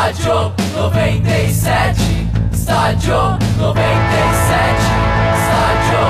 Estádio 97, Estádio 97, Estádio.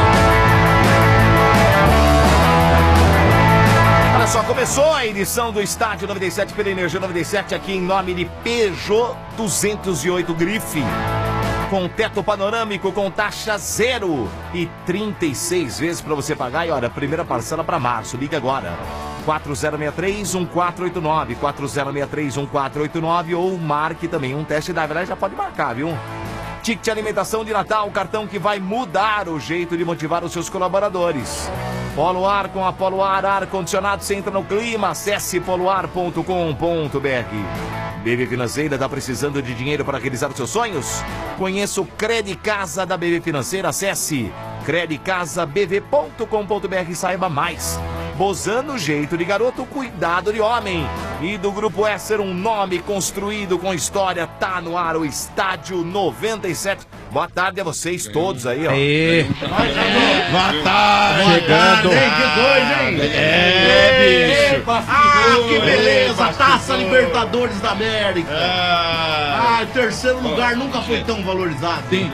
Olha só, começou a edição do Estádio 97 pela Energia 97 aqui em nome de Peugeot 208 Grife. Com teto panorâmico, com taxa zero e 36 vezes para você pagar. E olha, primeira parcela para março, liga agora. 4063-1489, 4063-1489 ou marque também um teste da verdade, já pode marcar, viu? Ticket alimentação de Natal, cartão que vai mudar o jeito de motivar os seus colaboradores. Polo Ar, com a Polo Ar, ar-condicionado, você entra no clima, acesse poloar.com.br. BB Financeira, está precisando de dinheiro para realizar os seus sonhos? Conheça o Cred Casa da BB Financeira, acesse credcasabv.com.br e saiba mais. Bozano, jeito de garoto, cuidado de homem. E do Grupo Esser, um nome construído com história, tá no ar o Estádio 97. Boa tarde a vocês todos aí, ó. Aê. Boa tarde. Chegando. Que dois, hein? Bicho. Que beleza. Taça Libertadores da América. Terceiro lugar nunca foi tão valorizado. Sim.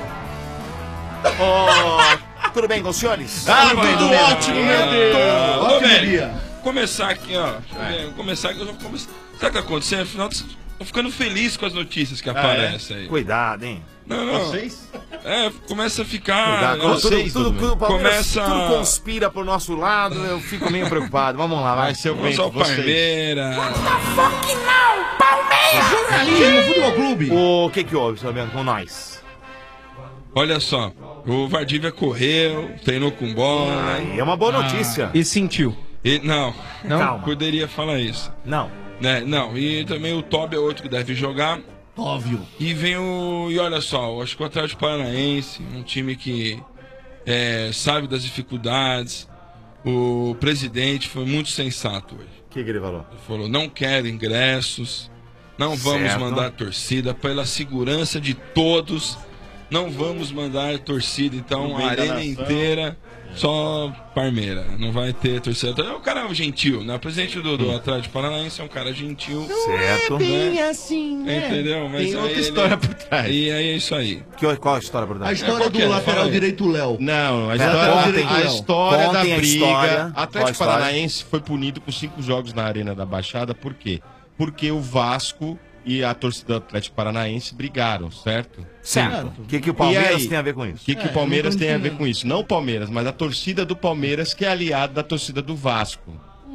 Tudo bem com os senhores? Tudo ótimo, meu Deus. Ótimo dia. Começar aqui, ó. Começar aqui, sabe o que tá acontecendo? Afinal, tô ficando feliz com as notícias que aparecem aí. Cuidado, hein? Não. Vocês? Começa a ficar. Tudo começa. Tudo conspira pro nosso lado, eu fico meio preocupado. Vamos lá, vai. ser o bem Só com vocês. Palmeiras. Jornalismo, futebol clube. O que houve, Fabiano, com nós? Olha só, o Vardívia correu, treinou com bola. Aí é uma boa notícia. E sentiu. Não, Calma. poderia falar isso. Não. Né? Não, e também o Toby é outro que deve jogar. Óbvio. E vem o. E olha só, eu acho que o Atlético Paranaense, um time que sabe das dificuldades. O presidente foi muito sensato hoje. O que ele falou? Ele falou: não quero ingressos, não vamos Certo. mandar torcida, pela segurança de todos, não vamos mandar torcida, então No a bem da arena nação. inteira. Só Parmeira, não vai ter torcida. É um cara gentil, né? O presidente do Atlético Paranaense é um cara gentil. Certo. Bem assim, né? Entendeu? Mas Tem aí outra ele- história por trás. E aí é isso aí. Qual a história por A trás? história qual do que é? lateral Fala aí. direito Léo. Não, a Pera, história, contem, a história da contem a briga. história. Qual a Atlético história? Paranaense foi punido com 5 jogos na Arena da Baixada, por quê? Porque o Vasco e a torcida do Atlético Paranaense brigaram, certo? Certo. O que o E Palmeiras aí? tem a ver com O isso? que, o Palmeiras não tô tem a ver entendendo. com isso? Não o Palmeiras, mas a torcida do Palmeiras, que é aliada da torcida do Vasco.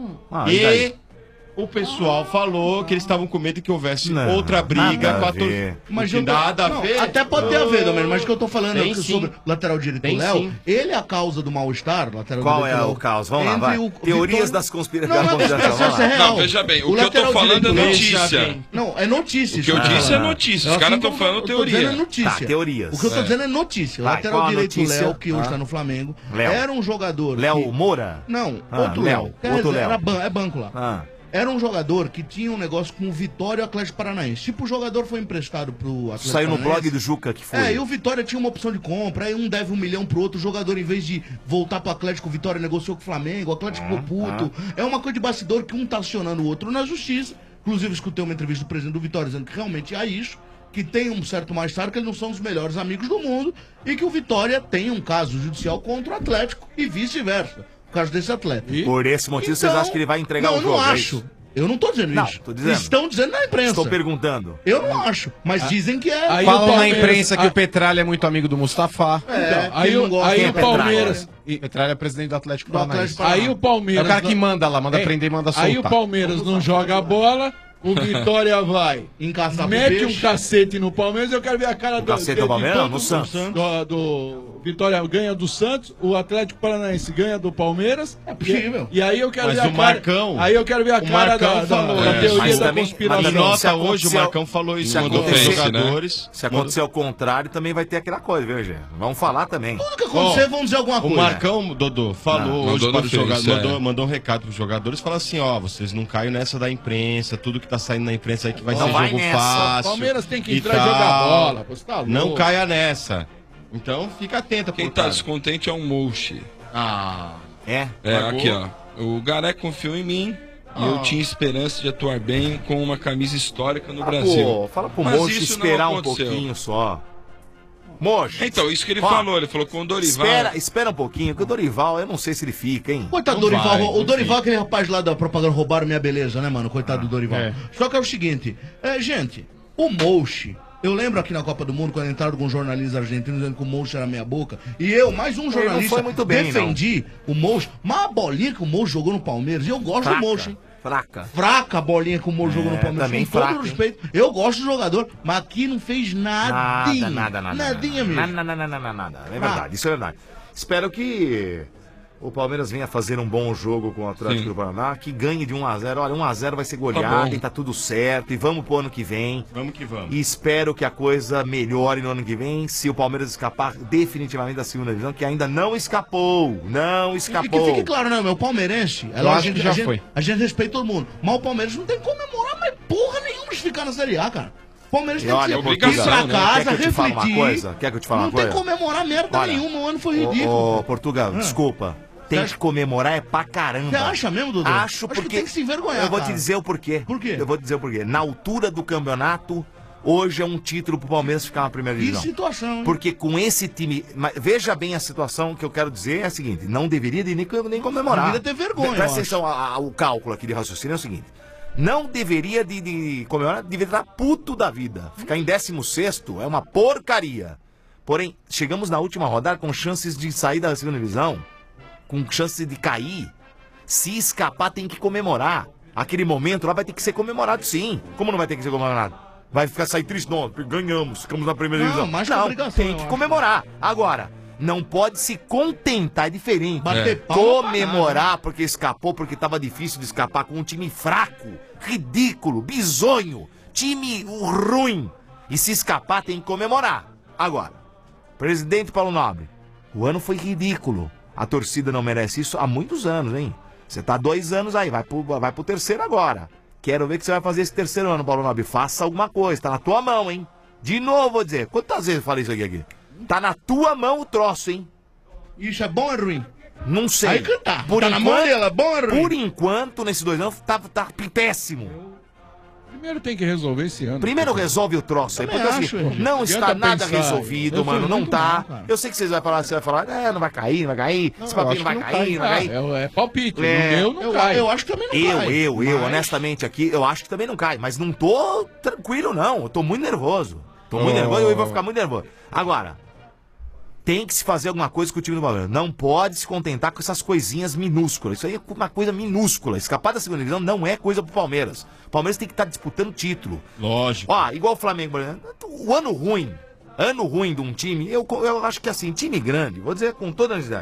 E daí? E o pessoal falou que eles estavam com medo que houvesse Não, outra briga nada com a a ver. torcida. Mas Nada a não, ver. até pode ter a ver, Domênio, mas o que eu tô falando Tem é que sim. sobre o lateral direito Tem Léo, sim. ele é a causa do mal-estar, lateral Qual direito é Léo, o caos? Vamos lá, entre vai. o Teorias Vitória- das conspirações. Não, mas Vamos essa lá. é real. Não, veja bem, o que eu tô lateral falando é direito Léo- notícia. Não, é notícia. O que eu isso disse é Ah. notícia. Eu Os caras assim estão como falando eu tô dizendo é teoria. notícia. Tá, teorias. O que eu tô dizendo é notícia. Vai, Lateral qual a direito notícia? Léo, que hoje tá no Flamengo, Léo. era um jogador Léo que... Moura? Não, Ah, outro Léo. Léo. Quer Outro dizer, Léo. é banco lá. Ah. Era um jogador que tinha um negócio com o Vitória e o Atlético Paranaense. Tipo, o jogador foi emprestado pro Atlético Saiu no Paranaense. blog do Juca que foi. E o Vitória tinha uma opção de compra, aí um deve 1 milhão pro outro, o jogador, em vez de voltar pro Atlético, o Vitória negociou com o Flamengo, o Atlético ficou puto. É uma coisa de bastidor que um tá acionando o outro na justiça. Inclusive, escutei uma entrevista do presidente do Vitória dizendo que realmente há isso, que tem um certo mal-estar, que eles não são os melhores amigos do mundo, e que o Vitória tem um caso judicial contra o Atlético, e vice-versa, no caso desse atleta. Por esse motivo, vocês acham que ele vai entregar não, o jogo? Eu não é acho. isso? Eu não tô dizendo Não, isso. tô dizendo. Estão dizendo na imprensa. Estou perguntando. Eu não acho, mas dizem que é. Aí Falam o na Palmeiras- imprensa que o Petralha é muito amigo do Mustafa. É, aí quem o- não gosta aí é o Palmeiras- Petralha. E Petralha é presidente do Atlético Do Paranaense. Atlético Aí o É Palmeiras. o cara que manda lá, manda É. prender e manda soltar. Aí o Palmeiras não joga a bola, o Vitória vai. Encaçar pro Mete um peixe. cacete no Palmeiras, eu quero ver a cara do cacete no Palmeiras? Não, no Santos. Do Vitória ganha do Santos, o Atlético Paranaense ganha do Palmeiras. É possível. E aí eu quero Mas ver a o cara. Marcão- Aí eu quero ver a o cara Marcão da falou, teoria mas da também- conspiração. mas E também- nota se hoje, o aconteceu- Marcão falou isso, se mandou acontecer- pros jogadores. Se acontecer o contrário, também vai ter aquela coisa, viu, Gê? Vamos falar também. Tudo que acontecer, vão dizer alguma O coisa. Marcão, Dodô, falou Não, hoje mandou para no os jogadores, Face, mandou um recado para os jogadores, falou assim, ó, vocês não caiam nessa da imprensa, tudo que tá saindo na imprensa aí que vai Não ser vai jogo nessa. fácil. O Palmeiras tem que e entrar e jogar tal. bola. Pô, você tá louco. Não caia nessa. Então fica atento, Quem pô, tá cara. descontente é o Mouche. Ah, É? É, Marcou. aqui, ó. O Garé confiou em mim. E eu tinha esperança de atuar bem com uma camisa histórica no Brasil. Pô, fala pro Mas Mocho isso não esperar um aconteceu. pouquinho só. Mocho. Então, isso que ele Ó, falou, ele falou com o Dorival. Espera um pouquinho, que o Dorival, eu não sei se ele fica, hein? Coitado do Dorival. O Dorival é aquele rapaz lá da propaganda roubaram minha beleza, né, mano? Coitado do Dorival. É. Só que é o seguinte, gente, o Mochi, eu lembro aqui na Copa do Mundo, quando entraram alguns jornalistas argentinos dizendo que o Mochi era meia boca, e eu, mais um jornalista, foi muito bem, defendi o Mochi, mas a bolinha que o Mochi jogou no Palmeiras, e eu gosto Fraca, do Mochi, hein? fraca. Fraca a bolinha que o Moura jogou no Palmeiras. também Com todo fraca, respeito. Eu gosto do jogador, mas aqui não fez nadinha. Nada. Nadinha mesmo. Nada. É verdade, isso é verdade. Espero que o Palmeiras venha fazer um bom jogo com o Atlético do Paraná, que ganhe de 1-0. Olha, 1-0 vai ser goleada e tá tudo certo. E vamos pro ano que vem. Vamos que vamos. E espero que a coisa melhore no ano que vem, se o Palmeiras escapar definitivamente da segunda divisão, que ainda não escapou. Não E que escapou. fique claro, né, meu palmeirense, Eu acho que já foi. a gente respeita todo mundo. Mas o Palmeiras não tem que comemorar mais porra nenhuma de ficar na Série A, cara. O Palmeiras E tem olha, que ir obrigação, pra né? casa, Quer que eu te fale uma refletir. coisa? Quer que eu te fale Não uma coisa? tem que comemorar merda Olha, nenhuma, o ano foi ridículo. Ô, Portugal, desculpa. Tem que comemorar é pra caramba. Você acha mesmo, Dudu? Acho porque... que tem que se envergonhar, Eu vou te cara. dizer o porquê. Por quê? Eu vou te dizer o porquê. Na altura do campeonato, hoje é um título pro Palmeiras ficar na primeira Que divisão. situação, hein? Porque com esse time... Mas veja bem a situação que eu quero dizer é a seguinte. Não deveria nem comemorar. Deveria ter vergonha, Presta eu atenção, o cálculo aqui de raciocínio é o seguinte. Não deveria de comemorar, deveria estar puto da vida. Ficar em 16º é uma porcaria. Porém, chegamos na última rodada com chances de sair da segunda divisão, com chances de cair. Se escapar, tem que comemorar. Aquele momento lá vai ter que ser comemorado, sim. Como não vai ter que ser comemorado? Vai ficar sair triste, não, ganhamos, ficamos na primeira Não, divisão. mais que obrigação, tem eu que acho. comemorar. Agora, não pode se contentar, é diferente. Bater palma pra Comemorar porque escapou, porque tava difícil de escapar com um time fraco, ridículo, bizonho, time ruim. E se escapar, tem que comemorar. Agora, presidente Paulo Nobre, o ano foi ridículo. A torcida não merece isso há muitos anos, hein? Você tá 2 anos aí, vai pro terceiro agora. Quero ver o que você vai fazer esse terceiro ano, Paulo Nobre. Faça alguma coisa, tá na tua mão, hein? De novo, vou dizer. Quantas vezes eu falei isso aqui? Tá na tua mão o troço, hein? Isso é bom ou é ruim? Não sei. Aí que tá. Tá na mão dela, é bom ou é ruim? Por enquanto, nesses 2 anos, tá péssimo. Primeiro tem que resolver esse ano. Primeiro resolve o troço aí, Também porque acho, assim, Henrique. não Adianta está nada pensar. resolvido, Eu fui mano, não muito tá. mal, cara. Eu sei que você vai falar, não vai cair, esse papinho não vai cair, não vai cair. É palpite. É, No meu não cai. Eu acho que também não cai. Eu, Mas- honestamente aqui, eu acho que também não cai, mas não tô tranquilo não, eu tô muito nervoso. Tô muito nervoso e eu vou ficar muito nervoso. Agora, tem que se fazer alguma coisa com o time do Palmeiras. Não pode se contentar com essas coisinhas minúsculas. Isso aí é uma coisa minúscula. Escapar da segunda divisão não é coisa pro Palmeiras. O Palmeiras tem que estar disputando título. Lógico. Ó, igual o Flamengo, por exemplo. O ano ruim de um time, eu acho que assim, time grande, vou dizer com toda a honestidade.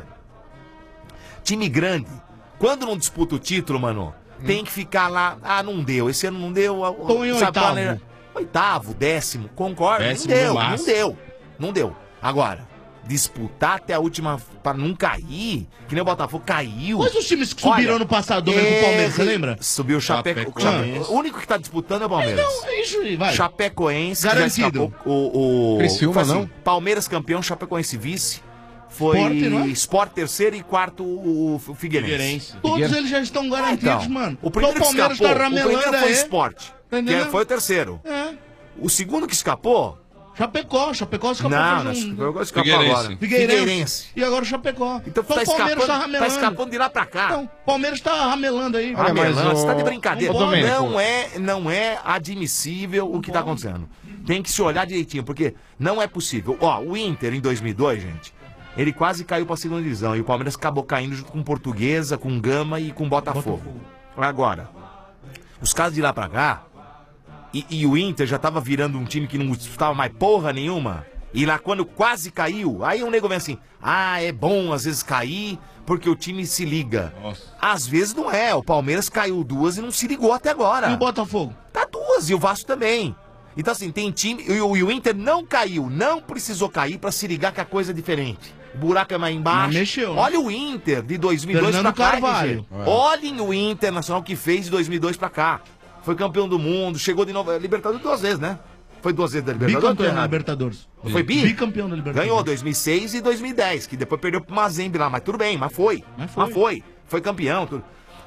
Time grande, quando não disputa o título, mano, tem que ficar lá, não deu, esse ano não deu. Tô em sabe, oitavo. Oitavo, 10º, concordo, Décimo não no deu, máximo. não deu. Agora, disputar até a última, pra não cair, que nem o Botafogo caiu. Mas os times que subiram ano passado, domingo com o Palmeiras, você lembra? Subiu o Chapecoense. O único que tá disputando é o Palmeiras. Não, é isso aí, vai. Chapecoense, Garantido. que já escapou. O Criciúma, foi assim, não? Palmeiras campeão, Chapecoense vice. Foi Sport, não é? Sport terceiro e quarto o Figueirense. Figueirense. Todos eles já estão garantidos, Então, mano. o primeiro Então que Palmeiras escapou, tá o primeiro ramelando foi aí. Sport, Tá entendendo? que foi o terceiro. É. O segundo que escapou... Chapecó escapou Não, faz um- escapou Figueirense. agora. Figueirense. E agora o Chapecó. Então tá o Palmeiras escapando, tá ramelando. escapando de lá pra cá. Não, o Palmeiras tá ramelando aí. Olha, mas Ramelando, o- você tá de brincadeira. Ô, Domênico. Não é admissível o que tá acontecendo. Tem que se olhar direitinho, porque não é possível. Ó, o Inter em 2002, gente, ele quase caiu pra segunda divisão. E o Palmeiras acabou caindo junto com Portuguesa, com Gama e com Botafogo. Agora, os casos de lá pra cá, e o Inter já tava virando um time que não disputava mais porra nenhuma. E lá quando quase caiu, aí o nego vem assim, é bom às vezes cair, porque o time se liga. Nossa. Às vezes não é, o Palmeiras caiu 2 e não se ligou até agora. E o Botafogo? Tá 2, e o Vasco também. Então assim, tem time, e o Inter não caiu, não precisou cair pra se ligar que a coisa é diferente. O buraco é mais embaixo. Mas mexeu, né? Olha o Inter de 2002 Fernando pra cá. Carvalho. gente. Olhem o Internacional que fez de 2002 pra cá. Foi campeão do mundo, chegou de novo, Libertadores 2 vezes, né? Foi 2 vezes da Libertadores. Bicampeão tô da errado? Libertadores. Não foi bi? Bicampeão da Libertadores. Ganhou 2006 e 2010, que depois perdeu pro Mazembe lá, mas tudo bem, mas foi. Mas foi. Foi campeão. Tudo.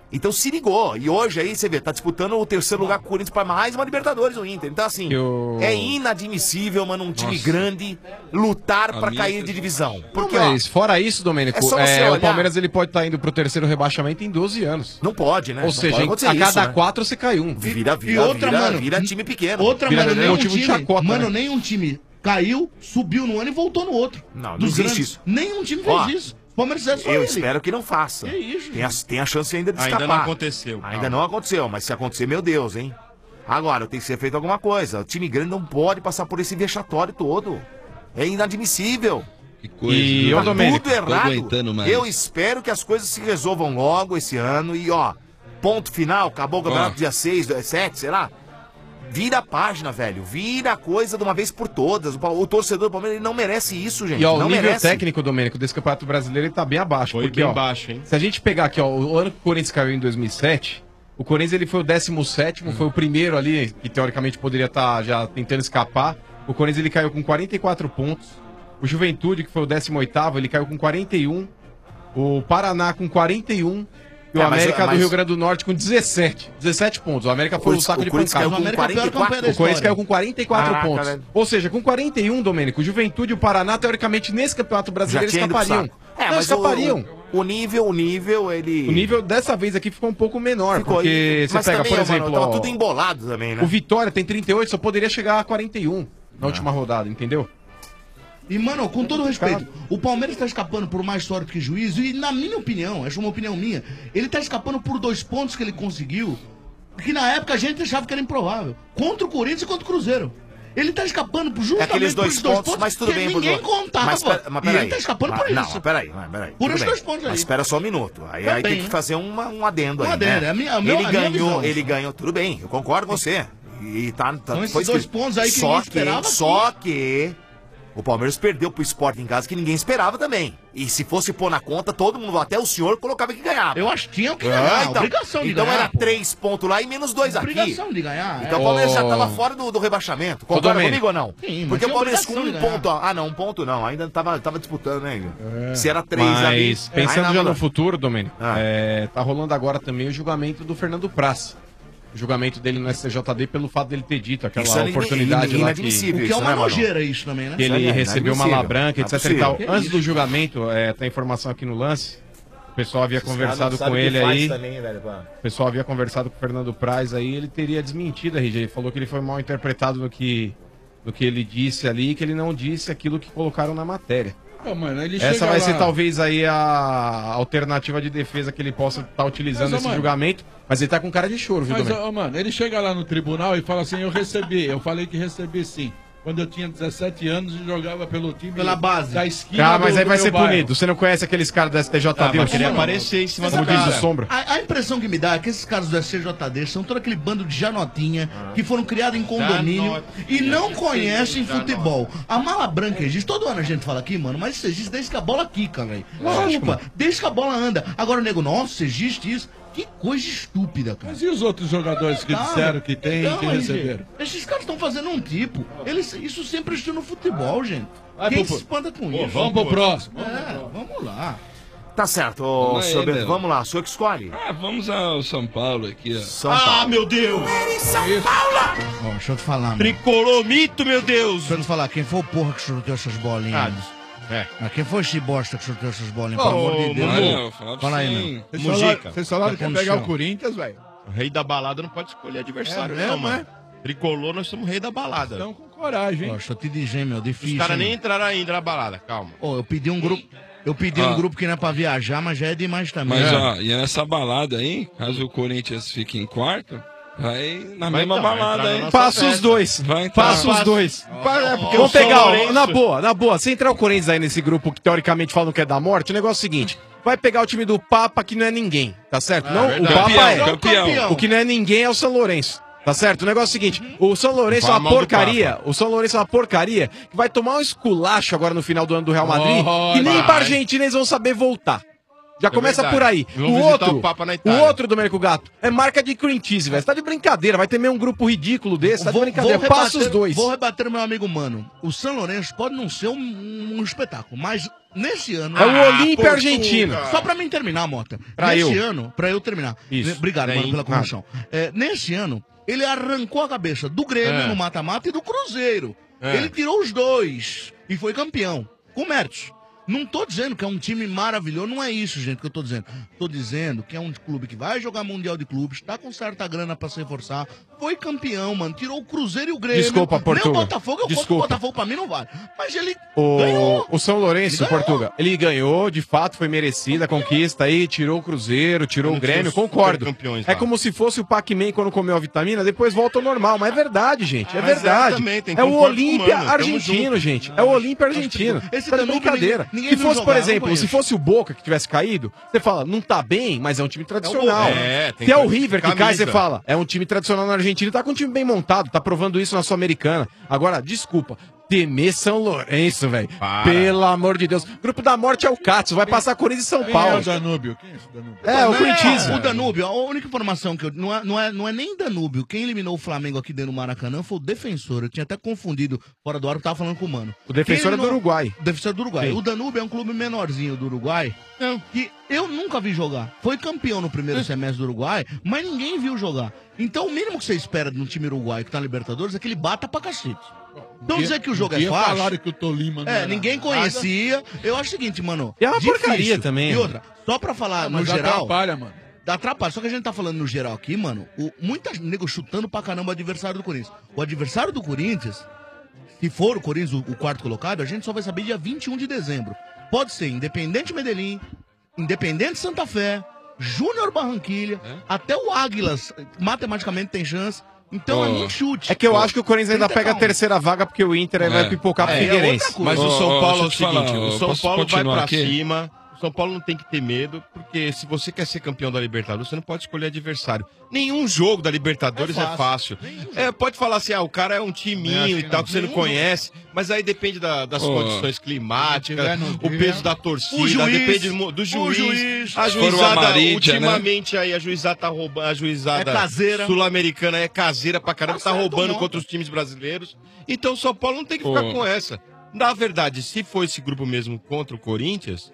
Então se ligou. E hoje aí, você vê, tá disputando o terceiro lugar com o Corinthians pra mais uma Libertadores, o Inter. Então assim, é inadmissível, mano, um time grande lutar pra cair de divisão. Porque, Não, mas fora isso, Domênico, é só você olhar. o Palmeiras ele pode estar indo pro terceiro rebaixamento em 12 anos. Não pode, né? Ou Não seja, pode acontecer a cada isso, né? 4 você cai um. Vira time pequeno. Outra, Vira mano, nenhum motivo de time, chacota, mano, né? nenhum time caiu, subiu no ano e voltou no outro. Não Dos existe grandes. isso. Nenhum time Ó, fez isso. O Palmeiras é só Eu ele. espero que não faça. Que isso, tem a chance ainda de Ainda escapar. não aconteceu, Ainda calma. não aconteceu, mas se acontecer, meu Deus, hein? Agora, tem que ser feito alguma coisa. O time grande não pode passar por esse vexatório todo. É inadmissível. Que coisa. E, viu? ô, Tá Domênico, tudo tô errado. aguentando mais. Eu espero que as coisas se resolvam logo esse ano. E, ó, ponto final. Acabou o campeonato dia 6, 7, sei lá. Vira a página, velho. Vira a coisa de uma vez por todas. O torcedor do Palmeiras ele não merece isso, gente. E ó, não o nível merece. técnico, Domênico, desse Campeonato Brasileiro, ele tá bem abaixo. Foi porque, bem ó, baixo, hein? se a gente pegar aqui, ó, o ano que o Corinthians caiu em 2007, o Corinthians ele foi o 17º, foi o primeiro ali, que teoricamente poderia estar já tentando escapar. O Corinthians ele caiu com 44 pontos. O Juventude, que foi o 18º, ele caiu com 41. O Paraná com 41. E o América do Rio Grande do Norte com 17 pontos. O América foi o saco de pancada. O América é a pior campanha da O Corinthians história. caiu com 44 Caraca, pontos. velho. Ou seja, com 41, Domênico, o Juventude e o Paraná, teoricamente, nesse Campeonato Já Brasileiro, tinha ido pro escapariam. saco. Não, mas escapariam. o nível, ele... O nível dessa vez aqui ficou um pouco menor, Ficou porque aí. você Mas pega, também, por mano, exemplo, tava ó, tudo embolado também, né? o Vitória tem 38, só poderia chegar a 41 na última rodada, entendeu? E, mano, com todo respeito, o Palmeiras tá escapando por mais sorte que juízo, e na minha opinião, essa é uma opinião minha, ele tá escapando por 2 pontos que ele conseguiu, que na época a gente achava que era improvável. Contra o Corinthians e contra o Cruzeiro. Ele tá escapando justamente Aqueles por dois esses 2 pontos, pontos mas tudo que bem, ninguém Bruno. contava. Mas E peraí. ele tá escapando por Não, isso. peraí. Por tudo esses bem. 2 pontos aí. Mas espera só um minuto. Aí Também, tem que né? fazer um adendo aí, adendo, né? é a minha visão. Ele ganhou, tudo bem, eu concordo com você. E tá São esses foi 2 escrito. pontos aí que Só ninguém esperava. Só que o Palmeiras perdeu pro Sport em casa que ninguém esperava também. E se fosse pôr na conta, todo mundo, até o senhor, colocava que ganhava. Eu acho que tinha que ganhar, obrigação de então ganhar. era 3 pontos lá e menos 2 aqui. Obrigação de ganhar. Então o Palmeiras já tava fora do rebaixamento. Concorda comigo ou não? Sim, mas Porque o tinha Palmeiras com obrigação 1 de ganhar. ponto. Ah, não, 1 ponto não. Ainda tava disputando, né, Igor? Se era 3 ali. Mas, pensando aí já na- no futuro, Domênico, Ah. tá rolando agora também o julgamento do Fernando Praz. O julgamento dele no STJD pelo fato dele ter dito aquela Isso é oportunidade lá que... inadmissível. O que é isso, uma né, mano? nojeira isso também, né? que ele Isso é recebeu uma inadmissível. labranca, Não é etc e tal. possível. Antes do julgamento, tá a informação aqui no lance, o pessoal havia conversado Sabe com o que ele faz aí, também, velho, pá. o pessoal havia conversado com o Fernando Praz aí, ele teria desmentido a RG, ele falou que ele foi mal interpretado no que ele disse ali, que ele não disse aquilo que colocaram na matéria. Pô, mano, ele Essa chega vai lá- ser talvez aí a alternativa de defesa que ele possa estar utilizando Mas, nesse mano, julgamento, mas ele tá com cara de choro, viu, Mas, Domênico? ó, mano, ele chega lá no tribunal e fala assim, eu falei que recebi sim. Quando eu tinha 17 anos e jogava pelo time Pela base. da esquina Ah, mas do aí vai meu ser bairro. punido. Você não conhece aqueles caras da STJD? Ah, mas queria Como aparecer em cima do diz o cara. Sombra. A impressão que me dá é que esses caras do SCJD são todo aquele bando de janotinha que foram criados em condomínio e não conhecem futebol. A mala branca existe. Todo ano a gente fala aqui, mano, mas isso existe desde que a bola quica, velho. Desculpa, desde que a bola anda. Agora o nego, nossa, existe isso. Que coisa estúpida, cara. Mas e os outros jogadores que disseram que tem e que RG, receberam? esses caras estão fazendo um tipo. Isso sempre existiu no futebol, gente. Vai Quem pro- se espanta com isso? Vamos pro próximo. Vamos lá. Tá certo, ô, Vamos aí, senhor Bento, meu. vamos lá, o senhor que escolhe. Ah, vamos ao São Paulo aqui, ó. São Paulo. meu Deus! Ó, deixa eu te falar, mano. Tricolor mito, meu Deus! Deixa eu te falar, quem foi o porra que chutou essas bolinhas? Mas quem foi esse bosta que chutou essas bolinhas? Pelo amor de Deus. Olha, eu falo pra Fala aí, você, meu. hein? Mujica. Vocês falaram Tá que ia no pegar chão. o Corinthians, velho. O rei da balada não pode escolher adversário, É não, mesmo, mano. Tricolor, nós somos rei da balada. Estão com coragem, hein? Ó, deixa eu te dizer, meu, difícil. Os caras hein? nem entraram ainda na balada, calma. Ó, eu pedi um grupo. Eu pedi um grupo que não é pra viajar, mas já é demais também. Mas, É. ó, e nessa balada aí, caso o Corinthians fique em quarto, vai na Vai mesma então, vai balada entrar aí. na nossa Passa os festa. dois. Vai entrar. Passa os dois. porque Vamos o São pegar, ó, Lourenço- na boa, se entrar o Corinthians aí nesse grupo que teoricamente falam que é da morte, o negócio é o seguinte, vai pegar o time do Papa que não é ninguém, tá certo? Não, o verdade. Papa é. Campeão. O que não é ninguém é o São Lourenço. Tá certo? O negócio é o seguinte, o São Lourenço é Fala uma mal do porcaria, Papa. o São Lourenço é uma porcaria que vai tomar um esculacho agora no final do ano do Real Madrid Oh, e nem vai. pra Argentina eles vão saber voltar. Já começa verdade. por aí. Vamos O visitar outro, o Papa na o Itália. outro, Domênico Gato, é marca de cream cheese, velho. Você tá de brincadeira, vai ter meio um grupo ridículo desse, tá de brincadeira. Passa os dois. Vou rebater meu amigo Mano. O São Lourenço pode não ser um espetáculo, mas nesse ano... É o Olímpia Argentino. Só pra mim terminar, Mota. Pra eu terminar. Isso. Obrigado, Mano, pela correção. Nesse ano, ele arrancou a cabeça do Grêmio no mata-mata e do Cruzeiro. Ele tirou os dois e foi campeão. Com méritos. Não tô dizendo que é um time maravilhoso, não é isso, gente, que eu tô dizendo. Tô dizendo que é um clube que vai jogar Mundial de Clubes, tá com certa grana pra se reforçar, foi campeão, mano, tirou o Cruzeiro e o Grêmio. Desculpa, Portuga. Nem o Botafogo, o Botafogo pra mim não vale. Mas ele ganhou. O São Lourenço, Ele ganhou. Portuga, ele ganhou, de fato, foi merecida a conquista aí, tirou o Cruzeiro, tirou o Grêmio, concordo. É como se fosse o Pac-Man quando comeu a vitamina, depois volta ao normal, mas é verdade, gente, é verdade. É o Olímpia argentino, gente, é o Olímpia argentino. Esse Tá de Danúbio brincadeira. ninguém Se viu fosse, jogar, por eu não exemplo, conheço. se fosse o Boca que tivesse caído, você fala, não tá bem, mas é um time tradicional. Tem Se é o que- River que cai, camisa. você fala, é um time tradicional na Argentina, tá com um time bem montado, tá provando isso na Sul-Americana. Agora, desculpa, temer São Lourenço, velho. Pelo amor de Deus. Grupo da morte é o Katsu, vai passar Corinthians e São Quem é Paulo. o Danúbio? Quem é esse Danúbio? É, o Corinthians. O Danúbio, a única informação que eu. Não é nem Danúbio. Quem eliminou o Flamengo aqui dentro do Maracanã foi o defensor. Eu tinha até confundido fora do ar, eu tava falando com o Mano. O defensor é do Uruguai. O defensor do Uruguai. Sim. O Danúbio é um clube menorzinho do Uruguai. Que eu nunca vi jogar. Foi campeão no primeiro semestre do Uruguai, mas ninguém viu jogar. Então o mínimo que você espera de um time uruguaio que tá na Libertadores é que ele bata pra cacete. Então dizer que o jogo é fácil. Falaram que o Tolima não era Ninguém nada. conhecia. Eu acho o seguinte, mano. E é uma difícil. porcaria também. E outra, só pra falar no Mas geral. atrapalha, mano. Atrapalha, só que a gente tá falando no geral aqui, mano. Muita nego chutando pra caramba o adversário do Corinthians. O adversário do Corinthians, se for o Corinthians o quarto colocado, a gente só vai saber dia 21 de dezembro. Pode ser Independente Medellín, Independente Santa Fé, Júnior Barranquilha, até o Águilas matematicamente tem chance. Então é muito chute. É que eu acho que o Corinthians ainda Tem que ter pega a calma. terceira vaga, porque o Inter aí vai pipocar pro Figueirense. Mas o São Paulo é o deixa eu te seguinte, falar, o São posso Paulo vai continuar pra aqui? cima, o São Paulo não tem que ter medo, porque se você quer ser campeão da Libertadores, você não pode escolher adversário. Nenhum jogo da Libertadores é fácil. Pode falar assim, o cara é um timinho e tal, que você não conhece, mas aí depende das condições climáticas, o peso da torcida, O juiz, depende do juiz. A Se for uma juizada, Marília, ultimamente aí, a juizada tá roubando, a juizada É caseira. sul-americana é caseira pra caramba, tá certo, roubando não. contra os times brasileiros. Então o São Paulo não tem que ficar com essa. Na verdade, se for esse grupo mesmo contra o Corinthians,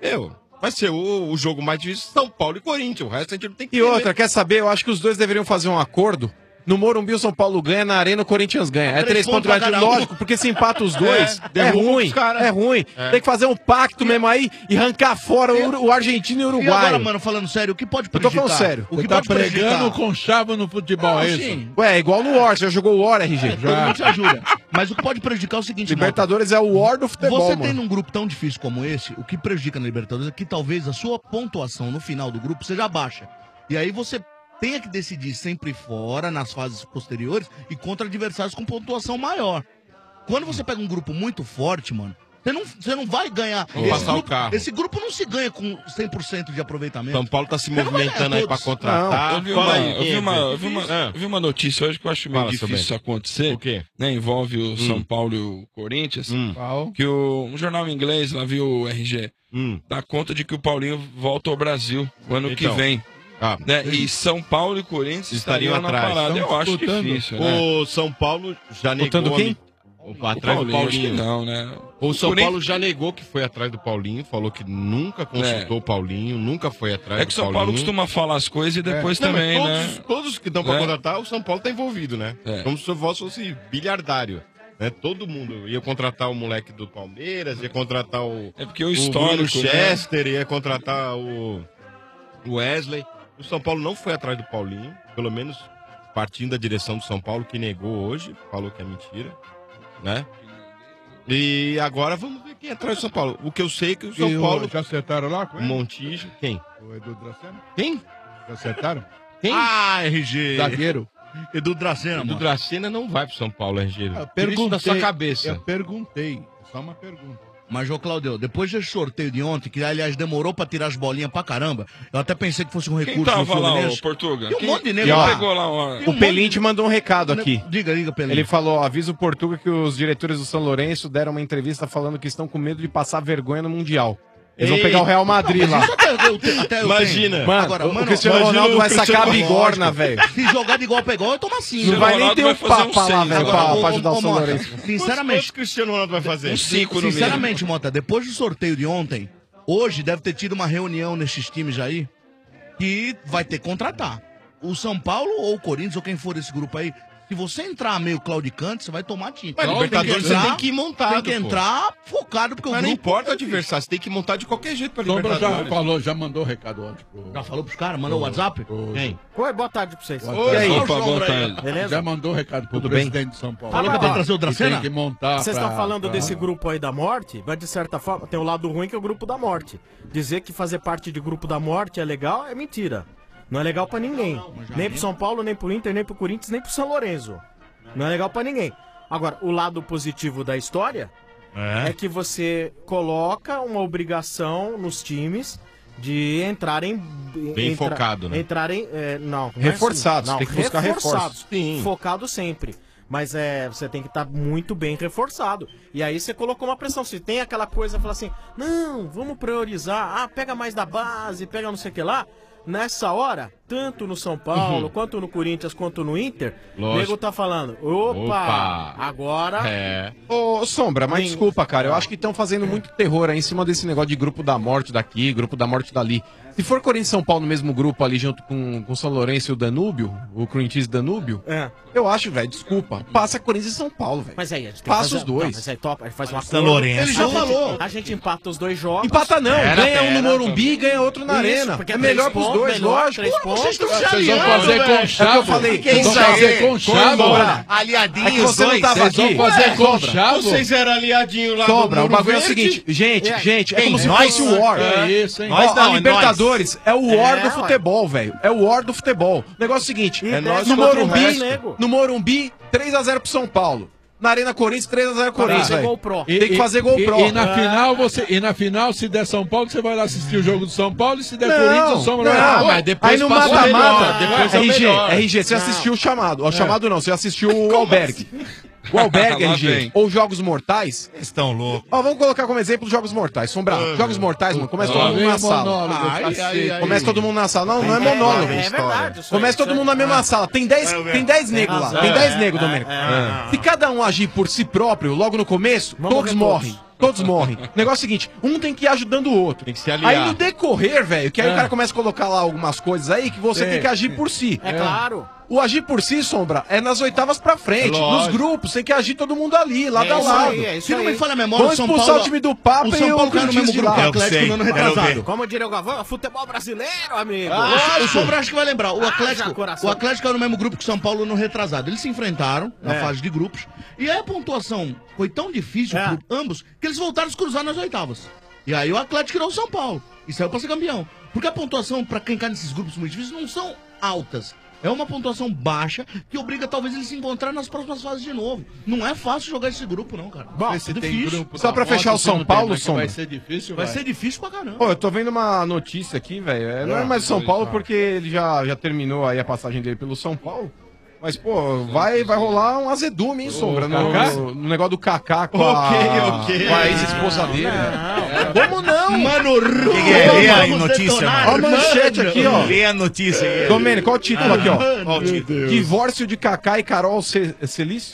vai ser o jogo mais difícil, São Paulo e Corinthians. O resto a gente não tem que E ter outra, medo. quer saber? Eu acho que os dois deveriam fazer um acordo. No Morumbi o São Paulo ganha, na Arena o Corinthians ganha. É 3 pontos pontos pra cada um. lógico, porque se empata os dois, é derruba ruim. os caras. É ruim. Tem que fazer um pacto mesmo aí e arrancar fora o argentino e o E uruguaio. agora, mano, falando sério, o que pode Eu tô prejudicar? falando sério. O que Você tá pode prejudicar? pregando conchavo no futebol, é isso? Sim. Ué, é igual no War, você já jogou o War, RG? Todo mundo se ajuda. Mas o que pode prejudicar é o seguinte, Mota. Libertadores é o War do futebol, Você mano. tem num grupo tão difícil como esse, o que prejudica na Libertadores é que talvez a sua pontuação no final do grupo seja baixa. E aí você tenha que decidir sempre fora, nas fases posteriores, e contra adversários com pontuação maior. Quando você pega um grupo muito forte, mano, você não vai ganhar. Passar o carro. Esse grupo não se ganha com 100% de aproveitamento. São Paulo tá se Você não vai movimentando ganhar aí pra todos. contratar. Eu vi Fala uma, aí, eu vi uma, eu vi uma, eu vi uma notícia hoje que eu acho meio Fala, seu difícil isso acontecer. O quê? Né, envolve o São Paulo e o Corinthians. Qual? Que um jornal inglês, lá viu o RG, dá conta de que o Paulinho volta ao Brasil o ano que Então. vem. Né? E São Paulo e Corinthians Estariam estariam na atrás. parada. Eu Estão acho disputando. difícil, né? O São Paulo já negou. Botando quem? Atrás do Paulinho, acho que Paulinho. não, né? O São Corinthians- Paulo já negou que foi atrás do Paulinho, falou que nunca consultou o Paulinho, nunca foi atrás É do que o São Paulinho. Paulo costuma falar as coisas e depois Não, mas também, todos, né? todos que estão pra É. contratar, o São Paulo tá envolvido, né? Como se o vosso fosse bilhardário. Né? Todo mundo ia contratar o moleque do Palmeiras, ia contratar o. É porque o Bruno histórico, né? Chester, ia contratar o Wesley. O São Paulo não foi atrás do Paulinho, pelo menos partindo da direção do São Paulo, que negou hoje, falou que é mentira, né? E agora vamos ver quem é atrás do São Paulo. O que eu sei é que o São E Paulo. já acertaram lá com ele? Montijo, quem? O Edu Dracena? Quem? Já acertaram? Quem? Ah, RG. Zagueiro. Edu Dracena, O mano. Dracena não vai pro São Paulo, RG. Eu Tira isso da sua cabeça. Eu perguntei. É só uma pergunta. Mas, ô Claudio, depois desse sorteio de ontem, que aliás demorou pra tirar as bolinhas pra caramba, eu até pensei que fosse um Quem recurso no tava lá, Fluminense. o Portuga? E um Quem- monte de quem nego lá. pegou lá uma... O Pelim te mandou um recado aqui. Diga, Pelinho. Ele falou, ó, avisa o Portuga que os diretores do São Lourenço deram uma entrevista falando que estão com medo de passar vergonha no Mundial. Eles vão pegar o Real Madrid lá. Imagina. Mano, o Cristiano Ronaldo vai sacar a bigorna, velho. Se jogar de igual pra igual, eu tomo assim. Não vai nem ter um papa lá, velho, pra ajudar o São Mota, Lourenço. Sinceramente. O Cristiano Ronaldo vai fazer? 5 no mínimo. Sinceramente, Mota, depois do sorteio de ontem, hoje deve ter tido uma reunião nesses times aí que vai ter que contratar. O São Paulo ou o Corinthians ou quem for desse grupo aí, se você entrar meio claudicante, você vai tomar tinta. Mas Libertadores você tem que ir montado. Tem que entrar focado, porque Mas o não grupo... importa o adversário, você tem que montar de qualquer jeito pra Sombra Libertadores. já mandou recado ontem. Já falou pros caras? Mandou o WhatsApp? Quem? Oi, boa tarde pra vocês. E aí? Opa, boa tarde. Beleza? Já mandou recado pro presidente de São Paulo. Falou que vai trazer o Que Dracena? tem que montar. Vocês estão falando pra- desse grupo aí da morte, mas de certa forma tem o lado ruim que é o grupo da morte. Dizer que fazer parte de grupo da morte é legal é mentira. Não é legal pra ninguém. Nem pro São Paulo, nem pro Inter, nem pro Corinthians, nem pro São Lourenço. Não é legal pra ninguém. Agora, o lado positivo da história é que você coloca uma obrigação nos times de entrarem Bem focado, né? Entrarem, não, Reforçados, não, tem que buscar reforços. Sim. Focado sempre. Mas você tem que estar muito bem reforçado. E aí você colocou uma pressão. Se tem aquela coisa, fala assim, não, vamos priorizar. Pega mais da base, pega não sei o que lá. Nessa hora, tanto no São Paulo, quanto no Corinthians, quanto no Inter, o nego tá falando, opa, agora... Ô, Sombra, mas desculpa, cara. Eu acho que estão fazendo muito terror aí em cima desse negócio de grupo da morte daqui, grupo da morte dali. Se for Corinthians e São Paulo no mesmo grupo ali, junto com o São Lourenço e o Danúbio, o Corinthians e Danúbio, eu acho, velho, desculpa, passa Corinthians e São Paulo, velho. Mas aí, a gente tem que Passa fazer... os dois. Não, mas aí topa, a gente faz uma São Lourenço. Ele já falou. A gente empata os dois jogos. Empata não, ganha um no Morumbi e ganha outro na Isso, Arena. porque É melhor três pros pontos, dois, melhor, lógico. 3 pontos. Vocês vão fazer É o que conchavo. eu falei. Vocês vão fazer conchavo. Sombra. Aliadinhos, É que você não tava Vocês vão aqui. fazer conchavo. Vocês eram aliadinhos lá Sobra, do o bagulho é o Muro seguinte, gente, é como se Nós? fosse o War. É isso, hein? Nós Ó, não, a é Libertadores é o War É, do ué. futebol, velho. É o War do futebol. O negócio é o seguinte, E nós no contra o Morumbi, resto. no Morumbi, 3x0 pro São Paulo. Na Arena Corinthians, 3x0 Corinthians, fazer velho. gol pro. Tem que fazer gol pro. E na final, se der São Paulo, você vai lá assistir o jogo do São Paulo. E se der Não, Corinthians, São Paulo. não, Mas depois aí no passa o mata-mata, melhor, depois é o RG, melhor. RG, você assistiu o chamado. O chamado não, você assistiu o Albergue. O Albergue, Lá RG. vem. Ou Jogos Mortais. Estão loucos. Ó, vamos colocar como exemplo os Jogos Mortais. Sombra, Jogos Mortais, mano, começa todo mundo na sala. Começa todo mundo na sala. Não, não é monólogo. É verdade. isso aí, Começa todo isso mundo na mesma sala. Tem 10 negros lá. razão. Tem 10 negros, Domênico. Se cada um agir por si próprio, logo no começo, Vamos todos morrer morrem. Todos morrem. O negócio é o seguinte, um tem que ir ajudando o outro. Tem que se aliar. Aí no decorrer, velho, que aí o cara começa a colocar lá algumas coisas aí que você É. tem que agir por si. É claro. O agir por si, Sombra, é nas oitavas pra frente. É Nos lógico. grupos, tem que agir todo mundo ali, lado a isso lado. aí, é isso Se não me aí. falha a memória, Vamos o São expulsar Paulo... o time do Papa o e São o Paulo caiu no Corinthians mesmo de grupo lá. do Atlético no ano retrasado. Como diria o Galvão, futebol brasileiro, amigo. O Sombra acho que vai lembrar. O já, Atlético, coração. o Atlético era no mesmo grupo que o São Paulo no retrasado. Eles se enfrentaram na fase de grupos. E aí a pontuação foi tão difícil É. para ambos que eles voltaram a se cruzar nas oitavas. E aí o Atlético tirou o São Paulo e saiu para ser campeão. Porque a pontuação para quem cai nesses grupos muito difíceis não são altas. É uma pontuação baixa que obriga talvez eles se encontrarem nas próximas fases de novo. Não é fácil jogar esse grupo, não, cara. Bom, é se tem difícil. grupo Só da pra fechar o moto, São se não Paulo, tem, mas que Sombra. vai ser difícil, Vai ser difícil pra caramba. Pô, eu tô vendo uma notícia aqui, velho. Não é mais o São Paulo porque ele já terminou aí a passagem dele pelo São Paulo. Mas, pô, vai rolar um azedume, hein, Sombra? Kaká? No negócio do Kaká com a ex-esposa dele. Como não? Mano, Lê a notícia, Ó a mano. manchete aqui, ó. Lê a notícia aí. Domênico, qual o título aqui, ó? Qual o título? Divórcio de Kaká e Carol Celico.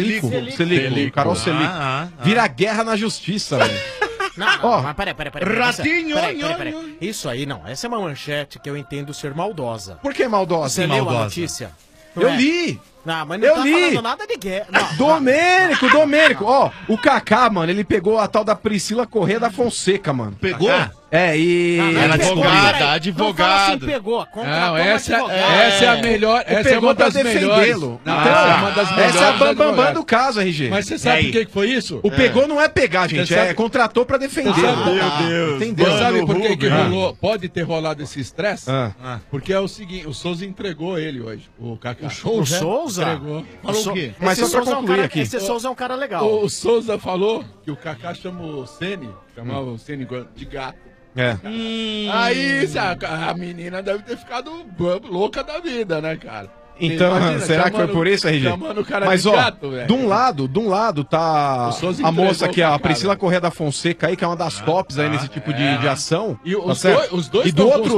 Carol Celico. Vira guerra na justiça, velho. Não, não, Ó. mas peraí. Ratinho, Peraí. Isso aí não, essa é uma manchete que eu entendo ser maldosa. Por que maldosa? Você leu a maldosa. notícia? Eu Não é? li. Não, mas não Eu tá li. falando nada de guerra. Não, Domênico, ó, o Kaká, mano, ele pegou a tal da Priscila Corrêa da Fonseca, mano. Pegou? É, e... não, Ela pegou, advogada, peraí. advogado. Não fala assim, pegou. Não, essa é a melhor. Essa é pegou uma pra das melhores. defendê-lo. Não, Então, essa é uma das melhores. essa é a bambambam advogadas. do caso, RG. Mas você sabe aí? por que foi isso? O pegou não é pegar, gente, Você sabe- é contratou pra defender. Você sabe- Meu Deus. Entendeu? Você sabe por que Rubens. rolou? Pode ter rolado esse estresse? Ah. Porque é o seguinte, o Souza entregou ele hoje, o Kaká. O Souza? Entregou. Falou o quê? Mas Esse só pra Souza é um concluir cara- aqui. Esse Souza é um cara legal. O Souza falou que o Kaká chamou o Ceni, chamava o Ceni de gato. É. Aí a menina deve ter ficado louca da vida, né, cara? Então, Imagina, será que foi por isso, RG? chamando o cara Mas, de ó, gato, velho. de um lado tá O Souza a moça entregou aqui, pra a cara. Priscila Corrêa da Fonseca aí, que é uma das tops aí nesse tipo de ação. E tá os certo? os dois E do tão com outro os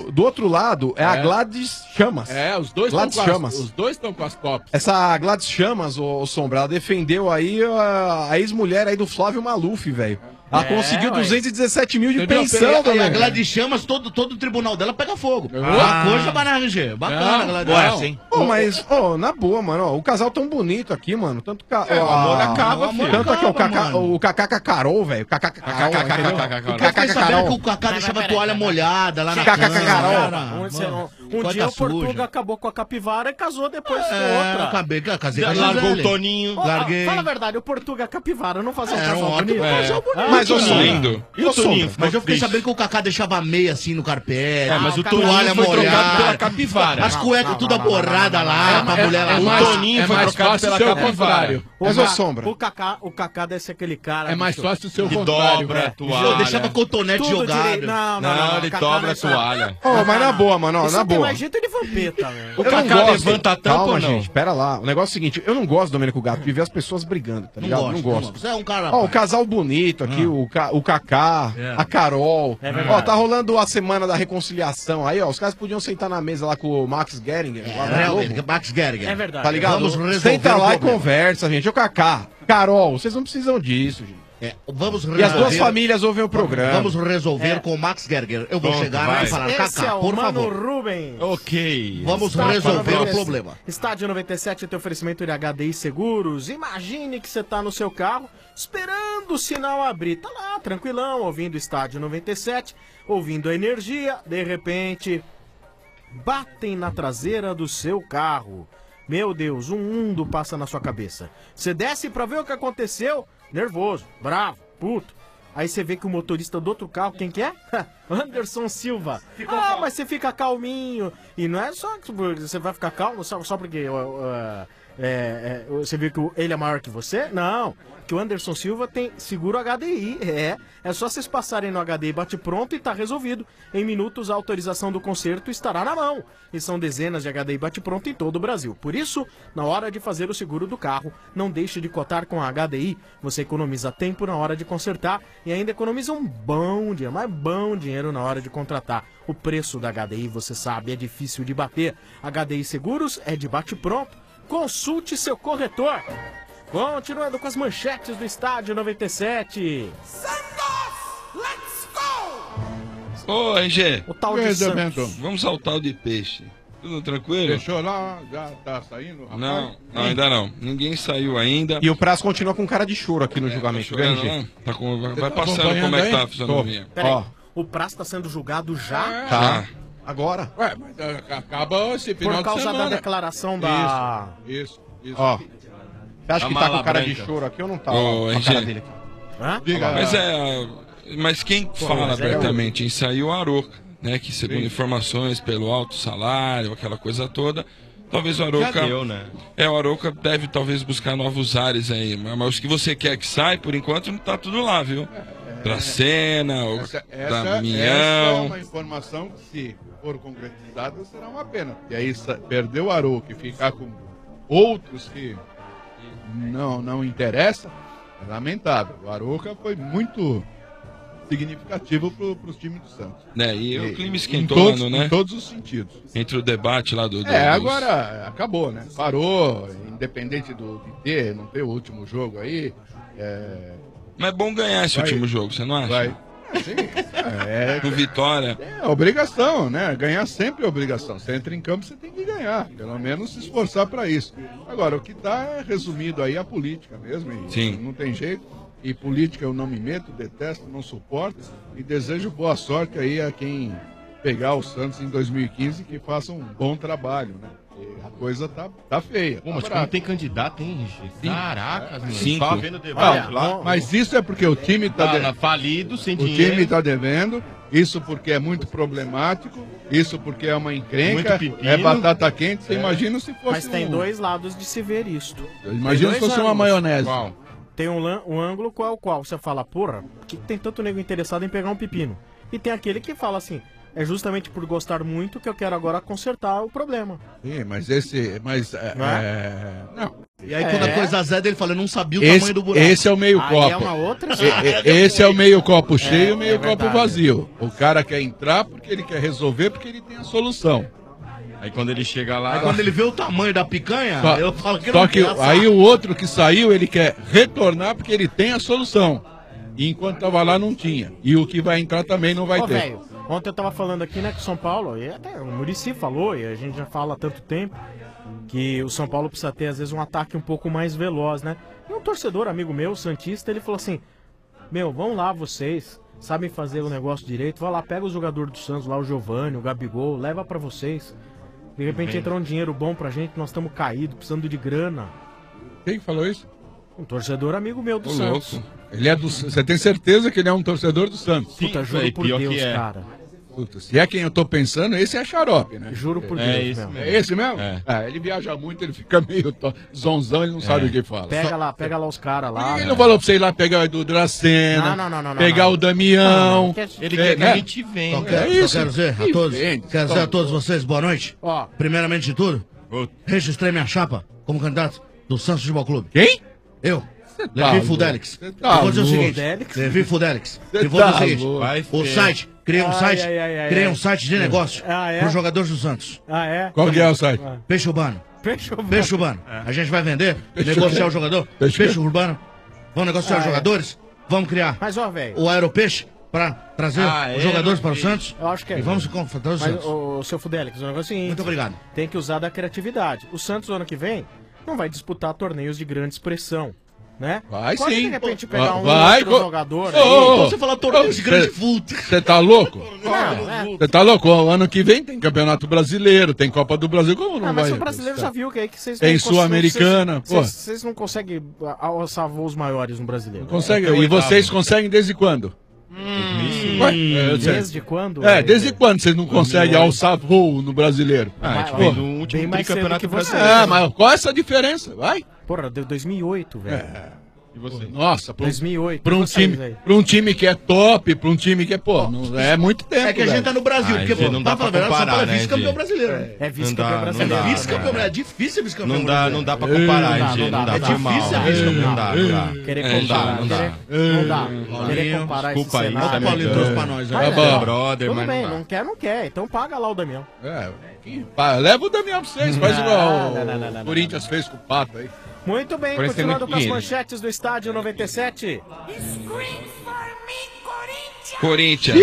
lado é a É. Gladys Chamas. É, os dois Gladys estão com Chamas. os dois estão com as tops. Essa Gladys Chamas, ô Sombra, ela defendeu aí a ex-mulher aí do Flávio Maluf, velho. Ela conseguiu 217 mil de Entendeu? pensão, E a velho. Gladys Chamas, todo o tribunal dela pega fogo. Ah. Coisa bacana, RG. Bacana, Não, Gladys. boa Chamas. essa, hein? Pô, mas, na boa, mano, ó, o casal tão bonito aqui, mano. Tanto o amor acaba, filho. filho. Tanto aqui, ó, Acaba, o Kaká com a Carol, velho. Kaká com a Carol, entendeu? Porque eu fiquei sabendo que o Kaká deixava a toalha molhada lá na Kaká com a cama. Carol. Um dia o Portuga acabou com a capivara e casou depois com outra. Casei com a Largou Gisele. o Toninho. Ó, Larguei. Fala a verdade, o Portuga capivara não fazia um Era um casal ótimo bonito? casal bonito. Mas, ô, Sombra, lindo. E o Toninho? Mas eu fiquei sabendo que o Kaká deixava a meia assim no carpete. Mas o toalha Toninho foi trocado molhada. pela capivara. As cuecas tudo borradas lá, pra mulher lá. O Toninho foi mais trocado fácil pela ser o capivara. contrário. Mas, ô, Sombra. O Kaká deve ser aquele cara. É mais bicho, fácil ser o Que contrário. dobra a velho. toalha. Eu deixava cotonete tudo jogado. direito. Não, ele Kaká dobra não a sabe. toalha. Ô, mas na boa, mano, ó, Isso na tem boa. mais jeito de vampeta, velho. O Eu não Kaká gosto. levanta a tampa Calma, ou não? gente, pera lá. O negócio é o seguinte, eu não gosto, Domênico Gato, de ver as pessoas brigando, tá ligado? Não gosto. Você é um cara. Ó, o casal bonito aqui, o Kaká, a Carol. Ó, tá rolando a semana da reconciliação aí, ó. Os caras podiam sentar na mesa lá com o Max Geringer. lá da Globo, Max Geringer. É verdade. tá ligado? Vamos resolver Senta o lá e problema. conversa, gente. Ô, Kaká, Carol, vocês não precisam disso, gente. Vamos E as resolver. duas famílias ouvem o programa. Vamos resolver com o Max Gerger. Eu vou Pronto, chegar vai. e falar, Esse Kaká, é o por Mano favor. Rubens. Ok. Vamos Estádio resolver o 97. problema. Estádio 97 tem oferecimento de HDI Seguros. Imagine que você tá no seu carro esperando o sinal abrir. Tá lá, tranquilão, ouvindo Estádio 97, ouvindo a energia. De repente, batem na traseira do seu carro. Meu Deus, um mundo passa na sua cabeça. Você desce pra ver o que aconteceu, nervoso, bravo, puto. Aí você vê que o motorista do outro carro, quem que é? Anderson Silva. Mas você fica calminho. E não é só que você vai ficar calmo só porque você viu que ele é maior que você? Não. Que o Anderson Silva tem seguro HDI. É só vocês passarem no HDI Bate Pronto e tá resolvido. Em minutos a autorização do conserto estará na mão. E são dezenas de HDI Bate Pronto em todo o Brasil. Por isso, na hora de fazer o seguro do carro, não deixe de cotar com a HDI. Você economiza tempo na hora de consertar e ainda economiza um bom dinheiro, mas bom dinheiro na hora de contratar. O preço da HDI, você sabe, é difícil de bater. HDI Seguros é de Bate Pronto. Consulte seu corretor. Continuando com as manchetes do Estádio 97. Ô, RG, O tal E de aí, Santos. Bento? vamos ao tal de peixe. Tudo tranquilo? Deixou lá, já tá saindo, rapaz? Não, ainda não. Ninguém saiu ainda. E o Prazo continua com cara de choro aqui no julgamento, Tá viu, chorando, RG? né? Tá com- vai tá passando acompanhando como é que tá a aí? fisionomia. Peraí, Ó. o Praz está sendo julgado já Tá. Agora. Ué, mas acaba esse final por causa de da semana. declaração da... Isso. Ó. Você acha A que tá com mala cara branca. de choro aqui ou não tá? Ô, Ó, a RG. cara dele aqui. Hã? Diga, Mas quem fala mas é abertamente isso aí é o Aroca, né? Que segundo informações, pelo alto salário, aquela coisa toda, talvez o Aroca... Já deu, né? O Aroca deve talvez buscar novos ares aí, mas os que você quer que saia, por enquanto não tá tudo lá, viu? Dracena, o essa é Damião... uma informação que, se for concretizada, será uma pena. E aí perder o Arouca e ficar com outros que não interessa, é lamentável. O Arouca foi muito significativo para os times do Santos. Né? E o clima esquentou, em todos, mano, né? em todos os sentidos. Entre o debate lá do... Agora acabou, né? Parou, independente de ter, não ter o último jogo aí. Mas é bom ganhar esse Vai. último jogo, você não acha? Vai. Sim, Com vitória. é obrigação, né? Ganhar sempre é obrigação. Você entra em campo, você tem que ganhar. Pelo menos se esforçar para isso. Agora, o que está é resumido aí a política mesmo. E Sim. não tem jeito. E política eu não me meto, detesto, não suporto. E desejo boa sorte aí a quem pegar o Santos em 2015, que faça um bom trabalho, né? E a coisa tá feia. Pô, mas tá como brava. tem candidato, hein, RG? Caracas, meu. 5. Tava vendo o debate Ah, lá. mas isso é porque o time Tá falido, sem O dinheiro. time está devendo, isso porque é muito problemático, isso porque é uma encrenca, Muito pepino. é batata quente. Você imagina se fosse Mas tem dois lados de se ver isto. Imagina se Tem dois fosse uma ângulos. maionese. Qual? Tem um ângulo qual você fala, porra, por que tem tanto nego interessado em pegar um pepino? E tem aquele que fala assim, é justamente por gostar muito que eu quero agora consertar o problema. Sim, mas esse... Não. E aí quando a coisa azeda, ele fala, eu não sabia o tamanho do buraco. Esse é o meio Aí copo. é uma outra Esse é o meio copo cheio e o meio verdade, copo vazio. O cara quer entrar porque ele quer resolver, porque ele tem a solução. Aí quando ele chega lá. Aí quando ele vê o tamanho da picanha, eu falo que Só não que quer assar. aí o outro que saiu, ele quer retornar porque ele tem a solução. E enquanto tava lá, não tinha. E o que vai entrar também não vai Ô, ter. velho, ontem eu tava falando aqui, né, que o São Paulo, e até o Muricy falou, e a gente já fala há tanto tempo, que o São Paulo precisa ter, às vezes, um ataque um pouco mais veloz, né? E um torcedor, amigo meu, santista, ele falou assim, vão lá vocês, sabem fazer o negócio direito, vai lá, pega o jogador do Santos lá, o Giovani, o Gabigol, leva pra vocês. De repente entra um dinheiro bom pra gente, nós estamos caídos, precisando de grana. Quem falou isso? Um torcedor amigo meu do Ô, Santos. louco. Ele é do... Você tem certeza que ele é um torcedor do Santos? Puta, juro por Deus, cara. Puta, se é quem eu tô pensando, esse é xarope, né? Juro por É Deus, esse mesmo. É esse mesmo? Ele viaja muito, ele fica meio zonzão, ele não sabe o que fala. Pega lá os caras lá. Ele não falou pra você ir lá pegar o Edu Dracena, Não, pegar o Damião. Ele quer que a gente venha. Só quero dizer a todos, quero dizer a todos vocês, boa noite. Ó, Primeiramente de tudo, registrei minha chapa como candidato do Santos Futebol Clube. Quem? Eu. tá Levi louco. Fudelix. Você tá Eu vou dizer o louco. seguinte, Levi Fudelix. Você Eu vou dizer tá o seguinte, louco. o site, criei um site, criei um site de negócio Ah, é? para os jogadores do Santos. Ah, é? Qual que é o site? Peixe urbano. Fechou. Peixe urbano. A gente vai vender, Peixe negociar o o jogador. Peixe Peixe urbano. Vamos negociar os jogadores. Vamos criar Mas, ó, velho, o Aeropeixe para trazer os jogadores para o Santos. eu acho que é. E vamos confrontar o Mas, Santos. o seu Fudelix, o negócio é o seguinte. Muito obrigado. Tem que usar da criatividade. O Santos, ano que vem, não vai disputar torneios de grande expressão, né? Vai Pode, sim. de repente, pegar um Vai, outro jogador aí. Ô, Então você fala torneio de grande vulto. Você tá louco? Não, né? Você tá louco? O ano que vem tem Campeonato Brasileiro, tem Copa do Brasil, como não Ah, mas vai? o brasileiro já viu que aí que vocês Tem não Sul-Americana, pô. Vocês não conseguem alçar voos maiores no brasileiro. Consegue, e vocês conseguem desde quando? Ué, Desde quando? desde quando vocês não conseguem alçar voo no brasileiro? Ah, a gente Pô, vem do último bem mais cedo tricampeonato que você. brasileiro. Mas qual é essa diferença? Vai. Porra, deu 2008, velho. E você? Nossa, pra 2008. pra um vocês aí. time que é top, pra um time que é, pô, não, é muito tempo. É que a gente velho. tá no Brasil, Ah, porque, Gê, pô, não dá pra pra falar a verdade, São Paulo comparar, é né, vice-campeão Gê? brasileiro. É vice-campeão Não dá, brasileiro. não dá. Vice-campeão, é difícil vice-campeão Não dá, brasileiro. não dá pra comparar, Não dá, Gê. não Não dá. dá, É foi mal. difícil, é isso, Não dá, não dá. Querer Não dá, comparar, não dá. não dá. Querer comparar esse Desculpa aí, cenário. Olha o Paulinho trouxe pra nós Tá aí. bom. brother, Tudo mas bem, não dá. não quer. Então paga lá o Damião. Leva o Damião pra vocês, faz igual não, o Corinthians fez com o Pato aí. Muito bem, Parece ter continuando muito com as dinheiro. manchetes do Estádio 97. Corinthians.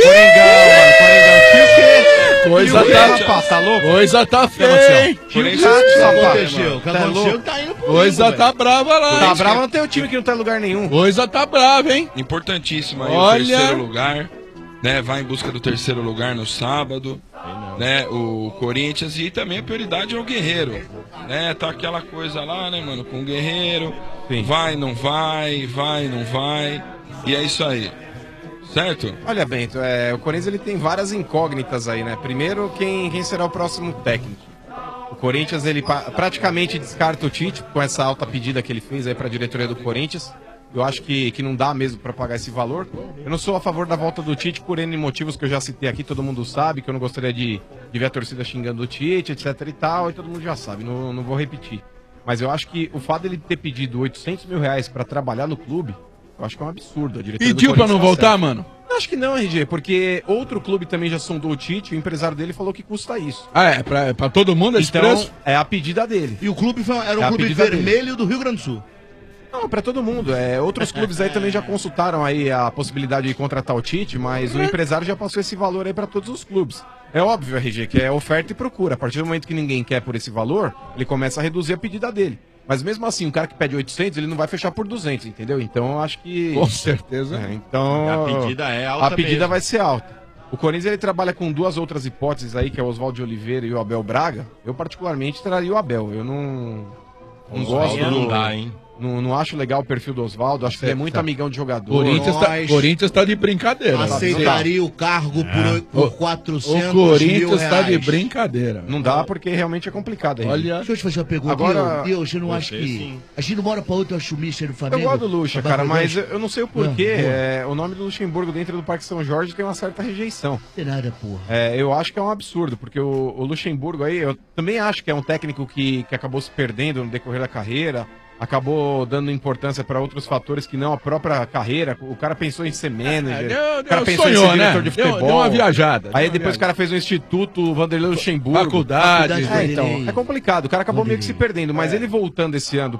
Coisa tá louco? Coisa tá feia, hein? O que aconteceu? O que aconteceu tá indo pro Coisa limbo, tá brava lá. Tá hein? bravo, não tem um time que não tá em lugar nenhum. Coisa tá brava, hein? Importantíssimo aí Olha. o terceiro lugar, né? Vai em busca do terceiro lugar no sábado, né? O Corinthians, e também a prioridade é o Guerreiro, né? Tá aquela coisa lá, né, mano, com o Guerreiro, vai, não vai, não vai, e é isso aí, certo? Olha, Bento, o Corinthians ele tem várias incógnitas aí, né? Primeiro, quem será o próximo técnico? O Corinthians ele praticamente descarta o Tite com essa alta pedida que ele fez aí para a diretoria do Corinthians. Eu acho que não dá mesmo para pagar esse valor. Eu não sou a favor da volta do Tite por N motivos que eu já citei aqui, todo mundo sabe, que eu não gostaria de ver a torcida xingando o Tite, etc e tal, e todo mundo já sabe, não vou repetir. Mas eu acho que o fato dele ter pedido 800 mil reais para trabalhar no clube, eu acho que é um absurdo. A diretoria do Pediu pra Corinthians não tá voltar, certa. mano? Eu acho que não, RG, porque outro clube também já sondou o Tite, o empresário dele falou que custa isso. Ah, é pra todo mundo esse Então, preço? é a pedida dele. E o clube era É um a clube pedida dele. vermelho do Rio Grande do Sul. Não, pra todo mundo. Outros clubes aí também já consultaram aí a possibilidade de contratar o Tite, mas o empresário já passou esse valor aí pra todos os clubes. É óbvio, RG, que é oferta e procura. A partir do momento que ninguém quer por esse valor, ele começa a reduzir a pedida dele. Mas mesmo assim, o cara que pede 800, ele não vai fechar por 200, entendeu? Então eu acho que... Com certeza. Então... A pedida é alta A pedida mesmo. vai ser alta. O Corinthians ele trabalha com duas outras hipóteses aí, que é o Oswaldo de Oliveira e o Abel Braga. Eu particularmente traria o Abel. Eu não gosto Oswaldo do... não dá, hein? Não acho legal o perfil do Oswaldo, acho que ele é muito amigão de jogador. Corinthians tá de brincadeira. Aceitaria o cargo por 400 O Corinthians mil tá de reais. brincadeira. Não dá porque realmente é complicado. Aí. Olha, Deixa eu te fazer uma pergunta. Agora- Eu não acho que... A gente não bora pra outra chumicha do Flamengo? Eu gosto do Lucha, Pra cara, mas Bangladesh? eu não sei o porquê. O nome do Luxemburgo dentro do Parque São Jorge tem uma certa rejeição. Não tem nada, porra. Eu acho que é um absurdo, porque o Luxemburgo aí, eu também acho que é um técnico que acabou se perdendo no decorrer da carreira, acabou dando importância para outros fatores que não a própria carreira. O cara pensou em ser manager, o cara pensou em ser diretor de futebol. Deu uma viajada. Aí depois o cara fez um instituto, Vanderlei Luxemburgo. Faculdade. Então, é complicado. O cara acabou meio que se perdendo, mas ele voltando esse ano,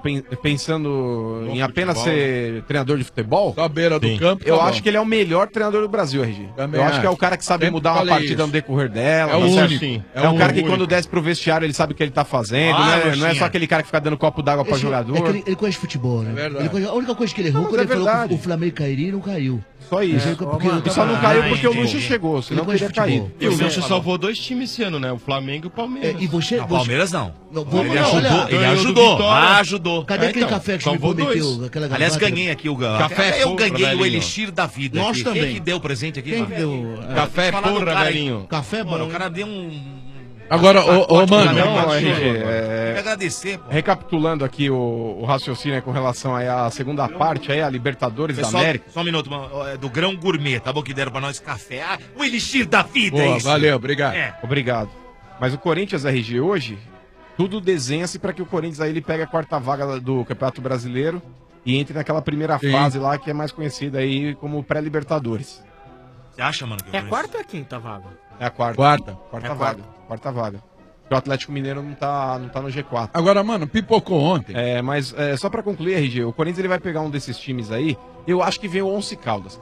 pensando em apenas ser treinador de futebol, Só à beira do campo. eu tá acho bom. que ele é o melhor treinador do Brasil, RG. Também Eu acho que é o acho. cara que sabe Sempre mudar uma falei partida isso. no decorrer dela. É o tá certo? único. É um cara que único. quando desce pro vestiário ele sabe o que ele tá fazendo, Ah, né? Não é Luxinha. só aquele cara que fica dando copo d'água pra Esse- jogador. É que ele conhece futebol, né? verdade. Ele conhece- a única coisa que ele errou Não, quando mas ele é falou verdade. que o Flamengo cairia e não caiu. Só isso. Porque ele E só não tava- caiu porque o entendi. Luxo chegou, senão Ele conhece teria caído. futebol. E o Você Lucha falou. salvou 2 times esse ano, né? O Flamengo e o Palmeiras. E você... Não, Palmeiras não. Não, vou- Ele não, ajudou, olha, ele ganhou do ajudou. Vitória. Ajudou. Cadê aquele então, café que você me salvou prometeu? dois. Aquela Aliás, garrafa? ganhei aqui o Café Eu porra, ganhei o velhinho. Elixir da vida. Nós aqui. também. Quem que deu o presente aqui? Quem mano? que deu? Café Falar do porra, cara aí. velhinho. Café Mano, bom. o cara deu um... Agora, ô, mano. Não, RG, Tem que agradecer, pô. recapitulando aqui o raciocínio aí com relação aí à segunda parte, aí, a Libertadores da Pessoal, América. só um minuto, mano. É do Grão Gourmet, tá bom? Que deram pra nós café. Ah, o Elixir da vida, é Boa, isso. valeu, obrigado. É. Obrigado. Mas o Corinthians RG hoje, tudo desenha-se para que o Corinthians aí ele pegue a quarta vaga do Campeonato Brasileiro e entre naquela primeira Sim. fase lá que é mais conhecida aí como pré-Libertadores. Você acha, mano? Que É a quarta ou a quinta vaga? É a quarta. Quarta. Quarta É a vaga. Quarta vaga. Porque o Atlético Mineiro não tá no G4. Agora, mano, pipocou ontem. Mas só pra concluir, RG, o Corinthians ele vai pegar um desses times aí. Eu acho que vem o Once Caldas.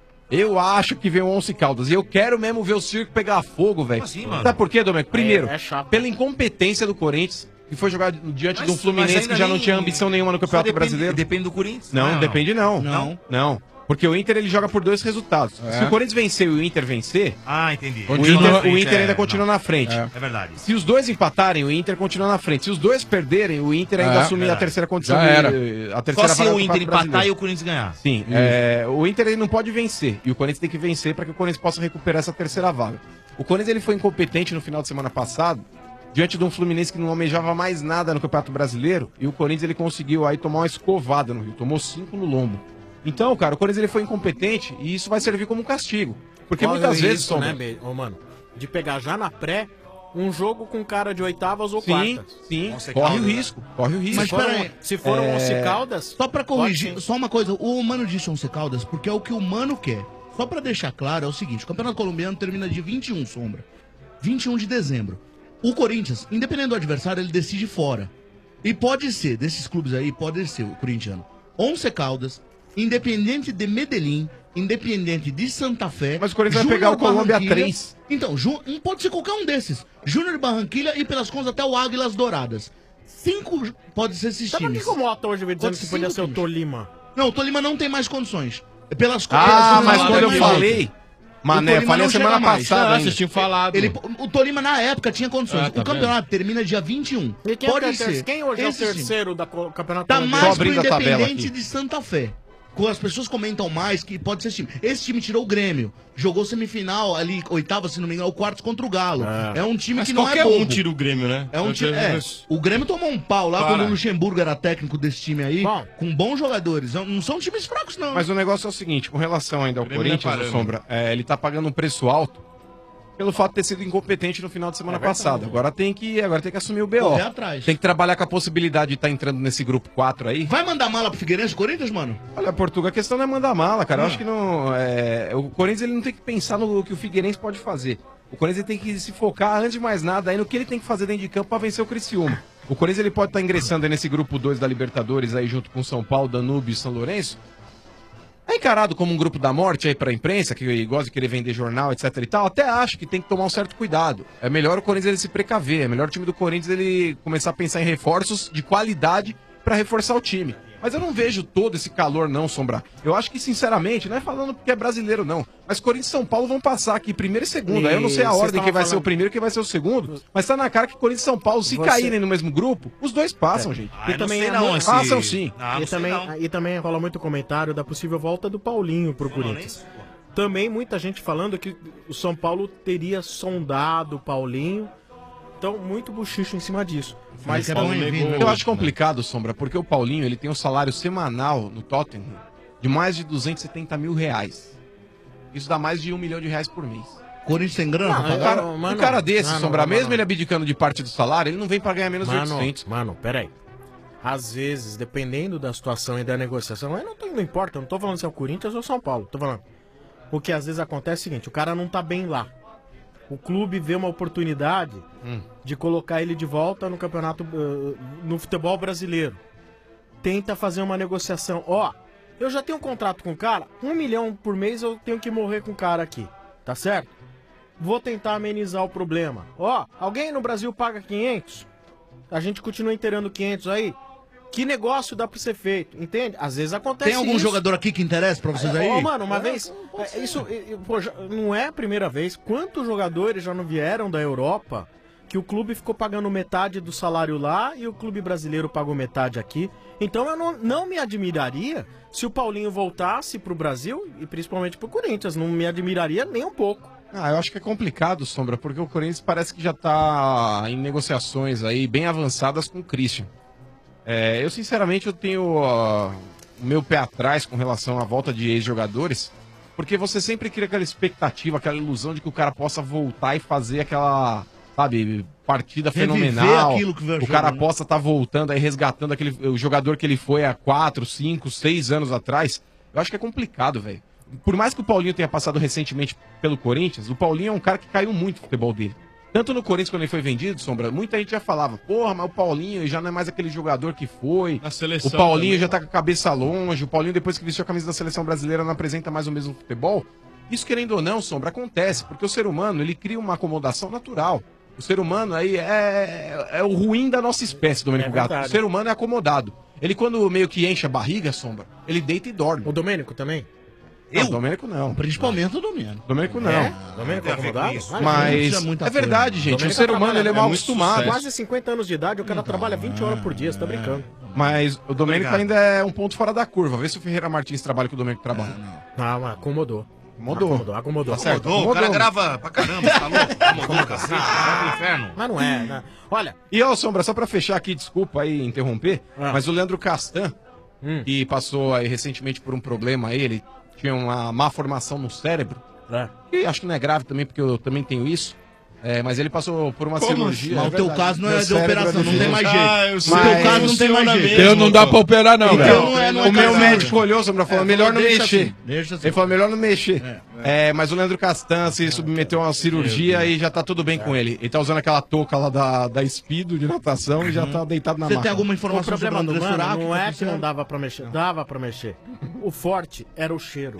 Eu acho que vem o Once Caldas. E eu quero mesmo ver o circo pegar fogo, velho. Como assim, mano? Sabe por quê, Domenico? Primeiro, É chato. pela incompetência do Corinthians, que foi jogar diante de um Mas Fluminense ainda que já não nem- tinha ambição nenhuma no Só Campeonato depende- Brasileiro. Depende do Corinthians? Não, depende não. Não? Porque o Inter ele joga por 2 resultados. Se o Corinthians vencer e o Inter vencer, Ah, entendi. o Inter ainda continua na frente. É verdade. Se os dois empatarem, o Inter continua na frente. Se os dois perderem, o Inter ainda assume a verdade. terceira condição. Já era. A terceira Só se vaga do o Inter Campeonato empatar Brasileiro. e o Corinthians ganhar. Sim, o Inter ele não pode vencer. E o Corinthians tem que vencer para que o Corinthians possa recuperar essa terceira vaga. O Corinthians ele foi incompetente no final de semana passado, diante de um Fluminense que não almejava mais nada no Campeonato Brasileiro. E o Corinthians ele conseguiu aí tomar uma escovada no Rio. Tomou 5 no lombo. Então, cara, o Corinthians ele foi incompetente e isso vai servir como um castigo. Porque Corre muitas o vezes, risco, Sombra, né, Ô, mano, de pegar já na pré um jogo com cara de oitavas ou sim, quartas. sim, Once corre o Caldas, risco. Corre o risco. Mas pera aí. Se for um Once Caldas, Só pra corrigir, pode sim. só uma coisa. O Mano disse Once Caldas porque é o que o Mano quer. Só pra deixar claro, é o seguinte. O Campeonato Colombiano termina dia 21, Sombra. 21 de dezembro. O Corinthians, independente do adversário, ele decide fora. E pode ser, desses clubes aí, pode ser o corintiano. Once Caldas, Independente de Medellín, Independente de Santa Fé. Mas o Corinthians vai Júnior pegar o Colômbia Barranquilla. 3. Então, pode ser qualquer um desses. Júnior Barranquilla e pelas contas até o Águilas Douradas. 5 pode ser esses Sabe por times. que o Mota hoje veio dizendo Pode que ser podia cinco ser o times. Tolima? Não, o Tolima não tem mais condições. Pelas Mas não quando tem eu mais falei, jeito. Mané, O Tolima falei a não semana chega mais. passada. Ah, ainda. vocês tinham falado. O Tolima, na época, tinha condições. Ah, tá o campeonato termina dia 21. E quem, Pode é ser. quem hoje é o Esses times. terceiro da campeonato Tá colombiano? mais pro abrindo a tabela Independente aqui. de Santa Fé. As pessoas comentam mais que pode ser esse time. Esse time tirou o Grêmio. Jogou semifinal ali, oitava, se não me engano, o quarto contra o Galo. É um time Mas que não é qualquer bobo. um tira o Grêmio, né? É um time. O Grêmio tomou um pau lá Para. quando o Luxemburgo era técnico desse time aí, Bom. com bons jogadores. Não são times fracos, não. Mas o negócio é o seguinte, com relação ainda ao Grêmio não é Corinthians, o parâmetro. Sombra, ele tá pagando um preço alto pelo fato de ter sido incompetente no final de semana passada. Agora tem que assumir o BO. Correr atrás. Tem que trabalhar com a possibilidade de estar entrando nesse grupo 4 aí. Vai mandar mala pro Figueirense, Corinthians, mano? Olha, Portugal, a questão não é mandar mala, cara. Eu acho que não. O Corinthians ele não tem que pensar no que o Figueirense pode fazer. O Corinthians ele tem que se focar, antes de mais nada, aí no que ele tem que fazer dentro de campo para vencer o Criciúma. O Corinthians ele pode estar ingressando aí nesse grupo 2 da Libertadores aí junto com São Paulo, Danúbio e São Lourenço. É encarado como um grupo da morte aí pra imprensa, que gosta de querer vender jornal, etc e tal. Até acho que tem que tomar um certo cuidado. É melhor o Corinthians ele se precaver. É melhor o time do Corinthians ele começar a pensar em reforços de qualidade pra reforçar o time. Mas eu não vejo todo esse calor não, Sombra. Eu acho que, sinceramente, não é falando porque é brasileiro, não. Mas Corinthians e São Paulo vão passar aqui primeiro e segundo. Aí eu não sei a ordem que vai ser o primeiro e que vai ser o segundo. Mas tá na cara que Corinthians e São Paulo, se caírem no mesmo grupo, os dois passam, gente. E também passam sim. E também rola muito comentário da possível volta do Paulinho pro Corinthians. Também muita gente falando que o São Paulo teria sondado o Paulinho. Então, muito buchicho em cima disso. Mas eu acho complicado, Sombra, porque o Paulinho ele tem um salário semanal no Tottenham de mais de 270 mil reais. Isso dá mais de R$1 milhão por mês. Corinthians tem grana pra pagar? Um cara desse, Sombra, mesmo ele abdicando de parte do salário, ele não vem pra ganhar menos de 800. Mano, peraí. Às vezes, dependendo da situação e da negociação, não importa, eu não tô falando se é o Corinthians ou São Paulo, tô falando. O que às vezes acontece é o seguinte, o cara não tá bem lá. O clube vê uma oportunidade de colocar ele de volta no campeonato, no futebol brasileiro. Tenta fazer uma negociação. Eu já tenho um contrato com o cara, R$1 milhão por mês eu tenho que morrer com o cara aqui. Tá certo? Vou tentar amenizar o problema. Alguém no Brasil paga 500? A gente continua inteirando 500 aí? Que negócio dá pra ser feito, entende? Às vezes acontece isso. Tem algum jogador aqui que interessa pra vocês aí? Mano, uma vez... Isso não é a primeira vez. Quantos jogadores já não vieram da Europa que o clube ficou pagando metade do salário lá e o clube brasileiro pagou metade aqui? Então eu não me admiraria se o Paulinho voltasse pro Brasil e principalmente pro Corinthians. Não me admiraria nem um pouco. Eu acho que é complicado, Sombra, porque o Corinthians parece que já tá em negociações aí bem avançadas com o Christian. Eu, sinceramente, eu tenho o meu pé atrás com relação à volta de ex-jogadores, porque você sempre cria aquela expectativa, aquela ilusão de que o cara possa voltar e fazer aquela, sabe, partida fenomenal. O cara possa estar voltando aí, resgatando o jogador que ele foi há 4, 5, 6 anos atrás. Eu acho que é complicado, velho. Por mais que o Paulinho tenha passado recentemente pelo Corinthians, o Paulinho é um cara que caiu muito no futebol dele. Tanto no Corinthians, quando ele foi vendido, Sombra, muita gente já falava, porra, mas o Paulinho já não é mais aquele jogador que foi. Na seleção o Paulinho também. Já tá com a cabeça longe. O Paulinho, depois que vestiu a camisa da seleção brasileira, não apresenta mais o mesmo futebol. Isso, querendo ou não, Sombra, acontece, porque o ser humano, ele cria uma acomodação natural. O ser humano aí é o ruim da nossa espécie, Domênico Gato. O ser humano é acomodado. Ele, quando meio que enche a barriga, Sombra, ele deita e dorme. O Domênico também? Não, Domênico não. Principalmente o Domênico. Domênico não. Domênico é acomodado? Mas é verdade, gente. O ser humano ele é mal acostumado. Quase 50 anos de idade, o cara trabalha 20 horas por dia, você tá brincando. Mas o Domênico ainda é um ponto fora da curva. Vê se o Ferreira Martins trabalha com o Domênico trabalha. Mas acomodou. Acomodou. Tá certo. O cara grava pra caramba, tá louco? Acomodou, cacete, vai pro inferno. Mas não é, né? Olha. E, Sombra, só pra fechar aqui, desculpa aí interromper, mas o Leandro Castan, que passou aí recentemente por um problema aí, ele tinha uma má formação no cérebro. E acho que não é grave também, porque eu também tenho isso. Mas ele passou por uma cirurgia. Mas o teu caso não é de operação, não tem mais jeito. O teu caso não tem mais jeito. Então não dá pra operar, não, velho. O meu médico olhou, Sombra, falou, melhor não mexer. Ele falou, melhor não mexer. Mas o Leandro Castan se submeteu a uma cirurgia e já tá tudo bem com ele. Ele tá usando aquela touca lá da Speedo de natação e já tá deitado na maca. Você tem alguma informação sobre o André Surak? Não é que não dava pra mexer. Dava pra mexer. O forte era o cheiro.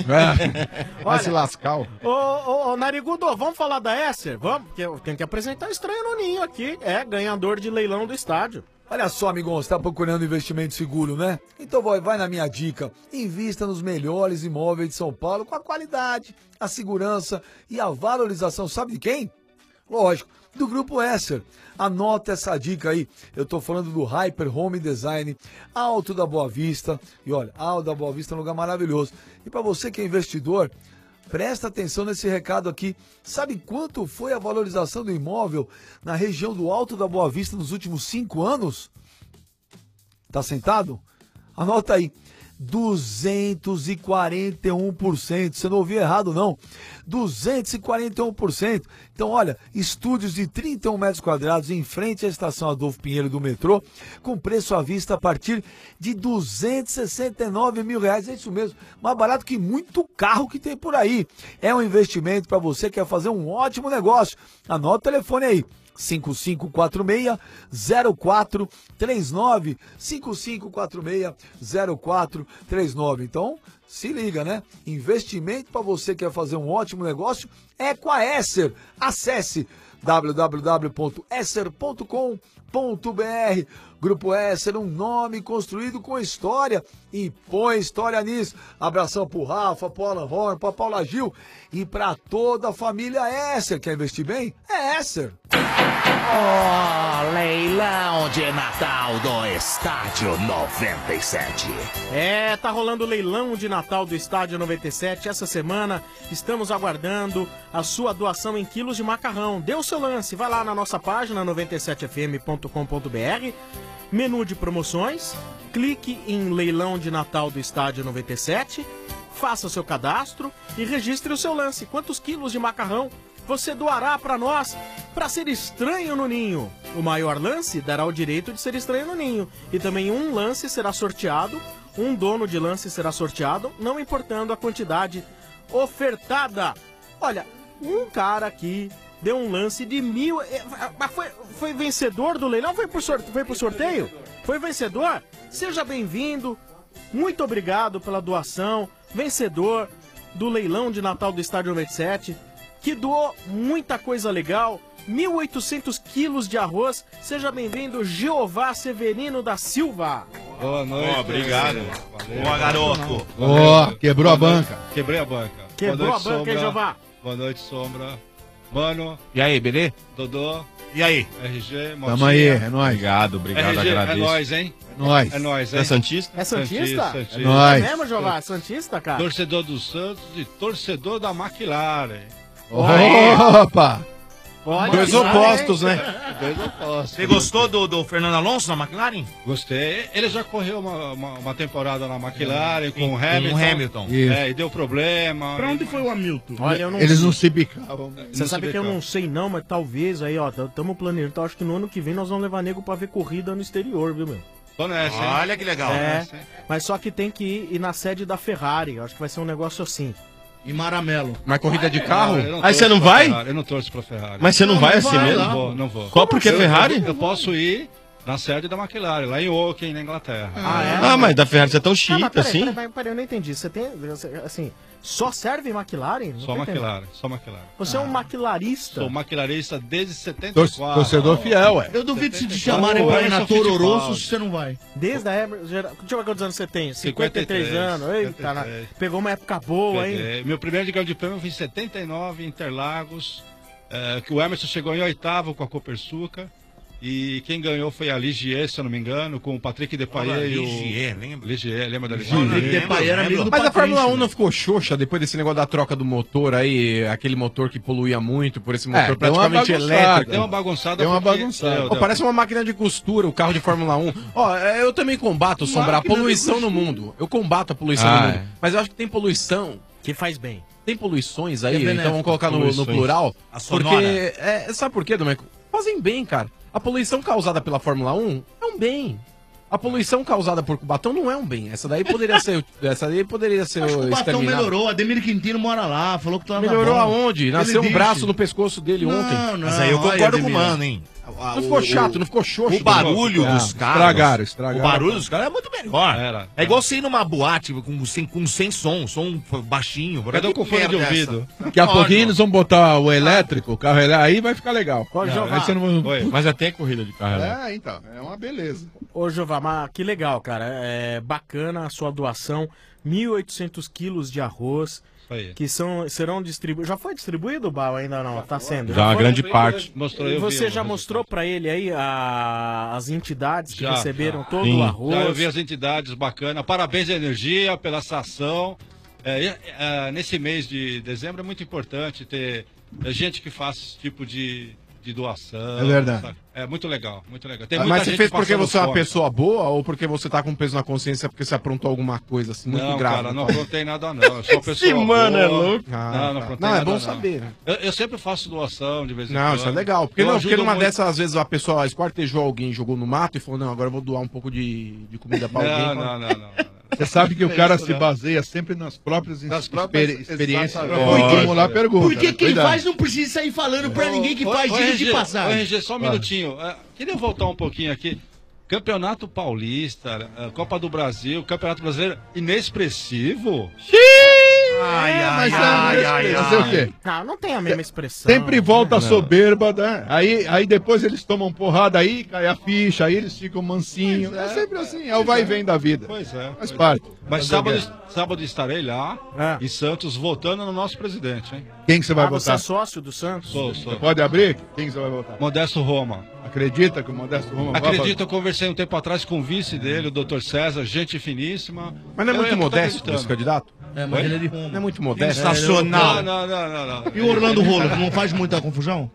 Vai se lascar. Ô, Narigudo, vamos falar da Esser? Vamos, porque eu tenho que apresentar Estranho no Ninho aqui. Ganhador de leilão do estádio. Olha só, amigão, você está procurando investimento seguro, né? Então vai na minha dica. Invista nos melhores imóveis de São Paulo com a qualidade, a segurança e a valorização. Sabe de quem? Lógico, do Grupo Esser. Anota essa dica aí. Eu tô falando do Hyper Home Design, Alto da Boa Vista. E olha, Alto da Boa Vista é um lugar maravilhoso. E para você que é investidor, presta atenção nesse recado aqui. Sabe quanto foi a valorização do imóvel na região do Alto da Boa Vista nos últimos 5 anos? Tá sentado? Anota aí. 241%. Você não ouviu errado, não. 241%. Então, olha, estúdios de 31 metros quadrados em frente à estação Adolfo Pinheiro do metrô, com preço à vista a partir de R$269 mil. É isso mesmo. Mais barato que muito carro que tem por aí. É um investimento para você que quer fazer um ótimo negócio. Anota o telefone aí. 5546-0439, 5546-0439. Então, se liga, né? Investimento para você que quer fazer um ótimo negócio é com a Esser. Acesse www.esser.com.br. Grupo Esser, um nome construído com história, e põe história nisso. Abração pro Rafa, pro Alan Horn, pra Paula Gil e pra toda a família Esser. Quer investir bem? É Esser. Oh, leilão de Natal do Estádio 97. Tá rolando o leilão de Natal do Estádio 97. Essa semana estamos aguardando a sua doação em quilos de macarrão. Dê o seu lance, vai lá na nossa página 97fm.com.br, menu de promoções, clique em leilão de Natal do Estádio 97, faça o seu cadastro e registre o seu lance. Quantos quilos de macarrão você doará para nós, para ser estranho no ninho? O maior lance dará o direito de ser estranho no ninho. E também um lance será sorteado, um dono de lance será sorteado, não importando a quantidade ofertada. Olha, um cara aqui deu um lance de 1.000... Foi vencedor do leilão? Foi pro sorteio? Foi vencedor? Seja bem-vindo. Muito obrigado pela doação. Vencedor do leilão de Natal do Estádio 97. Que doou muita coisa legal, 1.800 quilos de arroz. Seja bem-vindo, Jeová Severino da Silva. Boa noite. Obrigado. Boa, garoto. Quebrou a banca. Quebrei a banca. Quebrou a banca, hein, Jeová? Boa noite, Sombra. Mano. E aí, beleza? Dodô. E aí? RG, Motinha. Tamo aí, é nóis. Obrigado, RG, agradeço. é nóis, hein? Nóis. É nóis, hein? É santista? É santista? É nóis. É mesmo, Jeová? É santista, cara? Torcedor do Santos e torcedor da McLaren. Opa! Olha, Dois opostos, né? Dois opostos. Você gostou do Fernando Alonso na McLaren? Gostei. Ele já correu uma temporada na McLaren com o Hamilton. Com o Hamilton. E deu problema. Pra onde foi o Hamilton? Olha, eu não Eles sei. não se bicavam. Você sabe que eu não sei não, mas talvez aí, ó, estamos planejando. Então acho que no ano que vem nós vamos levar nego pra ver corrida no exterior, viu, meu? Tô nessa, hein? Olha que legal. Mas só que tem que ir na sede da Ferrari. Eu acho que vai ser um negócio assim. E Maramelo. Mas corrida de carro? Eu não Aí você torço não pra vai? Ferrari, eu não torço pra Ferrari. Mas você não vai assim mesmo? Não vou. Qual porque é Ferrari? Eu posso ir na sede da McLaren, lá em Woking, na Inglaterra. Ah, mas da Ferrari você é tão chique mas assim? peraí, eu não entendi. Você tem, assim, só serve McLaren? Não Só tô entendendo. McLaren, só McLaren. Você é um maquilarista? Sou maquilarista desde 74. Torcedor fiel, ué. Eu duvido se te chamarem pra ir na Toro Rosso, você não vai. Desde a época... Deixa eu ver quantos anos você tem. 53 53 anos. Eita, 53. pegou uma época boa, hein? Meu primeiro de grande prêmio foi em 79, em Interlagos, que o Emerson chegou em oitavo com a Copersuca. E quem ganhou foi a Ligier, se eu não me engano, com o Patrick Depailler e o... Ligier, lembra? Ligier, lembra da Ligier? Patrick Depailler era amigo do Mas a Patrício, Fórmula 1 né? não ficou xoxa depois desse negócio da troca do motor aí, aquele motor que poluía muito por esse motor deu uma praticamente bagunçada. elétrico. Deu uma bagunçada. Deu uma porque- bagunçada. Pô, parece uma máquina de costura o carro de Fórmula 1. Ó, eu também combato, Sombra, a poluição no mundo. Eu combato a poluição no mundo. Mas eu acho que tem poluição. Que faz bem. Tem poluições aí, benéfico. então vamos colocar no Poluições. plural. A sonora. Porque, sabe por quê, Domenico? Fazem bem, cara. A poluição causada pela Fórmula 1 é um bem. A poluição causada por Cubatão não é um bem. Essa daí poderia ser Acho que o Batão exterminada. melhorou. Ademir Quintino mora lá, falou que tava Melhorou bom. aonde? Nasceu Ele um braço disse. no pescoço dele ontem. Não, Mas aí eu olha, concordo com o Ademir. mano, hein? Não ficou chato, não ficou xoxo. O barulho Ah, dos carros. Estragaram. O barulho dos carros é muito melhor. Era. É igual você ir numa boate sem som baixinho. Cada um com fone de ouvido. Daqui a pouquinho eles vão botar o elétrico, o carro elétrico, aí vai ficar legal. Ô, Jeová. Aí você não vai... Oi. Mas já tem corrida de carro, né? Então, é uma beleza. Ô, Jeová, mas que legal, cara. É bacana a sua doação. 1.800 quilos de arroz. Aí. Que serão distribuídos. Já foi distribuído, Bal? Ainda não? Tá sendo? Já uma foi? grande parte. Mostrou, E eu vi você já o mostrou pra ele aí as entidades que Já, receberam todo Sim. o arroz? Já eu vi as entidades, bacana. Parabéns à Energia pela essa ação. Nesse mês de dezembro é muito importante ter gente que faz esse tipo de doação. É verdade. sabe? É muito legal, muito legal. Tem muita Mas você gente fez porque passando você é uma fome. pessoa boa ou porque você tá com peso na consciência porque você aprontou alguma coisa assim muito Não, grave? cara, não Então? aprontei nada não. Eu sou uma pessoa mano boa. é louco. Não, não tá. aprontei Não, é nada bom não. saber. Eu sempre faço doação de vez em quando. Não, isso é legal. Porque, Eu não, porque ajudo numa muito- dessas, às vezes, a pessoa esquartejou alguém, jogou no mato e falou, não, agora eu vou doar um pouco de comida pra alguém. Não. Você sabe que o cara Isso, se né? baseia sempre nas próprias, Nas próprias experiências. exatamente. Vamos formular a pergunta. Porque né? quem Cuidado. faz não precisa sair falando pra ninguém que Ô, faz ô, diga de RG, passagem. ô, RG, só um minutinho. Queria voltar um pouquinho aqui. Campeonato Paulista, Copa do Brasil, Campeonato Brasileiro inexpressivo. Fazer o quê? Não tem a mesma expressão. Sempre volta a soberba, né? Aí depois eles tomam porrada, aí cai a ficha, aí eles ficam mansinhos. É sempre assim, é o vai e vem da vida. Pois é. Faz parte. Mas sábado estarei lá em Santos votando no nosso presidente, hein? Quem que você vai Você votar? é sócio do Santos? Sou. Você pode abrir? Quem que você vai votar? Modesto Roma. Acredita que o Modesto Roma vai Acredito, eu conversei um tempo atrás com o vice dele, o Dr. César, gente finíssima. Mas não é muito Eu tô modesto acreditando. esse candidato? É, mas ele é de Roma. Não é muito modesto? Sensacional. Não. E o Orlando Rolo, não faz muita confusão?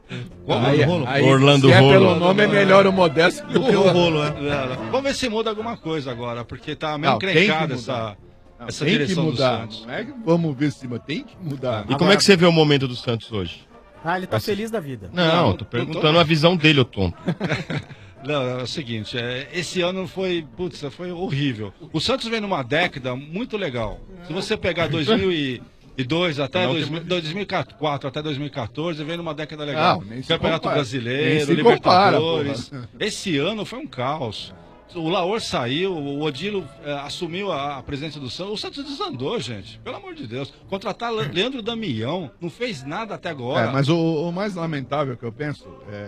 Orlando se é Rolo. pelo nome, é melhor o Modesto Do que o Rolo, é. Não. Vamos ver se muda alguma coisa agora, porque tá meio Não, tem que encrencada mudar. essa Tem que direção do mudar. Santos. Não é que vamos ver se tem que mudar. E como é que você vê o momento do Santos hoje? Ele tá feliz da vida. Não, tô perguntando a visão dele, ô tonto. Não, é o seguinte, esse ano foi horrível. O Santos vem numa década muito legal. Se você pegar 2002 até 2004 até 2014, vem numa década legal. Campeonato Brasileiro, Libertadores. Esse ano foi um caos. O Laor saiu, o Odilo assumiu a presidência do Santos. O Santos desandou, gente. Pelo amor de Deus. Contratar Leandro Damião, não fez nada até agora. Mas o mais lamentável que eu penso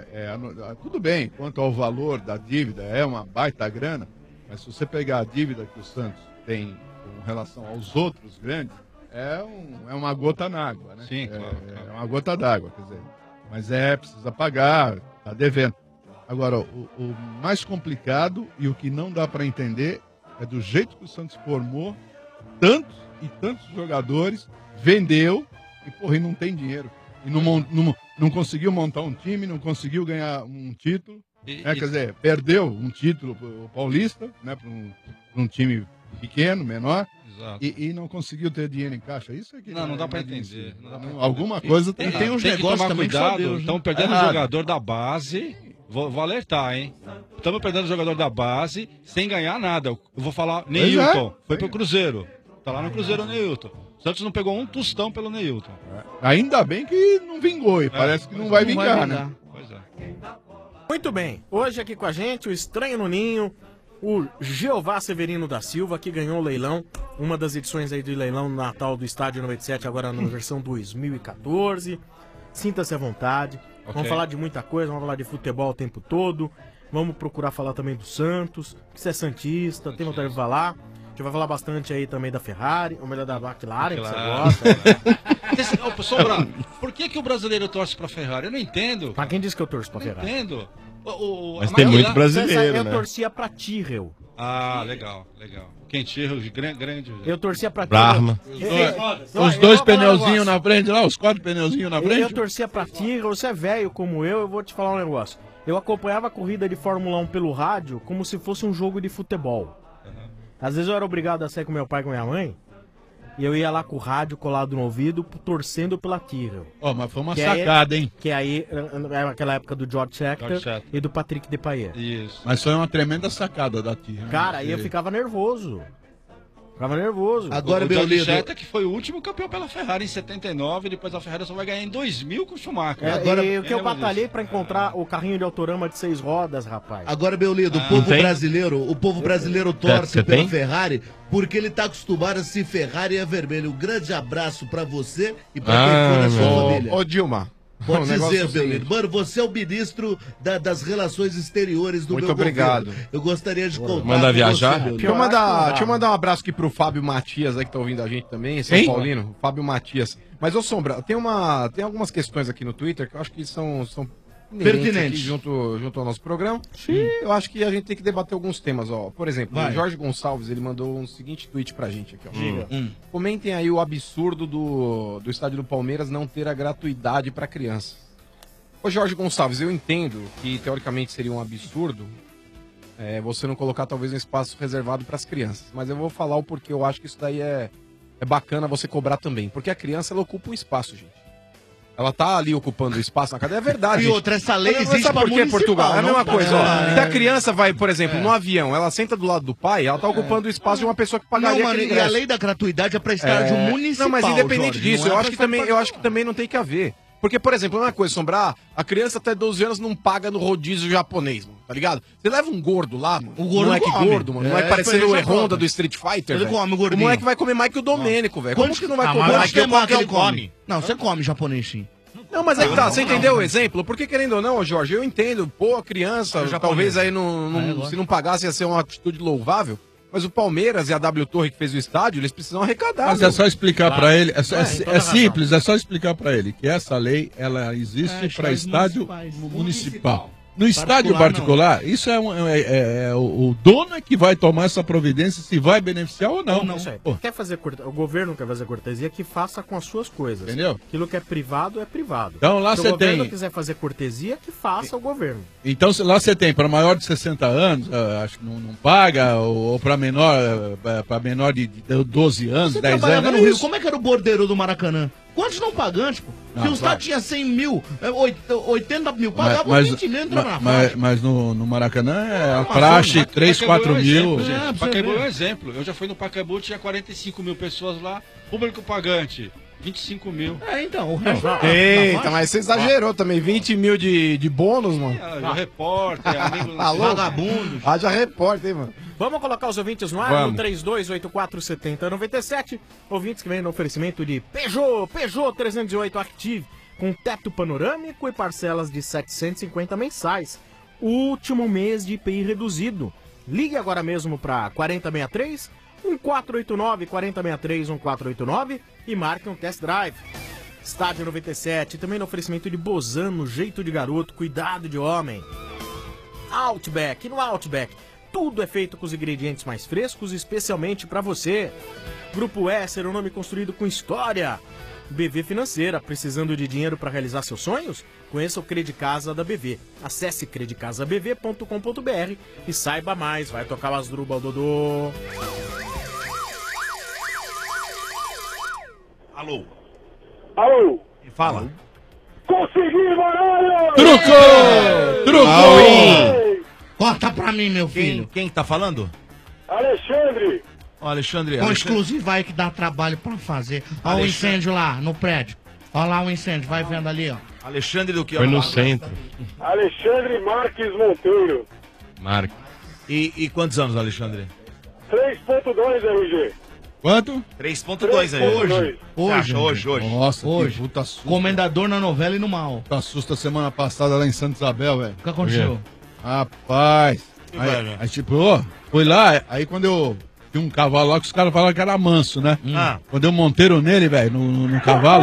tudo bem, quanto ao valor da dívida, é uma baita grana, mas se você pegar a dívida que o Santos tem com relação aos outros grandes, é uma gota na água, né? Sim, claro. É uma gota d'água, quer dizer. Mas precisa pagar, tá devendo. Agora, o mais complicado e o que não dá para entender é do jeito que o Santos formou tantos e tantos jogadores, vendeu e não tem dinheiro. E não conseguiu montar um time, não conseguiu ganhar um título. Quer dizer, perdeu um título o Paulista, né, para um time pequeno, menor. E não conseguiu ter dinheiro em caixa. Isso é que não dá para entender. Alguma coisa tem. Tem uns tem que negócios tomar também cuidado. Estão perdendo o jogador da base. Vou alertar, hein? Estamos perdendo o jogador da base sem ganhar nada. Eu vou falar Neilton. Foi pro Cruzeiro. Tá lá no Cruzeiro o Neilton. O Santos não pegou um tostão pelo Neilton. Ainda bem que não vingou e parece que não vai vingar, né? Pois é. Muito bem. Hoje aqui com a gente, o Estranho no Ninho, o Jeová Severino da Silva, que ganhou o leilão. Uma das edições aí do leilão no Natal do Estádio 97, agora na versão 2014. Sinta-se à vontade. Vamos falar de muita coisa, vamos falar de futebol o tempo todo. Vamos procurar falar também do Santos, que você é santista, tem vontade de falar. A gente vai falar bastante aí também da Ferrari, ou melhor da McLaren, que você gosta. Sombra, por que o brasileiro torce pra Ferrari? Eu não entendo. Mas quem disse que eu torço pra Ferrari? Não entendo. Mas tem muito brasileiro, eu né? torcia pra Tyrrell. Ah, legal. Quem Tyrrell, grande. Eu torcia pra Brahma. Os dois pneuzinhos na frente lá, os 4 pneuzinhos na frente. Eu torcia pra Tyrrell, você é velho como eu vou te falar um negócio. Eu acompanhava a corrida de Fórmula 1 pelo rádio como se fosse um jogo de futebol. Às vezes eu era obrigado a sair com meu pai e com minha mãe, e eu ia lá com o rádio colado no ouvido, torcendo pela Tyrrell. Mas foi uma sacada, hein? Que aí, era aquela época do George Scheckter e do Patrick Depailler. Isso. Mas foi uma tremenda sacada da Tyrrell. Cara, aí eu ficava nervoso. Agora, o meu George líder. Scheckter, que foi o último campeão pela Ferrari em 79, depois a Ferrari só vai ganhar em 2000 com o Schumacher. E o que eu batalhei pra encontrar o carrinho de autorama de 6 rodas, rapaz. Agora, meu líder, o povo brasileiro torce pela Ferrari porque ele tá acostumado a se Ferrari é vermelho. Um grande abraço pra você e pra quem for da sua família. Ô, Dilma. Pode dizer, meu líder. Mano, você é o ministro das relações exteriores do Muito meu obrigado. governo. Eu gostaria de contar Manda com viajar? você, meu Deixa eu mandar um abraço aqui pro Fábio Matias aí que tá ouvindo a gente também, São Paulino, Fábio Matias. Mas, ô Sombra, tem algumas questões aqui no Twitter que eu acho que são pertinentes junto ao nosso programa. E eu acho que a gente tem que debater alguns temas, ó. Por exemplo, o Jorge Gonçalves, ele mandou um seguinte tweet pra gente aqui, ó. Comentem aí o absurdo do estádio do Palmeiras não ter a gratuidade pra criança. Ô Jorge Gonçalves, eu entendo que teoricamente seria um absurdo você não colocar talvez um espaço reservado pras crianças. Mas eu vou falar o porquê eu acho que isso daí é bacana você cobrar também. Porque a criança, ela ocupa um espaço, gente. Ela tá ali ocupando o espaço na cadeia, é verdade. E outra, essa lei existe sabe por quê, Portugal? É a mesma coisa, ó. Se a é. criança vai, por exemplo, no avião, ela senta do lado do pai, ela tá ocupando o espaço de uma pessoa que pagaria Não, mano, aquele e a ingresso. lei da gratuidade é pra estádio municipal, Não, mas independente Jorge, disso, não é eu acho pra que também não tem que haver. Porque, por exemplo, uma coisa, Sombrar, a criança até 12 anos não paga no rodízio japonês, mano. tá ligado? Você leva um gordo lá, mano. O gordo moleque come. gordo, mano. Não vai parecer o Honda do Street Fighter, Ele velho. come o O gordinho. moleque vai comer mais que o Domênico, velho. Como que não vai comer? Quantos temaki ele come? Não, você come japonês, sim. Não, mas aí que tá, você entendeu o exemplo? Porque querendo ou não, Jorge, eu entendo, pô, a criança, talvez aí se não pagasse ia ser uma atitude louvável, mas o Palmeiras e a W Torre que fez o estádio, eles precisam arrecadar. Mas é só explicar pra ele, é simples, é só explicar pra ele que essa lei, ela existe para estádio municipal. No estádio particular, isso o dono é que vai tomar essa providência se vai beneficiar ou não. Isso aí. Quer fazer o governo quer fazer cortesia, que faça com as suas coisas. Entendeu? Aquilo que é privado é privado. Então lá se você o governo tem. quiser fazer cortesia, que faça o governo. Então lá você tem para maior de 60 anos, acho que não paga, ou para menor de 12 anos, Você 10 trabalhava anos. no é Rio, isso. como é que era o bordeiro do Maracanã? Quantos não pagantes, pô? Se o estádio tinha 100 mil, 80 mil, pagava 20 mil, entrava na faixa. Mas no Maracanã é a praxe 3, 4 mil. Pacaembu é um exemplo. Eu já fui no Pacaembu, tinha 45 mil pessoas lá. Público pagante, 25 mil. Então, o resto... Eita, mas você exagerou também. 20 mil de bônus, mano. Repórter, amigo... Vagabundos. Haja repórter, hein, mano. Vamos colocar os ouvintes no ar Vamos. no 32847097. Ouvintes que vêm no oferecimento de Peugeot 308 Active, com teto panorâmico e parcelas de 750 mensais. Último mês de IPI reduzido. Ligue agora mesmo para 4063 1489 4063 1489 e marque um test drive. Estádio 97, também no oferecimento de Bozano, jeito de garoto, cuidado de homem. Outback, no Outback, tudo é feito com os ingredientes mais frescos, especialmente para você. Grupo S era um nome construído com história. BV Financeira, precisando de dinheiro para realizar seus sonhos? Conheça o Credicasa da BV. Acesse credicasabv.com.br e saiba mais. Vai tocar o Asdrubal, Dodô. Alô? Alô? Fala. Consegui, baralho! Trucou! Corta pra mim, meu filho. Quem tá falando? Alexandre! Ó, Alexandre. Com exclusivo aí que dá trabalho pra fazer. Olha o incêndio lá, no prédio. Olha lá o incêndio, vai vendo ali, ó. Alexandre do que? Foi no centro. Alexandre Marques Monteiro. Marco. E quantos anos, Alexandre? 3.2 RG. Quanto? 3.2 aí. Hoje. Nossa, Hoje. que puta susto. Comendador na novela e no mal. Puta susto a semana passada lá em Santa Isabel, velho. O que aconteceu? Rapaz. Aí tipo, fui lá, aí quando eu tinha um cavalo lá que os caras falaram que era manso, né? Quando eu monteiro nele, velho, no cavalo,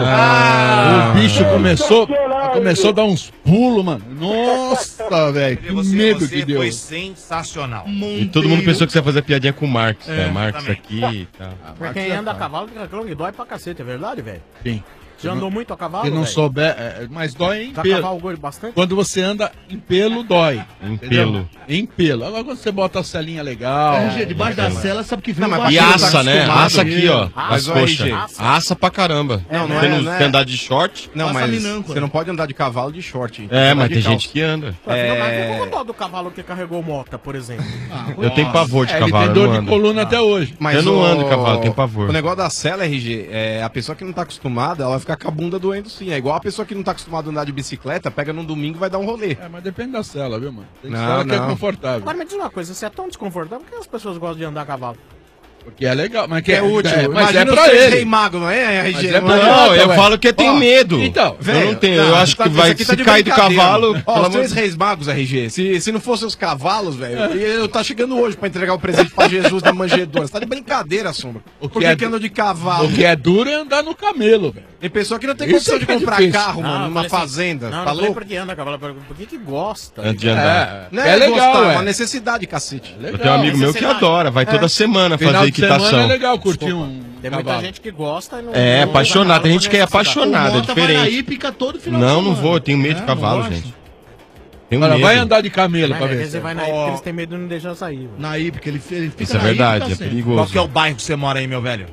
o bicho começou a dar uns pulos, mano. Nossa, velho, que medo que deu. Foi sensacional. E todo mundo pensou que você ia fazer piadinha com o Marcos, né? Marcos aqui e tal. Pra quem anda a cavalo, que dói pra cacete, é verdade, velho? Sim. Já andou muito a cavalo, Se não velho? souber, mas dói em Já pelo. cavalgou bastante? Quando você anda em pelo, dói. Em entendeu? pelo. Em pelo. Agora quando você bota a celinha legal. RG, debaixo da cela, sabe que vem E assa, né? Assa aqui, ó. Mas As o coxas. RG. Assa pra caramba. Não Você não é. quer andar de short? Não, Passa mas minâncora. você não pode andar de cavalo de short. É, mas de tem calça. gente que anda. Mas eu vou dó do cavalo que carregou mota, por exemplo. Eu tenho pavor de Ele cavalo, tem eu dor não de ando. coluna até hoje. Mas Eu não o- ando de cavalo, tenho pavor. O negócio da cela, RG, a pessoa que não tá acostumada, ela vai ficar com a bunda doendo sim. É igual a pessoa que não tá acostumada a andar de bicicleta, pega num domingo e vai dar um rolê. É, mas depende da cela, viu, mano? Tem Não, cela que é não. confortável. Agora me diz uma coisa, se é tão desconfortável, por que as pessoas gostam de andar a cavalo? Porque é legal, mas que É útil. mas Imagina é pra os três ele. rei mago, não é, RG? Mas é pra Não, ele, eu velho. falo que tem Ó, medo. Então, eu não tenho. Eu Não, acho que isso vai aqui tá se de cair do brincadeira. cavalo. Ó, pelo os três amor- reis magos, RG. Se não fossem os cavalos, velho, eu tá chegando hoje pra entregar o presente pra Jesus da manjedoura. Você tá de brincadeira, Sombra. Por que andam de cavalo? O que é duro é andar no camelo, velho. Tem pessoa que não tem Isso condição é de que é comprar difícil. carro, mano, eu numa falei assim, fazenda. Não, Tá não falei louco? por que anda a cavalo, por que gosta? Antes de andar. Não É legal, gostar, é. uma necessidade, cacete. Eu tenho um amigo meu que necessidade. adora, vai toda semana Final fazer de semana é equitação. legal curtir um Tem muita cavalo. gente que gosta e não... É, não usa apaixonado. cavalo Tem gente por que é necessidade. apaixonado, é Mota vai na diferente. hípica todo final de Não, semana. não vou, eu tenho medo de É, cavalo, não gosta. gente. Tenho Agora, medo. vai andar de camelo Mas pra às ver. vezes se- você vai na hípica, eles têm medo de não deixar sair. velho. Na hípica, ele fica Isso é na verdade, hípica é sempre. perigoso. Qual que é o bairro que você mora aí, meu velho?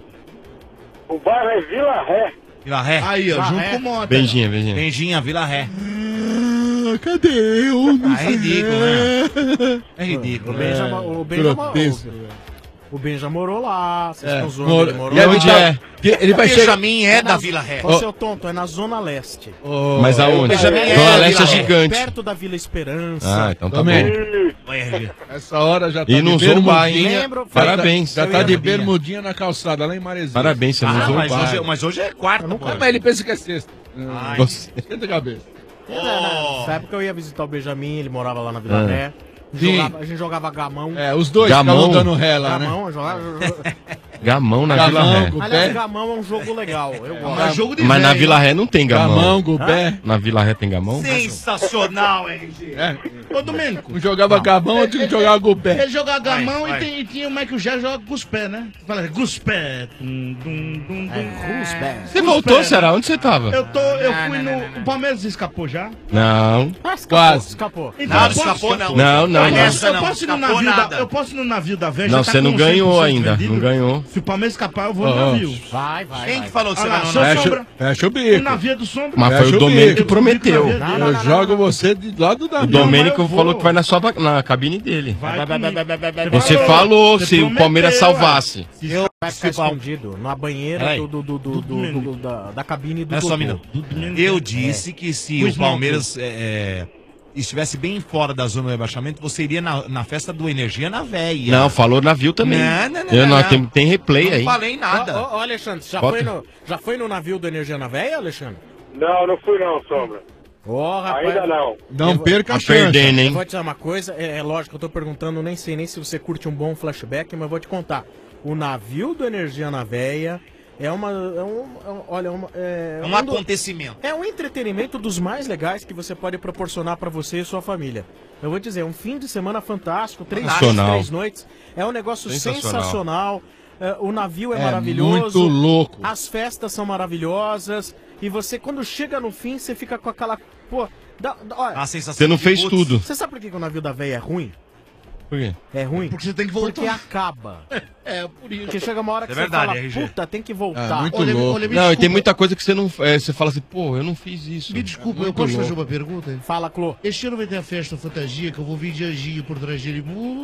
O bairro é Vila Ré. Vila Ré? Aí, ó, Ah, junto é? com o Mota. Beijinha, beijinha. Benjinha, Vila Ré. Cadê? Eu não Ah, é ridículo, né? É ridículo. O Benja é uma- Grotesco, O Ben já morou lá, vocês estão zoando, moro. ele morou E lá. onde é? Ele vai chegar... Benjamin é da Vila Ré. Ô, seu tonto, é na Zona Leste. Mas aonde? Zona Leste é gigante. Perto da Vila Esperança. Ah, então tá bom. Essa hora já tá E não de zombar, hein? bermudinha. Parabéns. Já tá de bermudinha na calçada, lá em Maresia. Parabéns, você não zombou. Mas hoje é quarta, pô. Mas ele pensa que é sexta. Você- Esquenta a cabeça. Nessa época eu ia visitar o Benjamin, ele morava lá na Vila Ré. Sim. A gente jogava gamão. É, os dois Gamão. ficavam dando ré lá, né? Gamão, eu jogava... Gamão na Gamão, Vila Ré. Gubé. Aliás, gamão é um jogo legal, eu gosto. Mas jogo de Mas na velho. Vila Ré não tem gamão. Gamão, Gubé. Na Vila Ré tem gamão? Sensacional, RG. É. Ô, Domênico. Um jogava gamão, outro jogava Gubé. Ele jogava gamão vai. e tinha o Michael Jackson joga com os pés, né? Fala, Guspé. Você voltou, será? Onde você tava? Eu fui no. O Palmeiras escapou já? Não. Quase. Escapou. Então, Nada, eu posso- escapou não. Não, não, Eu não. posso- eu não, posso ir no escapou navio nada. da, eu posso ir no navio da Veja. Não, tá você não com ganhou 100% ainda. vendido. Não ganhou. Se o Palmeiras escapar, eu vou no navio. Vai. Quem que falou que você Olha lá, vai no seu navio? Sombra. Fecha o O bico. navio é do Sombra. Mas Fecha foi o o Domênico bico. que prometeu. Não, Eu jogo você de lado da O minha. Domênico mas eu falou vou. que vai na cabine dele. Vai comigo. Você falou Você se o prometeu, Palmeiras ué. salvasse. Vai ficar escondido na banheira Peraí. da cabine do Olha só, Dodô. menino. Eu disse que se Pois o não, Palmeiras estivesse bem fora da zona do rebaixamento, você iria na festa do Energia na Véia. Não, falou navio também. Tem replay aí. Não falei nada. Ô, Alexandre, Bota. já foi no navio do Energia na Véia, Alexandre? Não fui não, Sombra. Ô, rapaz. Ainda não. Não perca a Tá chance. perdendo, Eu hein? vou te dizer uma coisa, é lógico, eu tô perguntando, nem sei nem se você curte um bom flashback, mas eu vou te contar. O navio do Energia na Véia é É um acontecimento. É um entretenimento dos mais legais que você pode proporcionar pra você e sua família. Eu vou dizer, um fim de semana fantástico, 3 dias, Sensacional. 3 noites. É um negócio sensacional. O navio é, É maravilhoso. muito louco. As festas são maravilhosas. E você, quando chega no fim, você fica com aquela. Pô, olha, A sensação Você não de, fez putz, tudo. você sabe por que o navio da véia é ruim? Por quê? É ruim? Porque você tem que voltar. Porque acaba. É, por isso. Porque chega uma hora que É você verdade, fala, RG. puta, tem que voltar. É, muito Olha, louco. olha, me Não, e tem desculpa. muita coisa que você não. Você fala assim, pô, eu não fiz isso. Me desculpa, eu Muito posso fazer louco. uma pergunta? Fala, Clô. Este ano vai ter a festa fantasia que eu vou vir de anjinho por trás dele.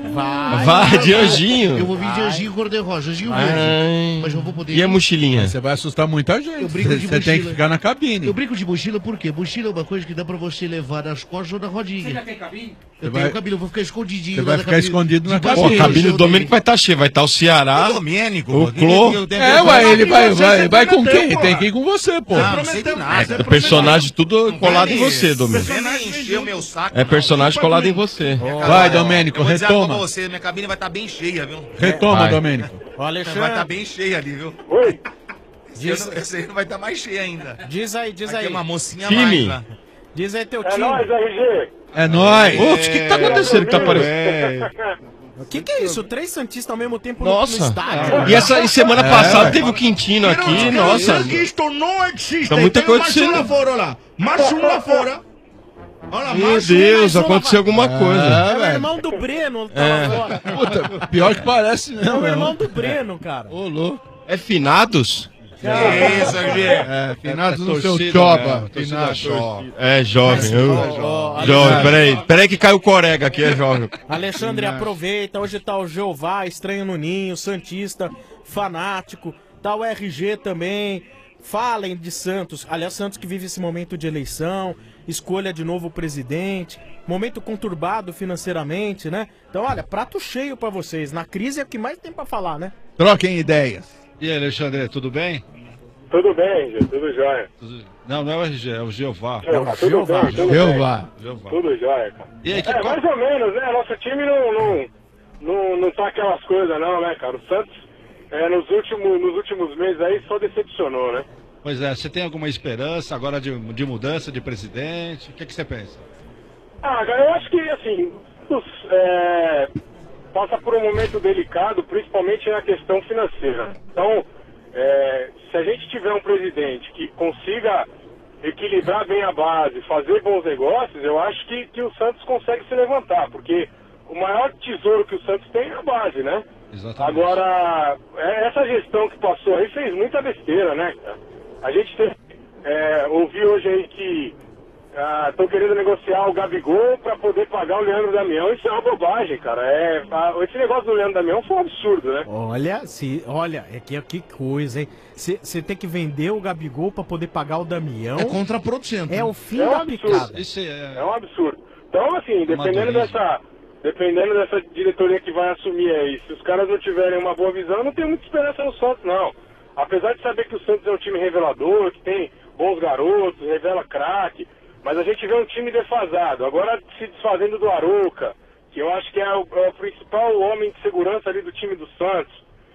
Vai, de anjinho. Eu vou vir de anjinho cor-de-rosa, anjinho verde. Ai. Mas não vou poder. E a mochilinha? Você vai assustar muita gente. Eu brinco de Você tem que mochila. ficar na cabine. Eu brinco de mochila por quê? Mochila é uma coisa que dá pra você levar nas costas ou na rodinha. Você já tem cabine? Eu vai- tenho cabine, eu vou ficar escondidinho Você lá vai na ficar cabine. escondido na Debaixo Pô, a cabine. do cabine do show Domênico dele. vai estar cheia. Vai estar o Ceará. O Domênico. O Clô. Ele vai Você com quem? prometeu, Tem porra. que ir com você, pô. Não sei de nada. O personagem tudo colado em você, Domênico. Você nem encheu meu saco. É personagem colado em você. Vai, Domênico, Eu vou dizer algo pra retoma. você, minha cabine vai estar bem cheia, viu? Retoma, Vai. Domênico. Ô, Alexandre, Vai estar bem cheia ali, viu? Oi. Esse aí vai estar mais cheia ainda. diz aí. Vai ter uma mocinha Time. mais lá. Diz aí teu É time. nóis, RG. É nóis. Putz, o que tá acontecendo que tá aparecendo? O que é isso? 3 Santistas ao mesmo tempo Nossa. no estádio. E semana passada teve o Quintino aqui, nossa. Que isto não existe. Tá muita Tem coisa mais um lá acontecendo. fora, olha lá. Mais um lá fora. Olha lá, Meu mais um, Deus, mais um lá aconteceu alguma coisa. É o velho. irmão do Breno, tá lá fora. Puta, pior que parece É mesmo. o irmão do Breno, cara. Ô, louco. É finados? Isso, RG. É, finados no seu torcida choba. mesmo, Finados. É jovem. Ó, Jovem, peraí que caiu o corega aqui, é jovem. Alexandre, aproveita. Hoje tá o Jeová, Estranho no Ninho, Santista, Fanático. Tá o RG também. Falem de Santos. Aliás, Santos que vive esse momento de eleição, escolha de novo presidente, momento conturbado financeiramente, né? Então, olha, prato cheio pra vocês. Na crise é o que mais tem pra falar, né? Troquem ideias. E aí, Alexandre, tudo bem? Tudo bem, RG, tudo jóia. Não, não é o RG, é o Jeová. Tudo bem, tudo bem. Jeová. Jeová. Tudo jóia, cara. E aí, que É, mais ou menos, né? Nosso time não tá aquelas coisas não, né, cara? O Santos, nos últimos meses aí, só decepcionou, né? Pois é, você tem alguma esperança agora de mudança de presidente? O que você pensa? Ah, cara, eu acho que, assim, passa por um momento delicado, principalmente na questão financeira. Então, se a gente tiver um presidente que consiga equilibrar bem a base, fazer bons negócios, eu acho que o Santos consegue se levantar, porque o maior tesouro que o Santos tem é a base, né? Exatamente. Agora, essa gestão que passou aí fez muita besteira, né, cara? A gente ouvi hoje aí que estão querendo negociar o Gabigol para poder pagar o Leandro Damião. Isso é uma bobagem, cara. Esse negócio do Leandro Damião foi um absurdo, né? Olha, que coisa, hein? Você tem que vender o Gabigol para poder pagar o Damião. É contraproducente. É o fim É um da absurdo. picada. Isso é um absurdo. Então, assim, dependendo dessa diretoria que vai assumir aí, se os caras não tiverem uma boa visão, não tem muita esperança no Santos, não. Apesar de saber que o Santos é um time revelador, que tem bons garotos, revela craque, mas a gente vê um time defasado. Agora se desfazendo do Arouca, que eu acho que é o principal homem de segurança ali do time do Santos.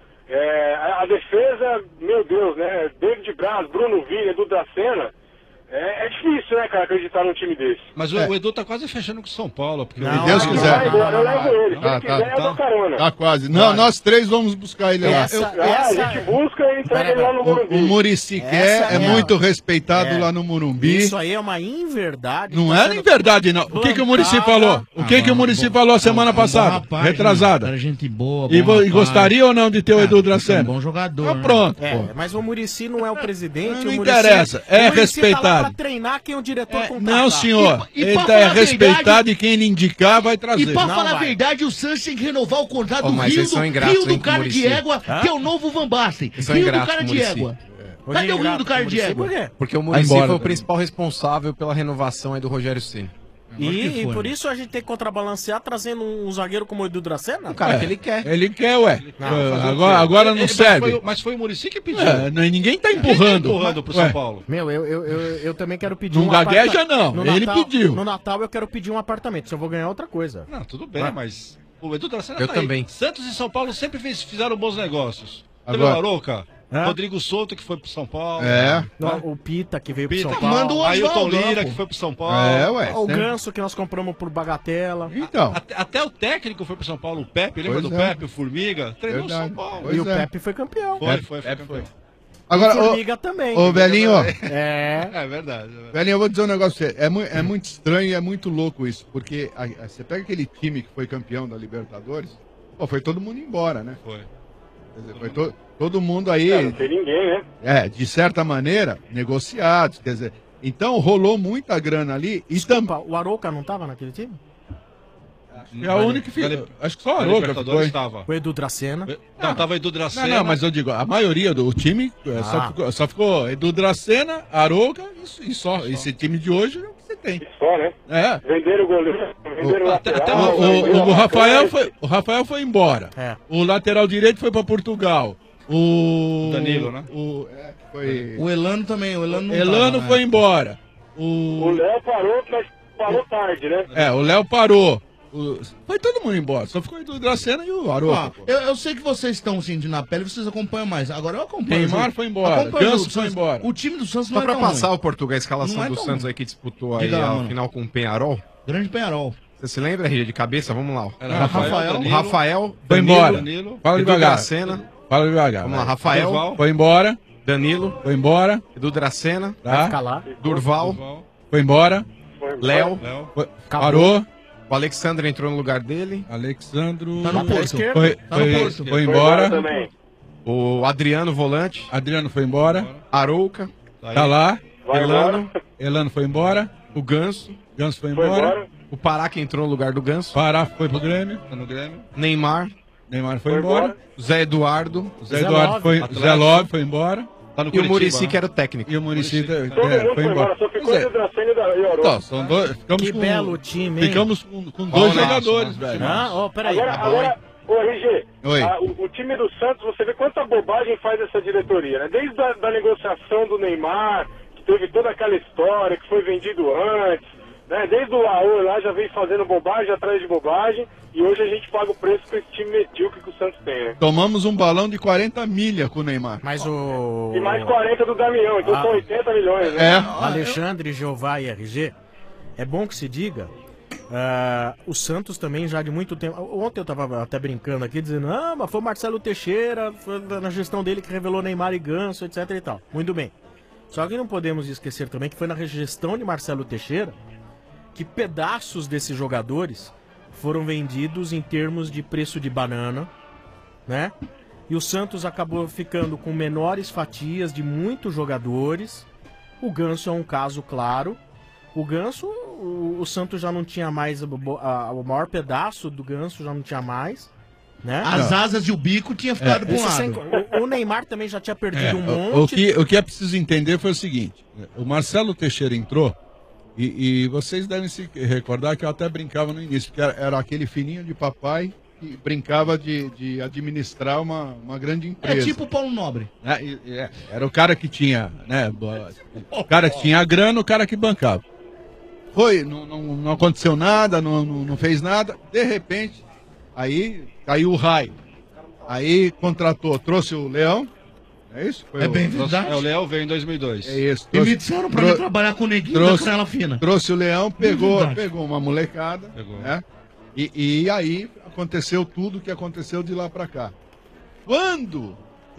A defesa, meu Deus, né? David Braz, Bruno Villa, Edu Dracena. É difícil, né, cara, acreditar num time desse. Mas o Edu tá quase fechando com o São Paulo. Porque Se Deus quiser. Eu levo ele. Se ele quiser, eu dou carona. Tá quase. Não, nós três vamos buscar ele lá. A gente busca e entrega ele lá no Morumbi. O Muricy quer, é muito respeitado lá no Morumbi. Isso aí é uma inverdade. Não é inverdade, não. O que o Muricy falou? O que o Muricy falou a semana passada? Retrasada. Era gente boa, E gostaria ou não de ter o Edu Dracena? Bom jogador. Pronto. Mas o Muricy não é o presidente. Não interessa. É respeitado. Pra treinar quem o diretor contratar. Não, senhor. Ele é respeitado e quem ele indicar vai trazer. E pra falar a verdade, o Santos tem que renovar o contrato do Rio do Cara de Égua, que é o novo Van Basten. Rio do Cara de Égua. Cadê o Rio do Cara de Égua? Porque o Muricy foi o principal responsável pela renovação aí do Rogério Ceni. E por isso a gente tem que contrabalancear trazendo um zagueiro como o Edu Dracena? O cara que ele quer. Ele quer, ué. Agora não serve. Mas foi o Muricy que pediu. Ninguém tá empurrando. Pro São Paulo. Meu, eu também quero pedir não gagueja, não. Ele pediu. No Natal eu quero pedir um apartamento, se eu vou ganhar outra coisa. Não, tudo bem, mas o Edu Dracena eu tá também. Aí. Santos e São Paulo sempre fizeram bons negócios. Agora... Teve o Arouca, Rodrigo Souto, que foi pro São Paulo. O Pita, que veio pro São Paulo. Manda o Ailton Lira, que foi pro São Paulo. O Ganso, que nós compramos por bagatela. Então. Até o técnico foi pro São Paulo, o Pepe. Lembra do Pepe, o Formiga? Treinou o São Paulo. E o Pepe foi campeão. Foi campeão. Agora, o Formiga também. Ô, velhinho. É verdade. Velhinho, eu vou dizer um negócio pra você. É muito estranho e é muito louco isso. Porque você pega aquele time que foi campeão da Libertadores, foi todo mundo embora, né? Foi. Quer dizer, foi todo mundo aí. Não tem ninguém, né? De certa maneira, negociados. Quer dizer, então rolou muita grana ali. Desculpa, o Arouca não tava naquele time? É a única que ficou. Acho que só o Arouca ficou. Estava. O Edu Dracena. Não, tava Edu Dracena. Não, mas eu digo, a maioria do time só ficou Edu Dracena, Arouca e só. Esse time de hoje é o que você tem. E só, né? Venderam o goleiro, venderam o lateral. O Rafael foi embora. O lateral direito foi pra Portugal. O Danilo, né? O Elano também. O Elano não Elano tava, foi né? embora. O Léo parou, mas parou tarde, né? O Léo parou. Foi todo mundo embora, só ficou o Dracena e o Arouca. Eu sei que vocês estão sentindo na pele, vocês acompanham mais. Agora eu acompanho. Neymar foi embora, Ganso foi embora. O time do Santos Só não é pra tão passar ruim. o Portugal, a escalação do Santos aí que disputou aí Diga, ao mano. final com o Penharol. Grande Penharol. Você se lembra, RG, de cabeça? Vamos lá. Era Rafael, O Rafael foi Danilo, embora. Danilo, Fala Edu devagar. Dracena. Fala devagar. Vamos lá, Rafael, Durval. Foi embora. Danilo, Foi embora. Edu Dracena, Tá? Fica lá. Durval, Foi embora. Léo, Parou. o Alexandre entrou no lugar dele, Alexandro. Tá no Porto. Foi embora. Também. o Adriano, volante, Adriano foi embora. Arouca, Tá lá. Vai Elano, embora. Elano foi embora. o Ganso, Ganso foi Foi embora. embora. o Pará que entrou no lugar do Ganso, Pará foi pro Grêmio. Tá no Grêmio. Neymar, Neymar foi Foi embora. embora. Zé Eduardo Zé Eduardo Love, foi. Atlético. Zé Love foi embora. Tá no e o Curitiba, Muricy né? que era o técnico. E o Muricy Todo mundo foi embora. só ficou Pois é. o Dracena e o Arouca. Então, são dois. Ficamos Que com, belo time, hein? Ficamos com dois jogadores, velho. Peraí. Agora, ô RG, Oi. o time do Santos, você vê quanta bobagem faz essa diretoria, né? Desde da negociação do Neymar, que teve toda aquela história, que foi vendido antes, né? Desde o AO lá já vem fazendo bobagem atrás de bobagem, e hoje a gente paga o preço com esse time medíocre que o Santos tem, né? Tomamos um balão de 40 milha com o Neymar. Mas o... E mais 40 do Damião, então são 80 milhões, né? Alexandre, Jeová e RG, é bom que se diga, o Santos também já de muito tempo... Ontem eu tava até brincando aqui, dizendo, mas foi o Marcelo Teixeira, foi na gestão dele que revelou Neymar e Ganso, etc e tal. Muito bem. Só que não podemos esquecer também que foi na gestão de Marcelo Teixeira que pedaços desses jogadores foram vendidos em termos de preço de banana, né? E o Santos acabou ficando com menores fatias de muitos jogadores. O Ganso é um caso claro, o Ganso, o Santos já não tinha mais, o maior pedaço do Ganso já não tinha mais, né? As asas e o bico tinha ficado pra um lado. O Neymar também já tinha perdido um monte. O que é preciso entender foi o seguinte: o Marcelo Teixeira entrou e vocês devem se recordar que eu até brincava no início, porque era aquele filhinho de papai que brincava de administrar uma grande empresa. É tipo o Paulo Nobre. Era o cara que tinha, né? O cara que tinha a grana, o cara que bancava. Não aconteceu nada, não fez nada. De repente, aí caiu o raio. Aí contratou, trouxe o Leão. É isso? É bem verdade. O Leão veio em 2002. É isso. E me disseram pra mim trabalhar com o Neguinho da Canela Fina. Trouxe o Leão, pegou uma molecada. Né? E aí aconteceu tudo o que aconteceu de lá pra cá. Quando?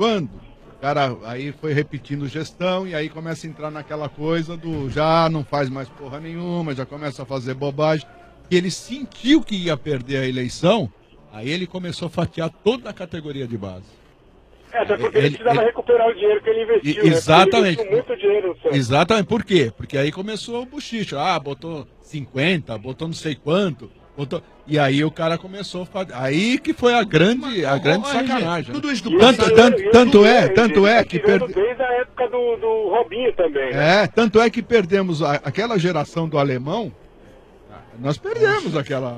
O cara aí foi repetindo gestão e aí começa a entrar naquela coisa do já não faz mais porra nenhuma, já começa a fazer bobagem. E ele sentiu que ia perder a eleição, aí ele começou a fatiar toda a categoria de base. Até porque ele precisava recuperar o dinheiro que ele investiu. Exatamente. Ele investiu muito dinheiro no Santos. Exatamente. Por quê? Porque aí começou o buchicho. Botou 50, botou não sei quanto. E aí o cara começou a fazer. Aí que foi a grande sacanagem. Tudo isso do tanto é que desde a época do Robinho também. Né? Tanto é que perdemos aquela geração do alemão. Nós perdemos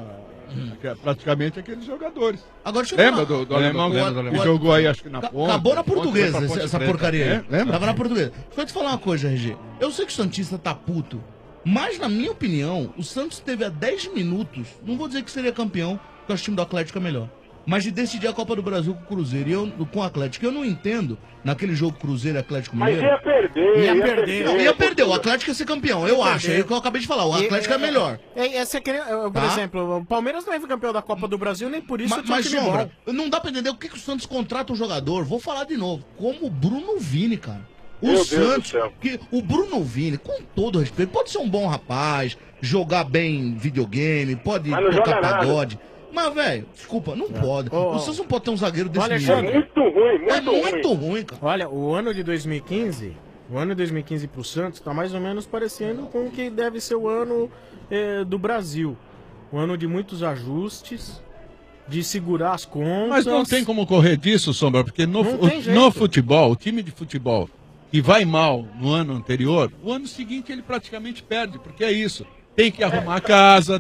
praticamente aqueles jogadores. Agora deixa eu lembra falar. do alemão que jogou aí, acho que na ponta. Acabou na portuguesa essa porcaria aí. Lembra? Tava na portuguesa. Deixa eu te falar uma coisa, RG. Eu sei que o Santista tá puto, mas na minha opinião, o Santos teve a 10 minutos, não vou dizer que seria campeão, porque o time do Atlético é melhor, mas de decidir a Copa do Brasil com o Cruzeiro, e eu com o Atlético. Eu não entendo, naquele jogo Cruzeiro e Atlético Mineiro... Mas ia perder. Não, ia perder. O Atlético ia ser campeão, eu acho. É o que eu acabei de falar, o Atlético é melhor. Por exemplo, o Palmeiras não é campeão da Copa do Brasil, nem por isso o Mas, time Sombra, bom. não dá pra entender o que o Santos contrata um jogador. Vou falar de novo, como o Bruno Vini, cara. Meu O Deus do Santos, céu. que o Bruno Vini, com todo respeito, pode ser um bom rapaz, jogar bem videogame, pode Mas não tocar joga nada. pagode. Mas, velho, desculpa, não pode. O Santos não pode ter um zagueiro desse Olha, nível. Alexandre, É muito ruim, muito ruim, cara. Olha, o ano de 2015 pro Santos tá mais ou menos parecendo com o que deve ser o ano do Brasil. Um ano de muitos ajustes, de segurar as contas. Mas não tem como correr disso, Sombra, porque no futebol, o time de futebol que vai mal no ano anterior, o ano seguinte ele praticamente perde, porque é isso. Tem que arrumar a casa,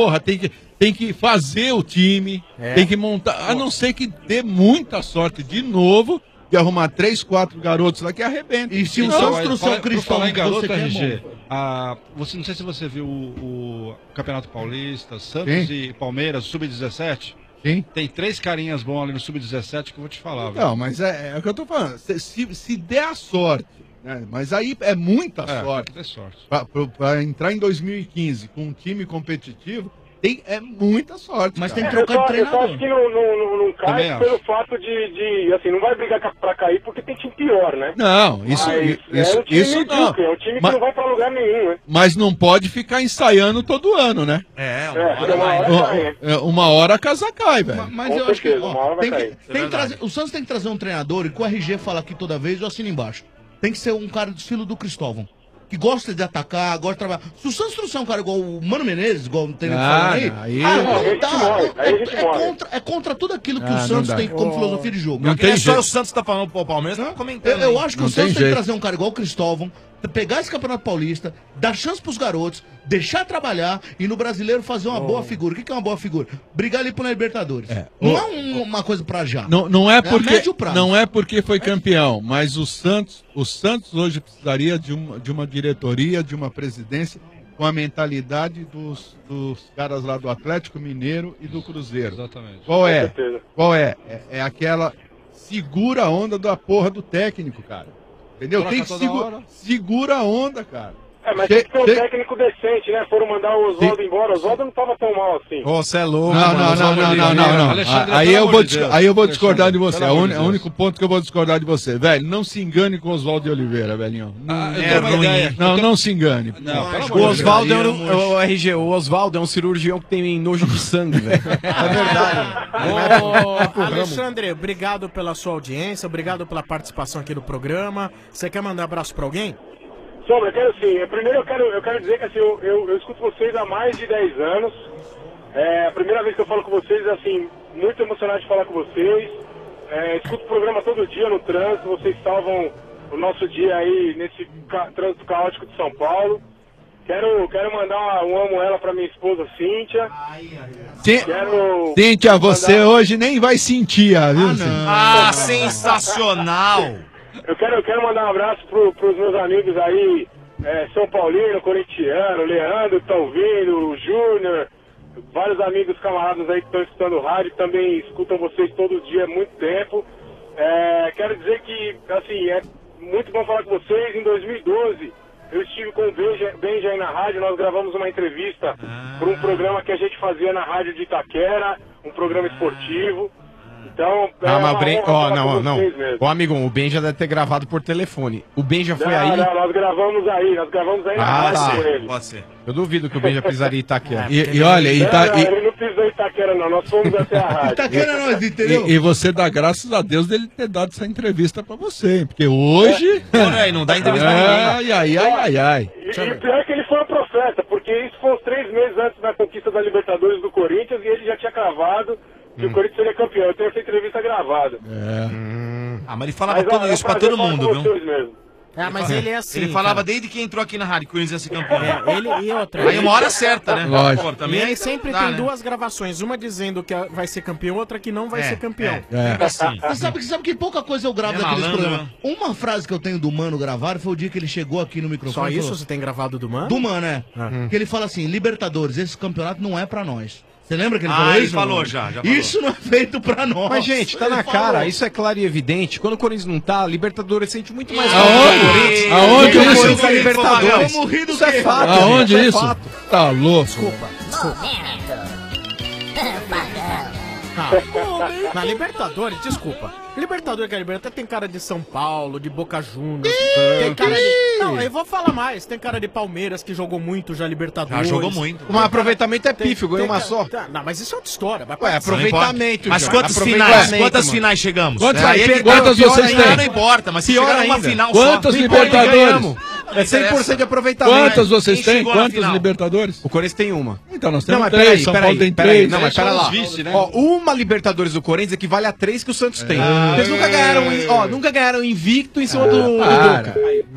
tem que fazer o time, tem que montar, a não ser que dê muita sorte de novo de arrumar 3, 4 garotos lá que arrebentam. E se o Santos trouxer o Cristóvão, falar em garoto, você quer RG, bom. não sei se você viu o Campeonato Paulista, Santos e Palmeiras, Sub-17. Sim. Tem 3 carinhas bons ali no Sub-17 que eu vou te falar. Não, mas é o que eu tô falando. Se der a sorte, né? Mas aí é muita sorte. É sorte. Pra entrar em 2015 com um time competitivo, é muita sorte. Mas cara. tem que trocar de Eu só treinador. acho que não Também cai acho. pelo fato de assim, não vai brigar pra cair porque tem time pior, né? Não, isso Mas não. é um time medíocre, é um time que não vai pra lugar nenhum, né? Mas não pode ficar ensaiando todo ano, né? Uma hora a casa cai, velho. Mas eu acho que o Santos tem que trazer um treinador, e com o RG fala aqui toda vez, eu assino embaixo. Tem que ser um cara do estilo do Cristóvão, que gosta de atacar, gosta de trabalhar. Se o Santos trouxer um cara igual o Mano Menezes, igual tem falando aí, não dá. É contra tudo aquilo que o Santos tem como filosofia de jogo. Não tem só o Santos tá falando pro Palmeiras, não comentando. Eu acho que o Santos tem que trazer um cara igual o Cristóvão, pegar esse Campeonato Paulista, dar chance pros garotos, deixar trabalhar e no Brasileiro fazer uma boa figura. O que é uma boa figura? Brigar ali pro Libertadores. Não é uma coisa pra já. Não é a médio prazo. Não é porque foi campeão, mas o Santos hoje precisaria de uma diretoria, de uma presidência com a mentalidade dos caras lá do Atlético Mineiro e do Cruzeiro. Exatamente. Qual é? É aquela segura a onda da porra do técnico, cara. Entendeu? Tem que segura a onda, cara. Mas tem que ter um técnico decente, né? Foram mandar o Oswaldo embora. O Oswaldo não tava tão mal assim. Você é louco. Não. Aí eu vou discordar de você. É o único ponto que eu vou discordar de você. Velho, não se engane com o Oswaldo de Oliveira, velhinho. Não se engane. O Oswaldo o RG, o Oswaldo é um cirurgião que tem nojo de sangue, velho. É verdade. Alexandre, obrigado pela sua audiência, obrigado pela participação aqui no programa. Você quer mandar abraço pra alguém? Sombra, eu quero assim, primeiro eu quero dizer que assim, eu escuto vocês há mais de 10 anos. É a primeira vez que eu falo com vocês, assim, muito emocionado de falar com vocês. Escuto o programa todo dia no trânsito, vocês salvam o nosso dia aí nesse trânsito caótico de São Paulo. Quero mandar um amo ela pra minha esposa Cíntia. Cíntia, você hoje nem vai sentir, viu? Sensacional! Eu quero mandar um abraço pros meus amigos aí, São Paulino, corintiano, Leandro, que estão vindo, o Júnior, vários amigos, camaradas aí que estão escutando o rádio, que também escutam vocês todo dia há muito tempo. Quero dizer que, assim, é muito bom falar com vocês. Em 2012, eu estive com o Benja aí na rádio, nós gravamos uma entrevista para um programa que a gente fazia na rádio de Itaquera, um programa esportivo. Então, mas o não. Ô, amigão, o Ben já deve ter gravado por telefone. O Ben já foi aí? Não, nós gravamos aí na rádio com ele. Pode ser. Eu duvido que o Ben já pisaria em Itaquera. E olha, ele não pisou em Itaquera, não. Nós fomos até a rádio. Itaquera não, entendeu? E você dá graças a Deus dele ter dado essa entrevista pra você, hein? Porque hoje... Não dá entrevista pra ninguém. Ai. E pior que ele foi um profeta, porque isso foi uns 3 meses antes da conquista da Libertadores do Corinthians e ele já tinha cravado que o Corinthians seria campeão. Eu tenho essa entrevista gravada. Mas ele falava tudo isso pra todo mundo, viu? Mas ele é assim. Ele falava desde que entrou aqui na rádio, que o Corinthians ia ser campeão. Ele e outra. Aí uma hora certa, né? Lógico. Pô, também ele sempre tem duas gravações, uma dizendo que vai ser campeão, outra que não vai ser campeão. Assim. Você sabe que pouca coisa eu gravo daqueles programas. Uma frase que eu tenho do Mano gravado foi o dia que ele chegou aqui no microfone. Só isso você tem gravado do Mano? Do Mano, Que ele fala assim, Libertadores, esse campeonato não é pra nós. Você lembra que ele falou isso? Ele falou já falou. Isso não é feito pra nós. Mas, gente, tá na cara, isso é claro e evidente. Quando o Corinthians não tá, a Libertadores sente muito mais Aonde isso? Libertadores. Isso é fato. Aonde isso? Tá louco. Desculpa. Na Libertadores, desculpa. Libertadores que é Libertadores tem cara de São Paulo, de Boca Juniors. Tem cara de... Não, eu vou falar mais. Tem cara de Palmeiras que jogou muito já Libertadores. Já jogou muito. O aproveitamento é pífio, ganhou uma só. Não, mas isso é outra história. Aproveitamento. Mas quantas finais chegamos? Quantas vocês têm? Não importa, mas se chegar uma final quantas Libertadores? É 100% de aproveitamento. Quantas vocês têm? Quantas Libertadores? O Corinthians tem uma. Então nós temos 3, São Paulo tem 3. Não, mas pera lá. Uma Libertadores do Corinthians equivale a 3 que o Santos tem. Eles nunca ganharam invicto em cima do Boca.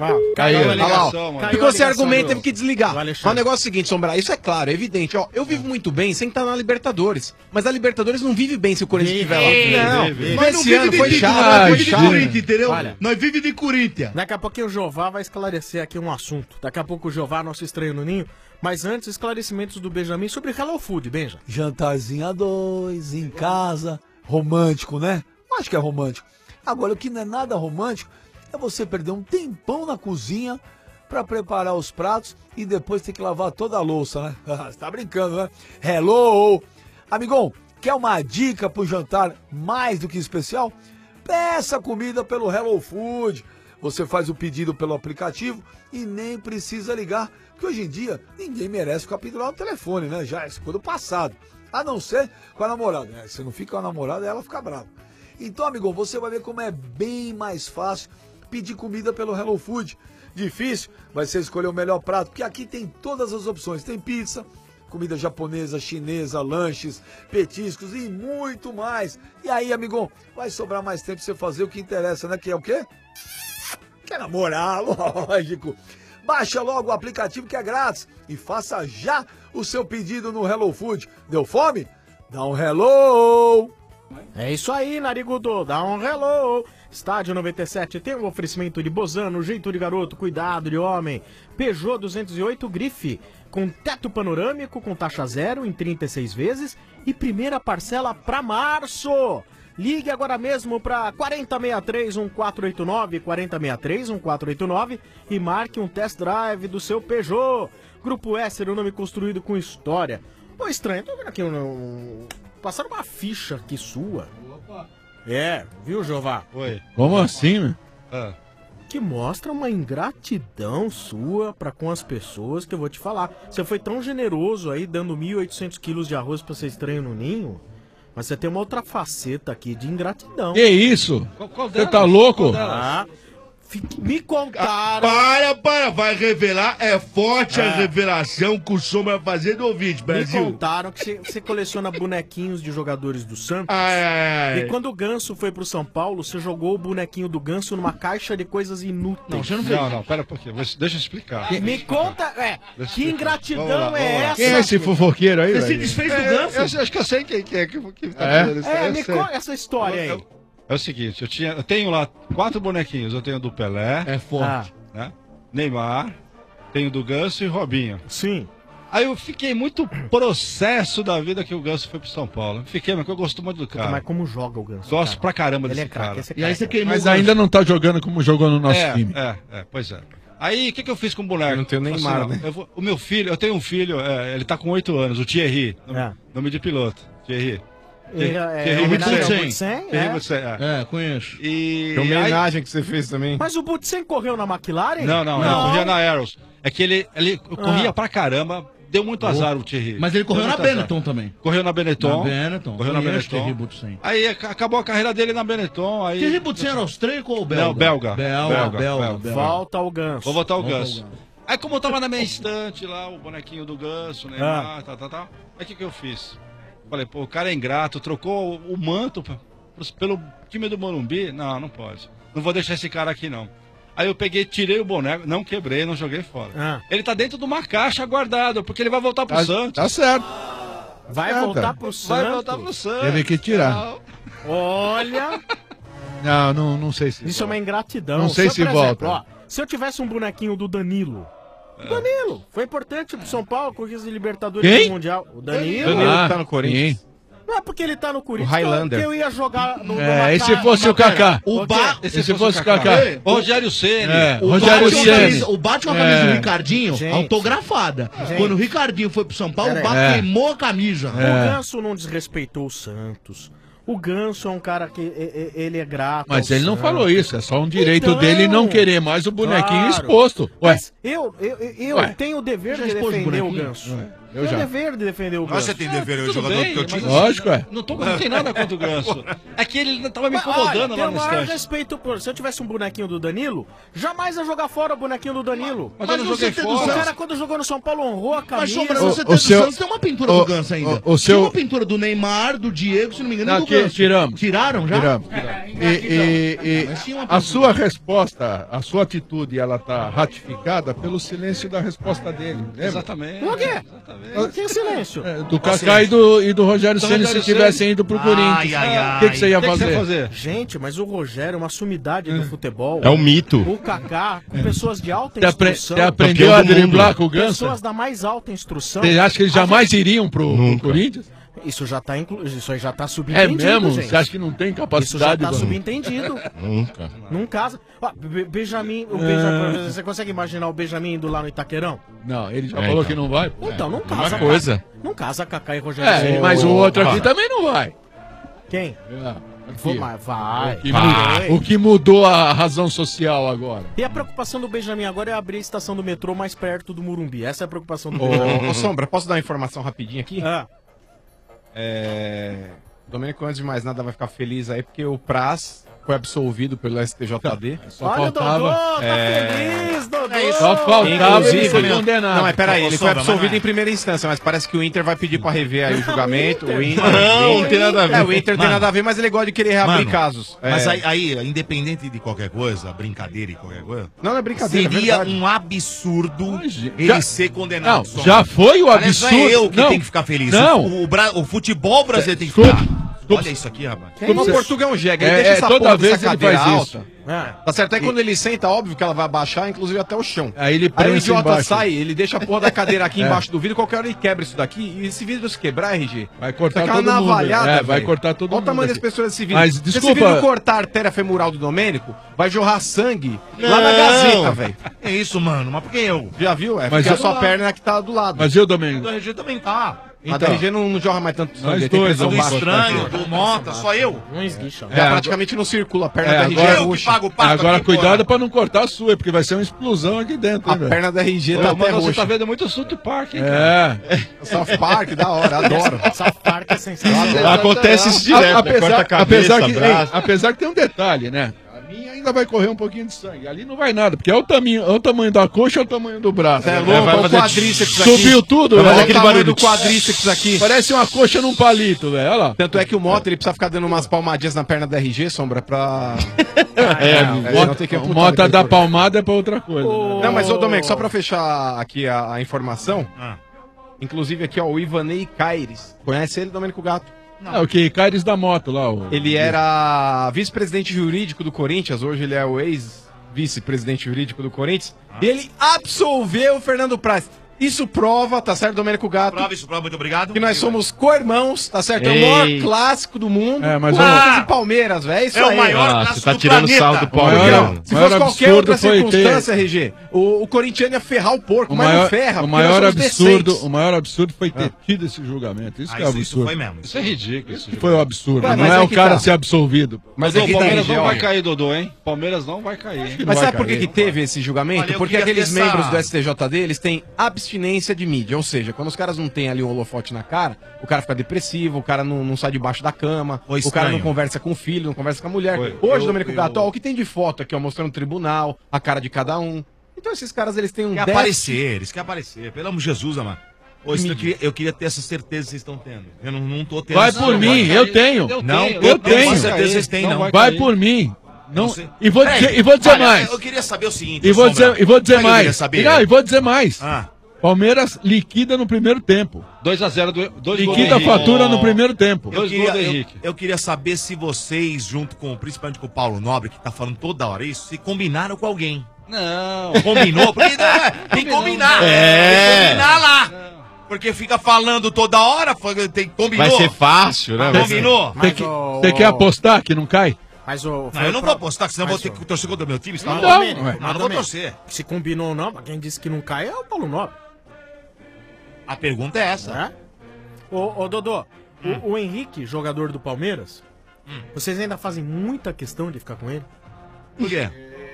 Ficou sem argumento, teve que desligar. Mas o negócio é o seguinte, Sombra, isso é claro, é evidente. Eu vivo muito bem sem estar na Libertadores. Mas a Libertadores não vive bem se o Corinthians estiver lá. Mas esse ano foi chato. Nós vive de Corinthians, entendeu? Nós vive de Corinthians. Daqui a pouquinho o Jová vai esclarecer aqui um assunto. Daqui a pouco o Jová, nosso estranho no ninho. Mas antes, esclarecimentos do Benjamin sobre Hello Food, Benja. Jantarzinho a dois, em casa, romântico, né? Acho que é romântico. Agora, o que não é nada romântico é você perder um tempão na cozinha para preparar os pratos e depois ter que lavar toda a louça, né? Você tá brincando, né? Hello! Amigão, quer uma dica pro jantar mais do que especial? Peça comida pelo Hello Food. Você faz o pedido pelo aplicativo e nem precisa ligar, porque hoje em dia ninguém merece ficar pendurado no telefone, né? Já isso foi do passado. A não ser com a namorada. Se não fica com a namorada, ela fica brava. Então, amigão, você vai ver como é bem mais fácil pedir comida pelo Hello Food. Difícil vai ser escolher o melhor prato, porque aqui tem todas as opções. Tem pizza, comida japonesa, chinesa, lanches, petiscos e muito mais. E aí, amigão, vai sobrar mais tempo pra você fazer o que interessa, né? Que é o quê? Quer namorar, lógico. Baixa logo o aplicativo que é grátis e faça já o seu pedido no Hello Food. Deu fome? Dá um hello! É isso aí, narigudo, dá um hello. Estádio 97 tem um oferecimento de Bozano, jeito de garoto, cuidado de homem. Peugeot 208 Grife, com teto panorâmico, com taxa zero em 36 vezes e primeira parcela para março. Ligue agora mesmo para 4063-1489, 4063-1489 e marque um test drive do seu Peugeot. Grupo S era o nome construído com história. Pô, estranho, tô vendo aqui passaram uma ficha aqui sua. Viu, Jová? Oi. Como assim, meu? Que mostra uma ingratidão sua para com as pessoas, que eu vou te falar. Você foi tão generoso aí, dando 1.800 quilos de arroz para ser estranho no ninho, mas você tem uma outra faceta aqui de ingratidão. Que isso? Você tá louco? Me contaram. Para, vai revelar. É forte a revelação que o som vai fazer do ouvinte, Me Brasil. contaram que você coleciona bonequinhos de jogadores do Santos. Ai. E quando o Ganso foi pro São Paulo, você jogou o bonequinho do Ganso numa caixa de coisas inúteis. Não, você não fez. Não, pera um pouquinho. Deixa eu explicar. Me conta, que ingratidão Vamos lá. essa? Quem é esse fofoqueiro aí, Você se velho? desfez do Ganso? Eu acho que eu sei quem é que tá É? fazendo isso. Me conta essa história aí. É o seguinte, eu tenho lá 4 bonequinhos. Eu tenho do Pelé, É forte. né? Neymar, tenho do Ganso e Robinho. Sim. Aí eu fiquei muito processo da vida que o Ganso foi pro São Paulo. Fiquei, mas eu gosto muito do cara. Mas como joga o Ganso? Gosto cara? pra caramba Ele desse é craque, cara. esse é E aí você queimou Mas o Ganso. ainda não tá jogando como jogou no nosso time. Pois é. Aí, o que eu fiz com o boneco? Eu não tenho Neymar, Assim, né? O meu filho, eu tenho um filho, ele tá com 8 anos, o Thierry, nome de piloto, Thierry. Thierry Boutsen. Conheço. E Que homenagem que você fez também. Mas o Boutsen correu na McLaren? Não, ele corria na Arrows. É que ele corria pra caramba, deu muito azar o Thierry. Mas ele correu Deu na muito azar. Benetton também. Correu na Benetton. Conheço Correu na Benetton. Thierry Boutsen. Aí acabou a carreira dele na Benetton. Aí... Thierry Boutsen era austríaco ou belga? Não, belga. Belga. Volta ao Ganso. Vou botar o Ganso. Aí como eu tava na minha estante lá, o bonequinho do Ganso, Neymar, tal. Aí o que eu fiz? Falei, pô, o cara é ingrato, trocou o manto pelo time do Morumbi? Não pode. Não vou deixar esse cara aqui, não. Aí eu peguei, tirei o boneco, não quebrei, não joguei fora. Ele tá dentro de uma caixa guardado, porque ele vai voltar pro Santos. Tá certo. Vai voltar pro Santos? Vai voltar pro Santos. Teve que tirar. Olha... Não sei se. Isso é uma ingratidão. Não sei se por volta. Exemplo, se eu tivesse um bonequinho do Danilo... Danilo, foi importante pro São Paulo, conquista de Libertadores Quem? do Mundial. O Danilo. Danilo que tá no Corinthians. Sim. Não é porque ele tá no Corinthians O Highlander. que eu ia jogar no E se fosse o Kaká? E se fosse o Kaká? O Rogério Ceni. Rogério Ceni. O Bate uma camisa do Ricardinho autografada. Quando o Ricardinho foi pro São Paulo, o Bate queimou a camisa. O Ganso não desrespeitou o Santos. O Ganso é um cara que ele é grato. Mas ao ele não Santos. falou isso, é só um direito Então, dele não querer mais o bonequinho exposto. Ué, Mas eu tenho o dever de expôs o defender o bonequinho? Ganso. Eu Tenho já. o dever de defender o Ganso. Você tem dever, o Tudo jogador bem, do teu time. mas Lógico, é. Não tem nada contra o Ganso. É que ele tava me Mas, incomodando olha, lá tenho no o maior estante. respeito por... Se eu tivesse um bonequinho do Danilo, jamais ia jogar fora o bonequinho do Danilo. Mas eu não joguei você fora. O cara, quando jogou no São Paulo, honrou a Mas, camisa. Sombra, no O CT do seu- Santos tem uma pintura do Ganso ainda. o seu- Tinha uma pintura do Neymar, do Diego, se não me engano, e do Aqui, Ganso. tiramos. Tiraram já? Tiramos. E Mas tinha uma a sua resposta, a sua atitude, ela tá ratificada pelo silêncio da resposta dele. Lembra? Exatamente. Por quê? Exatamente. Que silêncio. Do Kaká e do Rogério Ceni se Rogério tivessem ido pro Corinthians. O que você ia O que você ia fazer? fazer? Gente, mas o Rogério é uma sumidade do futebol. É um mito. O Kaká, com pessoas de alta Você instrução. aprendeu Campeão a do driblar mundo. com o Ganso? Pessoas da mais alta instrução. Você acha que eles jamais iriam pro Corinthians? Isso já tá isso aí já tá É subentendido, mesmo? gente. Você acha que não tem Isso já capacidade? tá Bruno? subentendido. Nunca. Não casa. Ó, Benjamin, você consegue imaginar o Benjamin indo lá no Itaquerão? Não, ele já falou que não vai. Então não casa. coisa. Não casa Kaká e Rogério Ceni. Mas o outro aqui também não vai. Quem? Aqui. Mas vai. O que mudou a razão social agora? E a preocupação do Benjamin agora é abrir a estação do metrô mais perto do Morumbi. Essa é a preocupação do Benjamin. Ô, Sombra, posso dar uma informação rapidinho aqui? Ah, O Domênico, antes de mais nada, vai ficar feliz aí, porque o Praz foi absolvido pelo STJD. Só olha o Dodô, faltava. tá feliz, Dodô. Só faltava ele Inclusive, ser condenado. Não, mas peraí, ele foi Sombra, absolvido mas não é. em primeira instância, mas parece que o Inter vai pedir pra rever aí o julgamento. Inter? O Inter, Não tem nada a ver. O Inter tem Mano. nada a ver, mas ele gosta de querer reabrir Mano, casos. Mas É. aí, independente de qualquer coisa, brincadeira e qualquer coisa, Não é brincadeira, é seria verdade. um absurdo ele já- ser condenado. Não, Só. já foi o Aliás, absurdo. Não é eu que Não. tenho que ficar feliz. Não. O futebol brasileiro tem que Desculpa, ficar. desculpa. Olha isso aqui, rapaz. O Portugal é um jegue, ele É, deixa essa toda porra vez dessa ele cadeira faz alta. isso. Tá certo? Aí quando ele senta, óbvio que ela vai abaixar, inclusive até o chão. Aí ele Aí o prensa idiota embaixo. sai, ele deixa a porra da cadeira aqui embaixo do vidro, qualquer hora ele quebra isso daqui, e esse vidro se quebrar, RG, Vai cortar isso aqui é todo uma mundo. navalhada, É, vai velho. cortar todo Olha mundo o tamanho da aqui. espessura desse vidro. Mas, Se esse desculpa- vidro cortar a artéria femoral do Domênico, vai jorrar sangue lá na Gazeta, velho. É isso, mano. Mas por que eu? Já viu? É Mas porque a eu- sua perna é que tá do lado. Mas eu, Domingo? O RG também tá. A da RG não jorra mais tanto sangue, Nós ele tem dois pressão vamos baixa. Estranho, do Mota, só eu. não esguicha. Já praticamente não circula, a perna É, da RG agora é Eu que roxa. pago o pato Agora aqui, cuidado porra. pra não cortar a sua, porque vai ser uma explosão aqui dentro. A hein, velho? perna da RG Ô, tá até mano, você roxa. tá vendo muito South Park, hein, cara? É. South Park, da hora, adoro. Essa parte é sensacional. Acontece isso direto, né? Corta a cabeça, apesar, que, braço. apesar que tem um detalhe, né? mim ainda vai correr um pouquinho de sangue. Ali não vai nada, porque é o tamanho da coxa ou o tamanho do braço. É louco, vai o fazer quadríceps aqui. Subiu tudo, Vai velho. fazer aquele barulho do quadríceps aqui. Parece uma coxa num palito, velho. Olha lá. Tanto é que o Mota, ele precisa ficar dando umas palmadinhas na perna da RG, Sombra, pra... O Mota dá palmada é pra outra coisa. Né? Não, mas ô Domênico, só pra fechar aqui a informação, inclusive aqui, ó, o Ivanei Caires. Conhece ele, Domênico Gato? É o que? Caires da moto lá. Ele era vice-presidente jurídico do Corinthians, hoje ele é o ex-vice-presidente jurídico do Corinthians, e ele absolveu o Fernando Praz. Isso prova, tá certo, Domênico Gato? Isso prova, muito obrigado. Que nós somos co-irmãos, tá certo? É o maior clássico do mundo. É, mas Corinthians e Palmeiras, velho. Isso é o aí. maior clássico você tá do tirando planeta. sarro do Palmeiras. Se fosse qualquer outra circunstância, RG, o corintiano ia ferrar o porco, mas não ferra, o porque nós maior somos absurdo, decentes. o maior absurdo foi ter tido esse julgamento. Isso que é absurdo. Isso foi mesmo. Isso é ridículo. Isso foi o absurdo. Ué, não mas é é o que cara tá. ser absolvido. Mas o Palmeiras não vai cair, Dodô, hein? Palmeiras não vai cair. Mas sabe por que teve esse julgamento? Olha, eu Porque queria aqueles ter essa- membros do STJD, eles têm abstinência de mídia. Ou seja, quando os caras não têm ali um holofote na cara, o cara fica depressivo, o cara não sai debaixo da cama, Foi o cara não estranho. conversa com o filho, não conversa com a mulher. Foi. Hoje, Domênico Gato, ó, o que tem de foto aqui, ó, mostrando o tribunal, a cara de cada um. Então esses caras, eles têm um Quer déficit. aparecer, eles querem aparecer. Pelo amor de Jesus, amado. Hoje eu queria ter essa certeza que vocês estão tendo. Eu não tô tendo. Vai essa por certeza. mim, eu tenho. Não, eu tenho. Com certeza vocês têm, não. Vai por mim. Não, sei. e vou dizer Olha, mais. Eu queria saber o seguinte. E vou Sombra. dizer Sabe o que eu mais. queria saber? Não, e vou dizer mais. Ah. Palmeiras liquida no primeiro tempo. 2x0 Liquida a fatura no primeiro tempo. Eu queria saber se vocês, junto com, principalmente com o Paulo Nobre, que tá falando toda hora isso, se combinaram com alguém. Não. Combinou? Porque tem que combinar. É. Tem que combinar lá. Porque fica falando toda hora, combinou. Vai ser fácil, né? Combinou? Você quer apostar que não cai? Mas Não, eu não vou apostar, senão eu vou ter que torcer contra o meu time. Senão Não, eu não, Domênico, não vou torcer. Se combinou ou não, quem disse que não cai é o Paulo Nobre. A pergunta é essa. Ô Dodô, o Henrique, jogador do Palmeiras, vocês ainda fazem muita questão de ficar com ele? Por quê?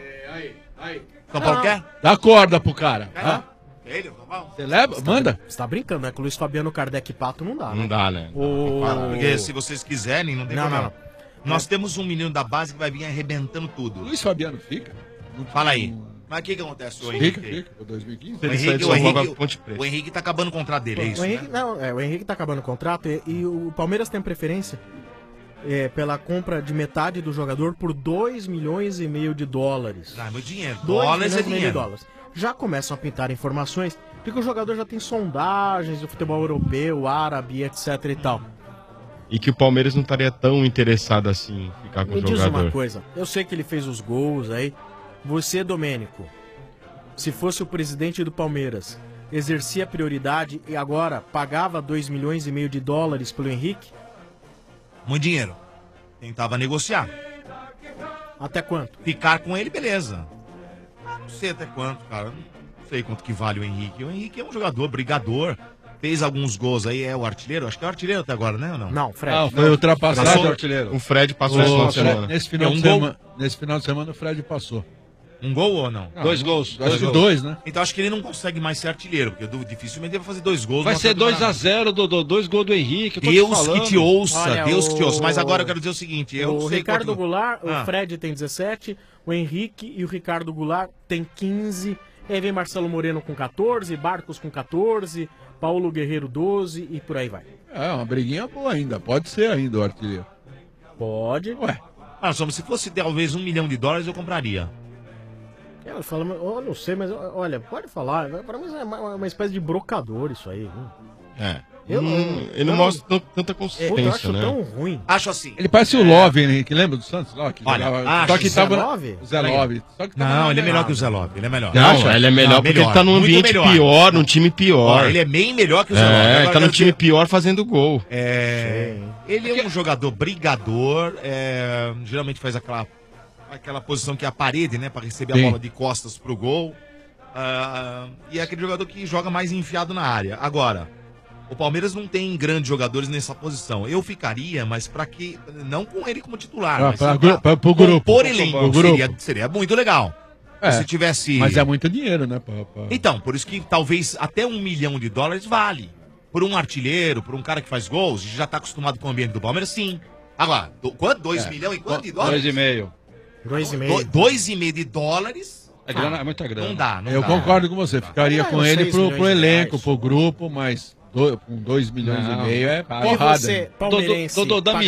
São Paulo quer? Dá corda pro cara. Ele, Você leva? Manda. Você tá brincando, né? Com o Luiz Fabiano, Kardec e Pato não dá, né? Não dá, né? Porque se vocês quiserem, não tem Não, problema. não. Nós temos um menino da base que vai vir arrebentando tudo. Luiz Fabiano fica. Fala aí. Mas o que acontece, o Fica, Henrique? fica. 2015. O Henrique tá acabando o contrato dele, é isso, O Henrique, o Henrique tá acabando o contrato e o Palmeiras tem preferência pela compra de metade do jogador por 2 milhões e meio de dólares. Ah, é muito dinheiro. 2 Dólares é milhões e meio de dinheiro. dólares. Já começam a pintar informações de que o jogador já tem sondagens do futebol europeu, árabe, etc e tal. E que o Palmeiras não estaria tão interessado assim em ficar com Me o diz jogador. uma coisa, eu sei que ele fez os gols aí. Você, Domênico, se fosse o presidente do Palmeiras, exercia prioridade e agora pagava 2 milhões e meio de dólares pelo Henrique? Muito dinheiro. Tentava negociar. Até quanto? Ficar com ele, beleza. Não sei até quanto, cara. Não sei quanto que vale o Henrique. O Henrique é um jogador, brigador. Fez alguns gols aí, é o artilheiro? Acho que é o artilheiro até agora, né ou não? Não, Fred. Ah, foi ultrapassado. Passou o artilheiro. O Fred passou esse final de semana. Nesse final, nesse final de semana o Fred passou. Um gol ou não? Dois gols. Acho que dois, né? Então acho que ele não consegue mais ser artilheiro, porque dificilmente ele vai fazer 2 gols. Vai ser 2x0, Dodô. 2 gols do Henrique. Eu tô te Deus falando. que te ouça, Olha, Deus que te ouça. Mas agora eu quero dizer o seguinte, eu O não sei Ricardo quanto... Goulart, Ah. o Fred tem 17, o Henrique e o Ricardo Goulart tem 15. Aí vem Marcelo Moreno com 14, Barcos com 14, Paulo Guerreiro 12 e por aí vai. É, uma briguinha boa ainda. Pode ser ainda o artilheiro. Pode. Ué. Ah, só se fosse talvez $1 milhão eu compraria. Eu falo, eu não sei, mas olha, pode falar. Pra mim é uma espécie de brocador isso aí. Viu? É. Eu Ele não mostra tanta consistência, eu acho né? tão ruim. Acho assim. Ele parece o Love, Henrique. Lembra do Santos? Lá, que Olha, jogava- acho só que o tava Zé na- Love? o Zé Love. Só que tava Não, na- ele é melhor que o Zé Love, ele é melhor. Não, ele é melhor Não, porque ele tá num muito ambiente melhor. pior, num time pior. Ó, ele é bem melhor que o Zé Love. É, Agora ele tá eu num quero time dizer- pior fazendo gol. Ele é um jogador brigador, geralmente faz aquela posição que é a parede, né, para receber Sim. a bola de costas pro gol. E é aquele jogador que joga mais enfiado na área. Agora, o Palmeiras não tem grandes jogadores nessa posição. Eu ficaria, mas para que não com ele como titular, mas sim pro grupo. compor elenco. Pro grupo. Seria muito legal. É, Se tivesse Mas é muito dinheiro, né? Então, por isso que talvez até $1 milhão vale. Por um artilheiro, por um cara que faz gols, já tá acostumado com o ambiente do Palmeiras, sim. Agora, quanto? 2 milhões e quanto de dólares? 2,5. 2,5 de dólares. É muita grana. Não dá, não Eu dá. concordo com você. Ficaria com ele 6 pro milhões de elenco, reais. pro grupo, mas com 2 milhões e meio é E porrada. você, palmeirense,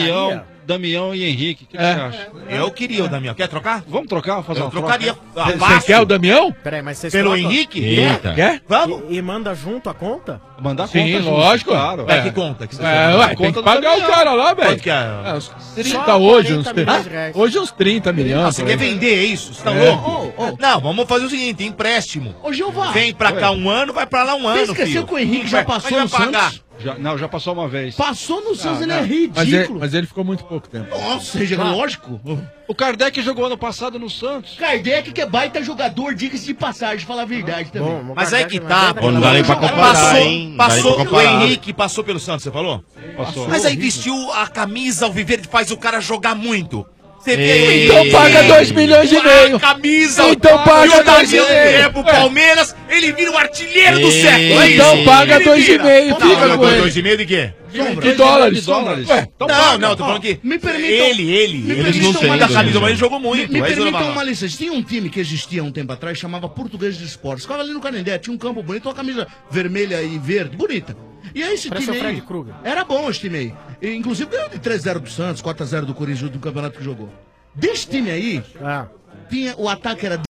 Damião e Henrique, o que você acha? Eu queria o Damião. Quer trocar? Vamos trocar? Fazer Eu uma trocaria. troca? Você quer o Damião? Peraí, mas vocês Pelo trocam? Henrique? Eita. Quer? Vamos? E manda junto a conta? Mandar Sim, conta junto, lógico. claro. É, que conta que você Ué, tem que pagar o cara lá, velho. Quanto que é? Uns 30 Só hoje, 40 milhões de reais. hoje uns 30 milhões. Você quer vender, é isso? Você tá É. louco? Não, vamos fazer o seguinte, empréstimo. Ô, Jeová. Vem pra cá um ano, vai pra lá um ano, esqueceu filho. que o Henrique já passou no Santos? Já passou uma vez. Passou no Santos, ele é Mas ridículo. ele ficou muito pouco tempo. Nossa, seja lógico. O Kardec jogou ano passado no Santos. Kardec que é baita jogador, diga-se de passagem, falar a verdade também. Mas aí que tá, Pô, não dá nem pra comparar, hein? Passou Dá nem pra o comparar. Henrique, passou pelo Santos, você falou? Passou. Mas aí vestiu a camisa, o Viverde faz o cara jogar muito. Você vê Então paga 2 milhões e meio. A camisa, Então paga e o 2 e Damião meio. é pro Palmeiras, ele vira o artilheiro do século. é Então isso? paga Ele 2 e vira. meio, Não, fica não, com ele. 2,5 de quê? De dólares. Ué, Não, tô falando que Me permitam- ele permitam não uma manda a licença. camisa, mas ele jogou muito. Me é isso que eu permitam tô uma falando. licença. Tinha um time que existia há um tempo atrás, chamava Português de Esportes. Ficava ali no Canindé, tinha um campo bonito, uma camisa vermelha e verde, bonita. E aí esse Parece time o Fred aí, Krueger. era bom esse time aí. E, inclusive ganhou de 3-0 do Santos, 4-0 do Corinthians do campeonato que jogou. Desse time aí, tinha, o ataque era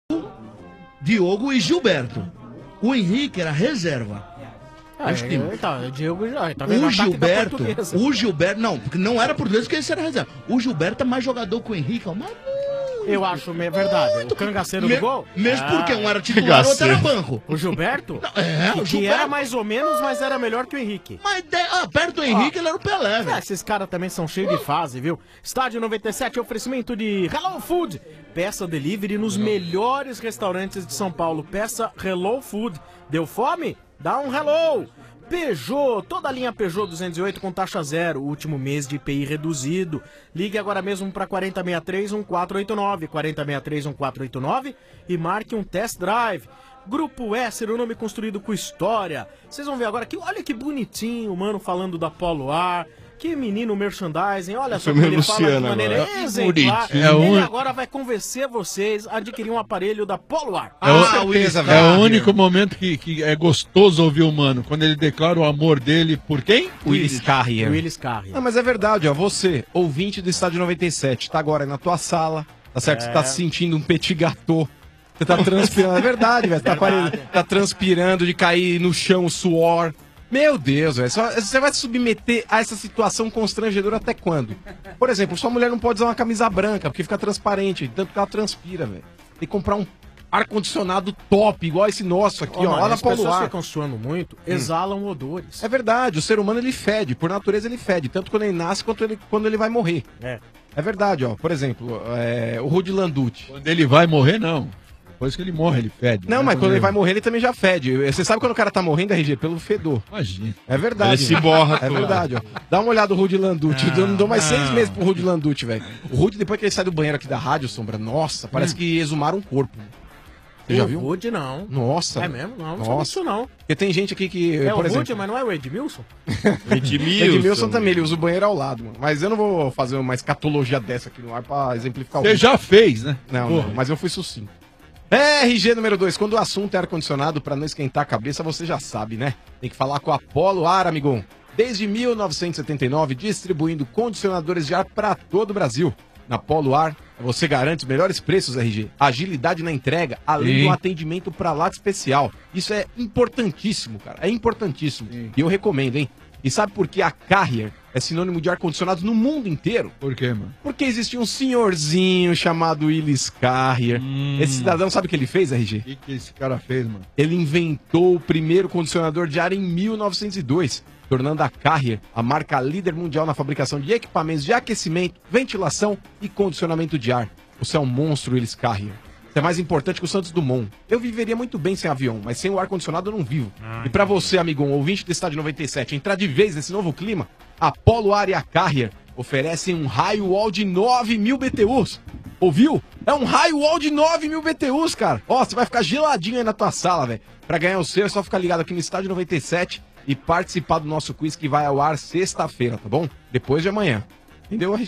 Diogo e Gilberto. O Henrique era reserva. Esse time. Então, o Diego já tá vendo O o ataque da Gilberto, Portuguesa. não, porque não era português, porque esse era reserva. O Gilberto é mais jogador que o Henrique, ó, mas Eu acho verdade. O cangaceiro do gol? Mesmo porque um era titular, o outro era banco. O Gilberto? O Que Gilberto. era mais ou menos, mas era melhor que o Henrique. Mas perto do Henrique ele era o Pelé, velho. Esses caras também são cheios de fase, viu? Estádio 97, oferecimento de Hello Food. Peça delivery nos melhores restaurantes de São Paulo. Peça Hello Food. Deu fome? Dá um hello! Peugeot, toda a linha Peugeot 208 com taxa zero, último mês de IPI reduzido. Ligue agora mesmo para 4063-1489, 4063-1489 e marque um test drive. Grupo S, o nome construído com história. Vocês vão ver agora que, olha que bonitinho o mano falando da Polo Ar. Que menino merchandising, olha só como ele fala de maneira exemplar. Ele agora vai convencer vocês a adquirir um aparelho da Polo Ar. É o único momento que é gostoso ouvir o mano, quando ele declara o amor dele por quem? Willis Carrier. Willis Carrier. Não, mas é verdade, ó. Você, ouvinte do Estádio 97, tá agora aí na tua sala, tá certo? Você tá se sentindo um petit gâteau. Você tá transpirando, é verdade, velho. Tá transpirando de cair no chão o suor. Meu Deus, velho. Você vai se submeter a essa situação constrangedora até quando? Por exemplo, sua mulher não pode usar uma camisa branca, porque fica transparente, tanto que ela transpira, velho. Tem que comprar um ar-condicionado top, igual esse nosso aqui, ó. Mano, Lá na as pessoas Polo Ar. ficam suando muito, exalam odores. É verdade, o ser humano ele fede, por natureza ele fede, tanto quando ele nasce quanto quando ele vai morrer. É verdade, ó. Por exemplo, o Rudy Landucci. Quando ele vai morrer, não. Depois que ele morre, ele fede. Não, mas quando ele vai morrer, ele também já fede. Você sabe quando o cara tá morrendo, RG? Pelo fedor. Imagina. É verdade. Ele se velho. borra É todo. verdade, ó. Dá uma olhada no Rudy Landucci. Eu não dou mais 6 meses pro Rudy Landucci, velho. O Rudy, depois que ele sai do banheiro aqui da rádio, Sombra, nossa, parece que exumaram um corpo. Você já viu? O Rudy não. Nossa. É mesmo? Não sou isso não. Porque tem gente aqui que, É por o exemplo... Rudy, mas não é o Edmilson? Edmilson também, ele usa o banheiro ao lado, mano. Mas eu não vou fazer uma escatologia dessa aqui no ar pra exemplificar o Você Rudy. já fez, né? Não, Porra. não, mas eu fui sucinto. RG número 2, quando o assunto é ar-condicionado, pra não esquentar a cabeça, você já sabe, né? Tem que falar com a Polo Ar, amigão. Desde 1979, distribuindo condicionadores de ar pra todo o Brasil. Na Polo Ar, você garante os melhores preços, RG, agilidade na entrega, além Sim. do atendimento pra lata especial. Isso é importantíssimo, cara, é importantíssimo. E eu recomendo, hein? E sabe por que a Carrier é sinônimo de ar-condicionado no mundo inteiro? Por quê, mano? Porque existia um senhorzinho chamado Willis Carrier. Esse cidadão sabe o que ele fez, RG? O que esse cara fez, mano? Ele inventou o primeiro condicionador de ar em 1902, tornando a Carrier a marca líder mundial na fabricação de equipamentos de aquecimento, ventilação e condicionamento de ar. Você é um monstro, Willis Carrier. Você é mais importante que o Santos Dumont. Eu viveria muito bem sem avião, mas sem o ar-condicionado eu não vivo. E pra você, amigão, ouvinte do Estádio 97, entrar de vez nesse novo clima, a Polo Ar e a Carrier oferecem um raio wall de 9.000 BTUs. Ouviu? É um raio wall de 9.000 BTUs, cara. Ó, você vai ficar geladinho aí na tua sala, velho. Pra ganhar o seu é só ficar ligado aqui no Estádio 97 e participar do nosso quiz que vai ao ar sexta-feira, tá bom? Depois de amanhã. Entendeu, RG?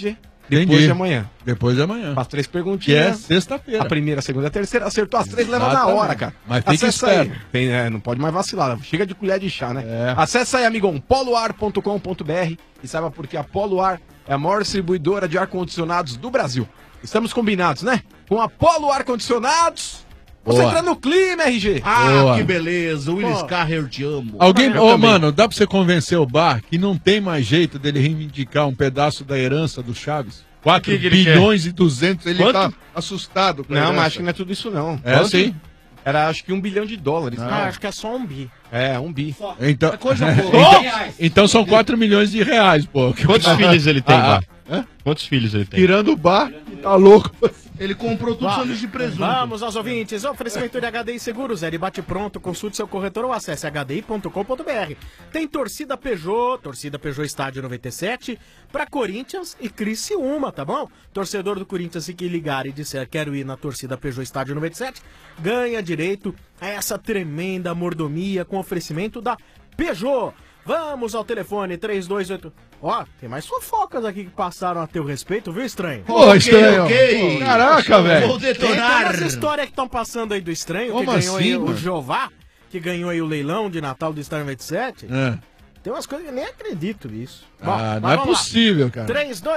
Depois Entendi. de amanhã. Depois de amanhã. Faz 3 Que perguntinhas. é sexta-feira. A primeira, a segunda e a terceira. Acertou as 3, leva na Exatamente. hora, cara. Mas fica Acessa aí. esperto. Não pode mais vacilar. Chega de colher de chá, né? Acesse aí, amigão, poloar.com.br e saiba porque a Poloar é a maior distribuidora de ar-condicionados do Brasil. Estamos combinados, né? Com a Polo Ar-Condicionados. Você Boa. entra no clima, RG. Ah, Boa. que beleza. Willis Pô. Carrer, eu te amo. Alguém, Eu ô também. mano, dá pra você convencer o Bar que não tem mais jeito dele reivindicar um pedaço da herança do Chaves? 4 que ele bilhões e 200, ele Quanto? tá assustado com a Não, herança. mas acho que não é tudo isso, não. É, sim. Era acho que $1 bilhão. Ah, acho que é só um bi. É, 1 bi. Então, É coisa pouca. então são 4 milhões de reais, pô. Quantos filhos ele tem, Ah, Bar? Quantos filhos ele tem? Tirando o Bar, tá louco. Ele comprou tudo sanduíche de presunto. Vamos aos ouvintes. Oferecimento de HDI Seguros. É de bate pronto. Consulte seu corretor ou acesse hdi.com.br. Tem torcida Peugeot Estádio 97 para Corinthians e Criciúma, tá bom? Torcedor do Corinthians, se que ligar e disser quero ir na torcida Peugeot Estádio 97, ganha direito a essa tremenda mordomia com oferecimento da Peugeot. Vamos ao telefone 328. Ó, tem mais fofocas aqui que passaram a teu respeito, viu, estranho? Pô, estranho. Pô, caraca, velho. Vou detonar. Tem essa história que estão passando aí do estranho, Como que ganhou aí assim, o mano? Jeová, que ganhou aí o leilão de Natal do Estádio 97. É. Tem umas coisas que eu nem acredito nisso. Ah, não mas é vamos lá. possível, cara.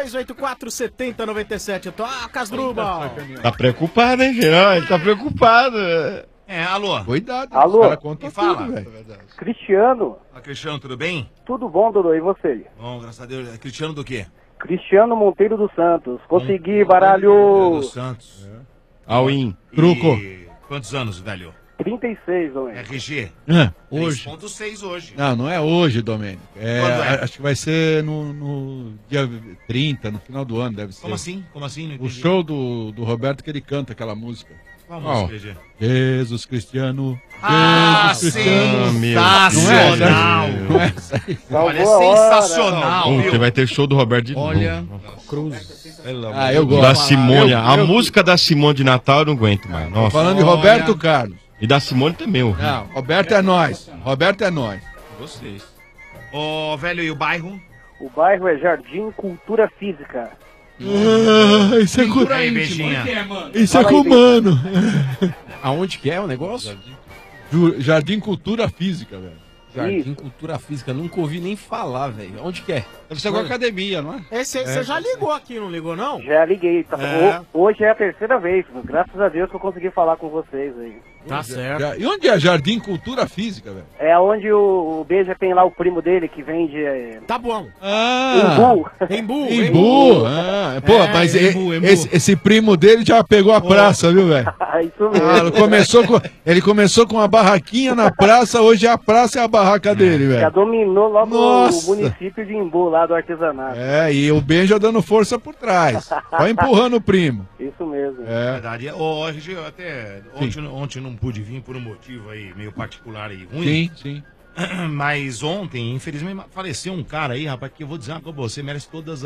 3284-7097. Tocas, Drubal. Tá preocupado, hein, Gerão? Ele tá preocupado. Alô. Cuidado. Alô? Os caras contam Quem fala? tudo, velho. Cristiano, Cristiano, tudo bem? tudo bom, Dodô? E você? Bom, graças a Deus. Cristiano do quê? Cristiano Monteiro dos Santos. Consegui, baralho. Do Santos. All-in. Truco. Quantos anos, velho? 36, homem. RG? Hoje. 3.6 hoje. Não é hoje, Domênico. Quando é? Acho que vai ser no dia 30, no final do ano, deve ser. Como assim? Como assim? Não O entendi. show do Roberto que ele canta aquela música. Qual música, RG? Jesus Cristiano. Ah, Jesus Cristiano. sensacional! Não é essa aí? Olha, é Salvou a hora. sensacional, Ontem viu? vai ter show do Roberto de novo. Olha, Ah, eu gosto. Da Simone. A Eu- música da Simone de Natal eu não aguento mais. Nossa. Falando de Roberto Carlos. E da Simone também, horrível. Não, Roberto é nós. Roberto é nós. Vocês. Ô, velho, e o bairro? O bairro é Jardim Cultura Física. Isso é com, Aí, beijinha. isso é Fala aí, com mano. Aonde que é o negócio? Jardim Cultura Física, velho. Jardim Cultura Física. Nunca ouvi nem falar, velho. Onde que é? Deve ser alguma academia, não é? Esse aí você já ligou aqui, não ligou, não? Já liguei. Tá... É. Hoje é a terceira vez. Graças a Deus que eu consegui falar com vocês aí. Tá certo. E onde é Jardim Cultura Física, velho? É onde o Beija tem lá o primo dele que vende Tá bom. Ah, Embu. Embu. Ah, pô, É, mas Embu. esse primo dele já pegou a praça, viu, velho? Isso mesmo. Ele começou com uma barraquinha na praça, hoje a praça é a barraca dele, Já velho. dominou logo Nossa. o município de Embu, lá do artesanato. É, e o Benja dando força por trás. Só empurrando o primo. Isso mesmo. É. Verdade. Ô, RG, eu até ontem não pude vir por um motivo aí meio particular e ruim. Sim, sim. Mas ontem, infelizmente, faleceu um cara aí, rapaz, que eu vou dizer uma coisa pra você, merece todas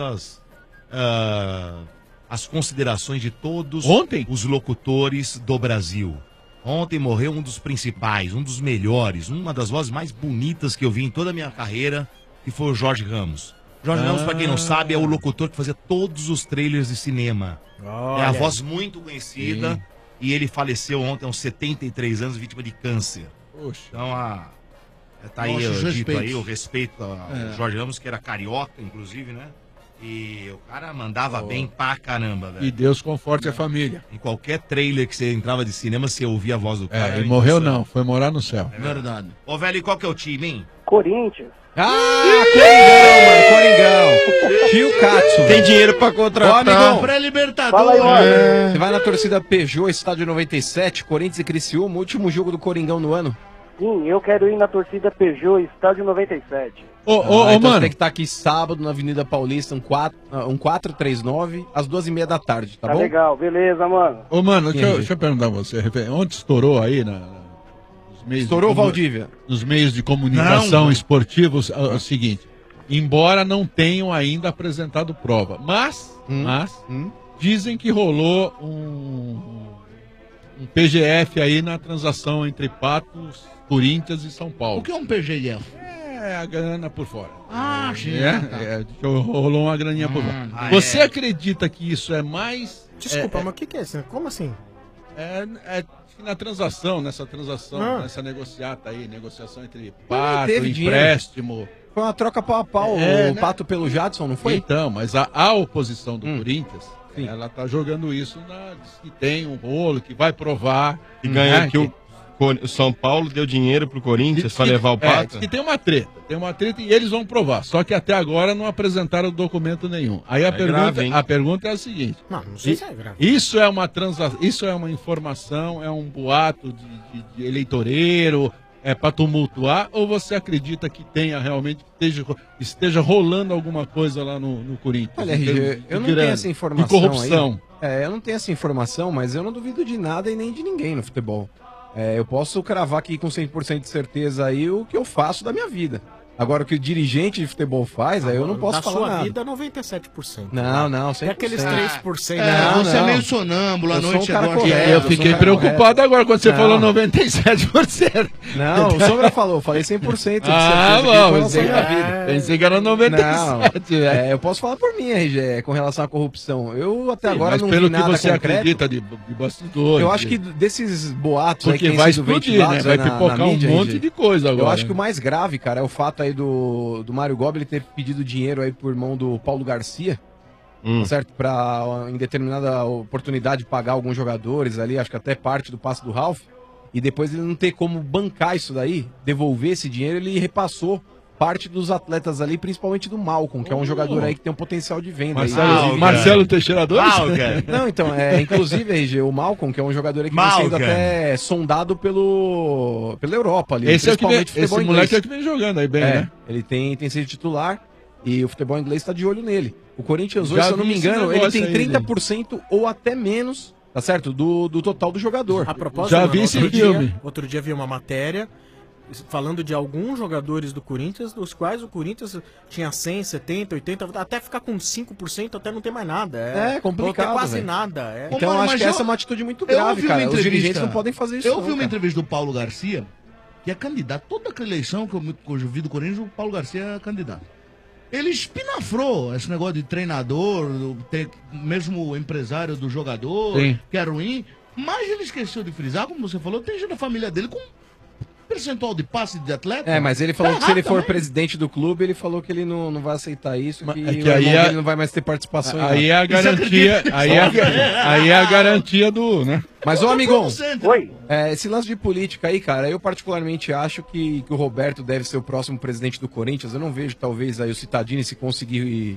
as considerações de todos os locutores do Brasil. Ontem morreu um dos principais, um dos melhores, uma das vozes mais bonitas que eu vi em toda a minha carreira, que foi o Jorge Ramos. Jorge Ramos, pra quem não sabe, é o locutor que fazia todos os trailers de cinema. É a voz muito conhecida. Sim. E ele faleceu ontem aos 73 anos, vítima de câncer. Poxa. Então, tá aí Nossos dito respeitos. aí o respeito ao Jorge Ramos, que era carioca, inclusive, né? E o cara mandava bem pra caramba, velho. E Deus conforte a família. Em qualquer trailer que você entrava de cinema, você ouvia a voz do cara. É, ele morreu não, foi morar no céu. É verdade. Ô, velho, e qual que é o time, hein? Corinthians. Ah, Coringão. Tio Katsu. Tem dinheiro pra contratar. Ó, amigão. Pré-Libertadores. Fala aí, ó. Você vai na torcida Peugeot, estádio 97, Corinthians e Criciúma, último jogo do Coringão no ano. Sim, eu quero ir na torcida Peugeot, estádio 97. Então mano. você tem que estar aqui sábado na Avenida Paulista, 439, às 2h30 da tarde, tá Tá bom? legal, beleza, mano. Ô, mano, E aí? deixa eu perguntar a você. Onde estourou aí nos meios Estourou de comu- Valdívia. Nos meios de comunicação esportivos, é o seguinte. Embora não tenham ainda apresentado prova, mas dizem que rolou um PGF aí na transação entre Patos, Corinthians e São Paulo. O que é um PGF? é a grana por fora. Ah, sim. Rolou uma graninha por fora. Você acredita que isso é mais... Desculpa, mas o que é isso? Como assim? Na transação, nessa negociata aí, negociação entre Pato, teve empréstimo... Foi uma troca pau a pau, o Pato pelo Jadson, não foi? Então, mas a oposição do Corinthians, ela tá jogando isso diz que tem um rolo, que vai provar. E ganhou que o São Paulo deu dinheiro pro Corinthians pra levar o Pato? Que tem uma treta e eles vão provar. Só que até agora não apresentaram documento nenhum. Aí a pergunta é a seguinte. Não sei se é grave. Isso é uma isso é uma informação, é um boato de eleitoreiro, para tumultuar, ou você acredita que tenha realmente, esteja rolando alguma coisa lá no Corinthians? Olha, RG, eu não tenho essa informação. De corrupção. Aí. Eu não tenho essa informação, mas eu não duvido de nada e nem de ninguém no futebol. Eu posso cravar aqui com 100% de certeza aí o que eu faço da minha vida. Agora, o que o dirigente de futebol faz, aí eu não posso falar nada. Da sua vida, 97%. Não, 100%. É aqueles 3%. Você é meio sonâmbulo, à noite chegou agora. Eu fiquei preocupado agora quando você falou 97%. Não, o Sombra falou, eu falei 100%. Pensei que era 97%. Eu posso falar por mim, RG, com relação à corrupção. Eu até agora não pelo vi nada que você concreto. acredita de bastidores. Eu acho que desses boatos porque aí que vai sido explodir, ventilados né? Vai na pipocar mídia, um monte RG. de coisa agora. Eu acho que o mais grave, cara, é o fato aí do Mário Gobi ter pedido dinheiro aí por mão do Paulo Garcia, tá certo? Pra, em determinada oportunidade, pagar alguns jogadores ali, acho que até parte do passe do Ralf, e depois ele não ter como bancar isso daí, devolver esse dinheiro, ele repassou parte dos atletas ali, principalmente do Malcom, que é um jogador aí que tem um potencial de venda. Marcelo Teixeira 2? Não, então, inclusive, RG, o Malcom, que é um jogador aí que vem sendo até sondado pela Europa ali. Esse moleque é que vem jogando aí bem, né? Ele tem sido titular e o futebol inglês está de olho nele. O Corinthians hoje, se eu não me engano, ele tem 30% ou até menos, tá certo? Do total do jogador. A propósito, já vi esse filme. Outro dia vi uma matéria falando de alguns jogadores do Corinthians, dos quais o Corinthians tinha 100, 70, 80, até ficar com 5%, até não ter mais nada. É complicado, não ter quase véio. nada. Então eu acho que essa é uma atitude muito grave, cara. Os dirigentes não podem fazer isso. Eu vi uma entrevista do Paulo Garcia, que é candidato. Toda aquela eleição que eu vi do Corinthians, o Paulo Garcia é candidato. Ele espinafrou esse negócio de treinador, mesmo o empresário do jogador, que é ruim. Mas ele esqueceu de frisar, como você falou, tem gente da família dele com percentual de passe de atleta. Mas ele falou que se ele for presidente do clube, ele falou que ele não vai aceitar isso, que aí ele não vai mais ter participação. Aí é a garantia, aí é a garantia do, né? Mas, ô amigão, Oi. Esse lance de política aí, cara, eu particularmente acho que o Roberto deve ser o próximo presidente do Corinthians. Eu não vejo, talvez, aí o Cittadini se conseguir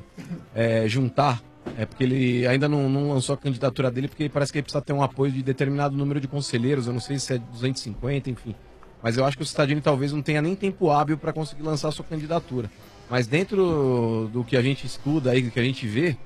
juntar, porque ele ainda não lançou a candidatura dele, porque parece que ele precisa ter um apoio de determinado número de conselheiros, eu não sei se é 250, enfim. Mas eu acho que o Cittadini talvez não tenha nem tempo hábil para conseguir lançar a sua candidatura. Mas dentro do que a gente estuda aí, do que a gente vê,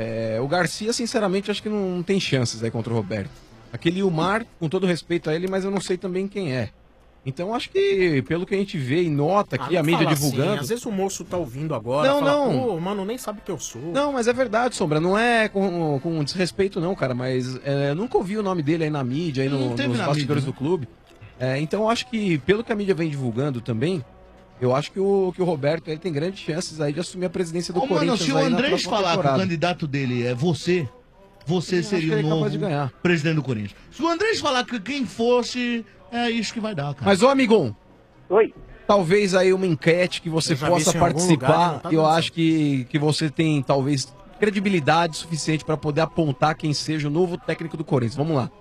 o Garcia, sinceramente, acho que não tem chances aí contra o Roberto. Aquele Ilmar, com todo respeito a ele, mas eu não sei também quem é. Então acho que, pelo que a gente vê e nota aqui, a mídia divulgando... Assim, às vezes o moço tá ouvindo agora, pô, mano, nem sabe que eu sou. Não, mas é verdade, Sombra, não é com desrespeito não, cara, mas nunca ouvi o nome dele aí na mídia, aí nos bastidores do clube. Então eu acho que, pelo que a mídia vem divulgando também, eu acho que o Roberto ele tem grandes chances aí de assumir a presidência do Corinthians. Mano, se o Andrés falar que o candidato dele é você seria o novo presidente do Corinthians. Se o Andrés falar que quem fosse, é isso que vai dar, cara. Mas, ô amigão, oi. Talvez aí uma enquete que você possa participar, eu acho que você tem talvez credibilidade suficiente para poder apontar quem seja o novo técnico do Corinthians. Vamos lá.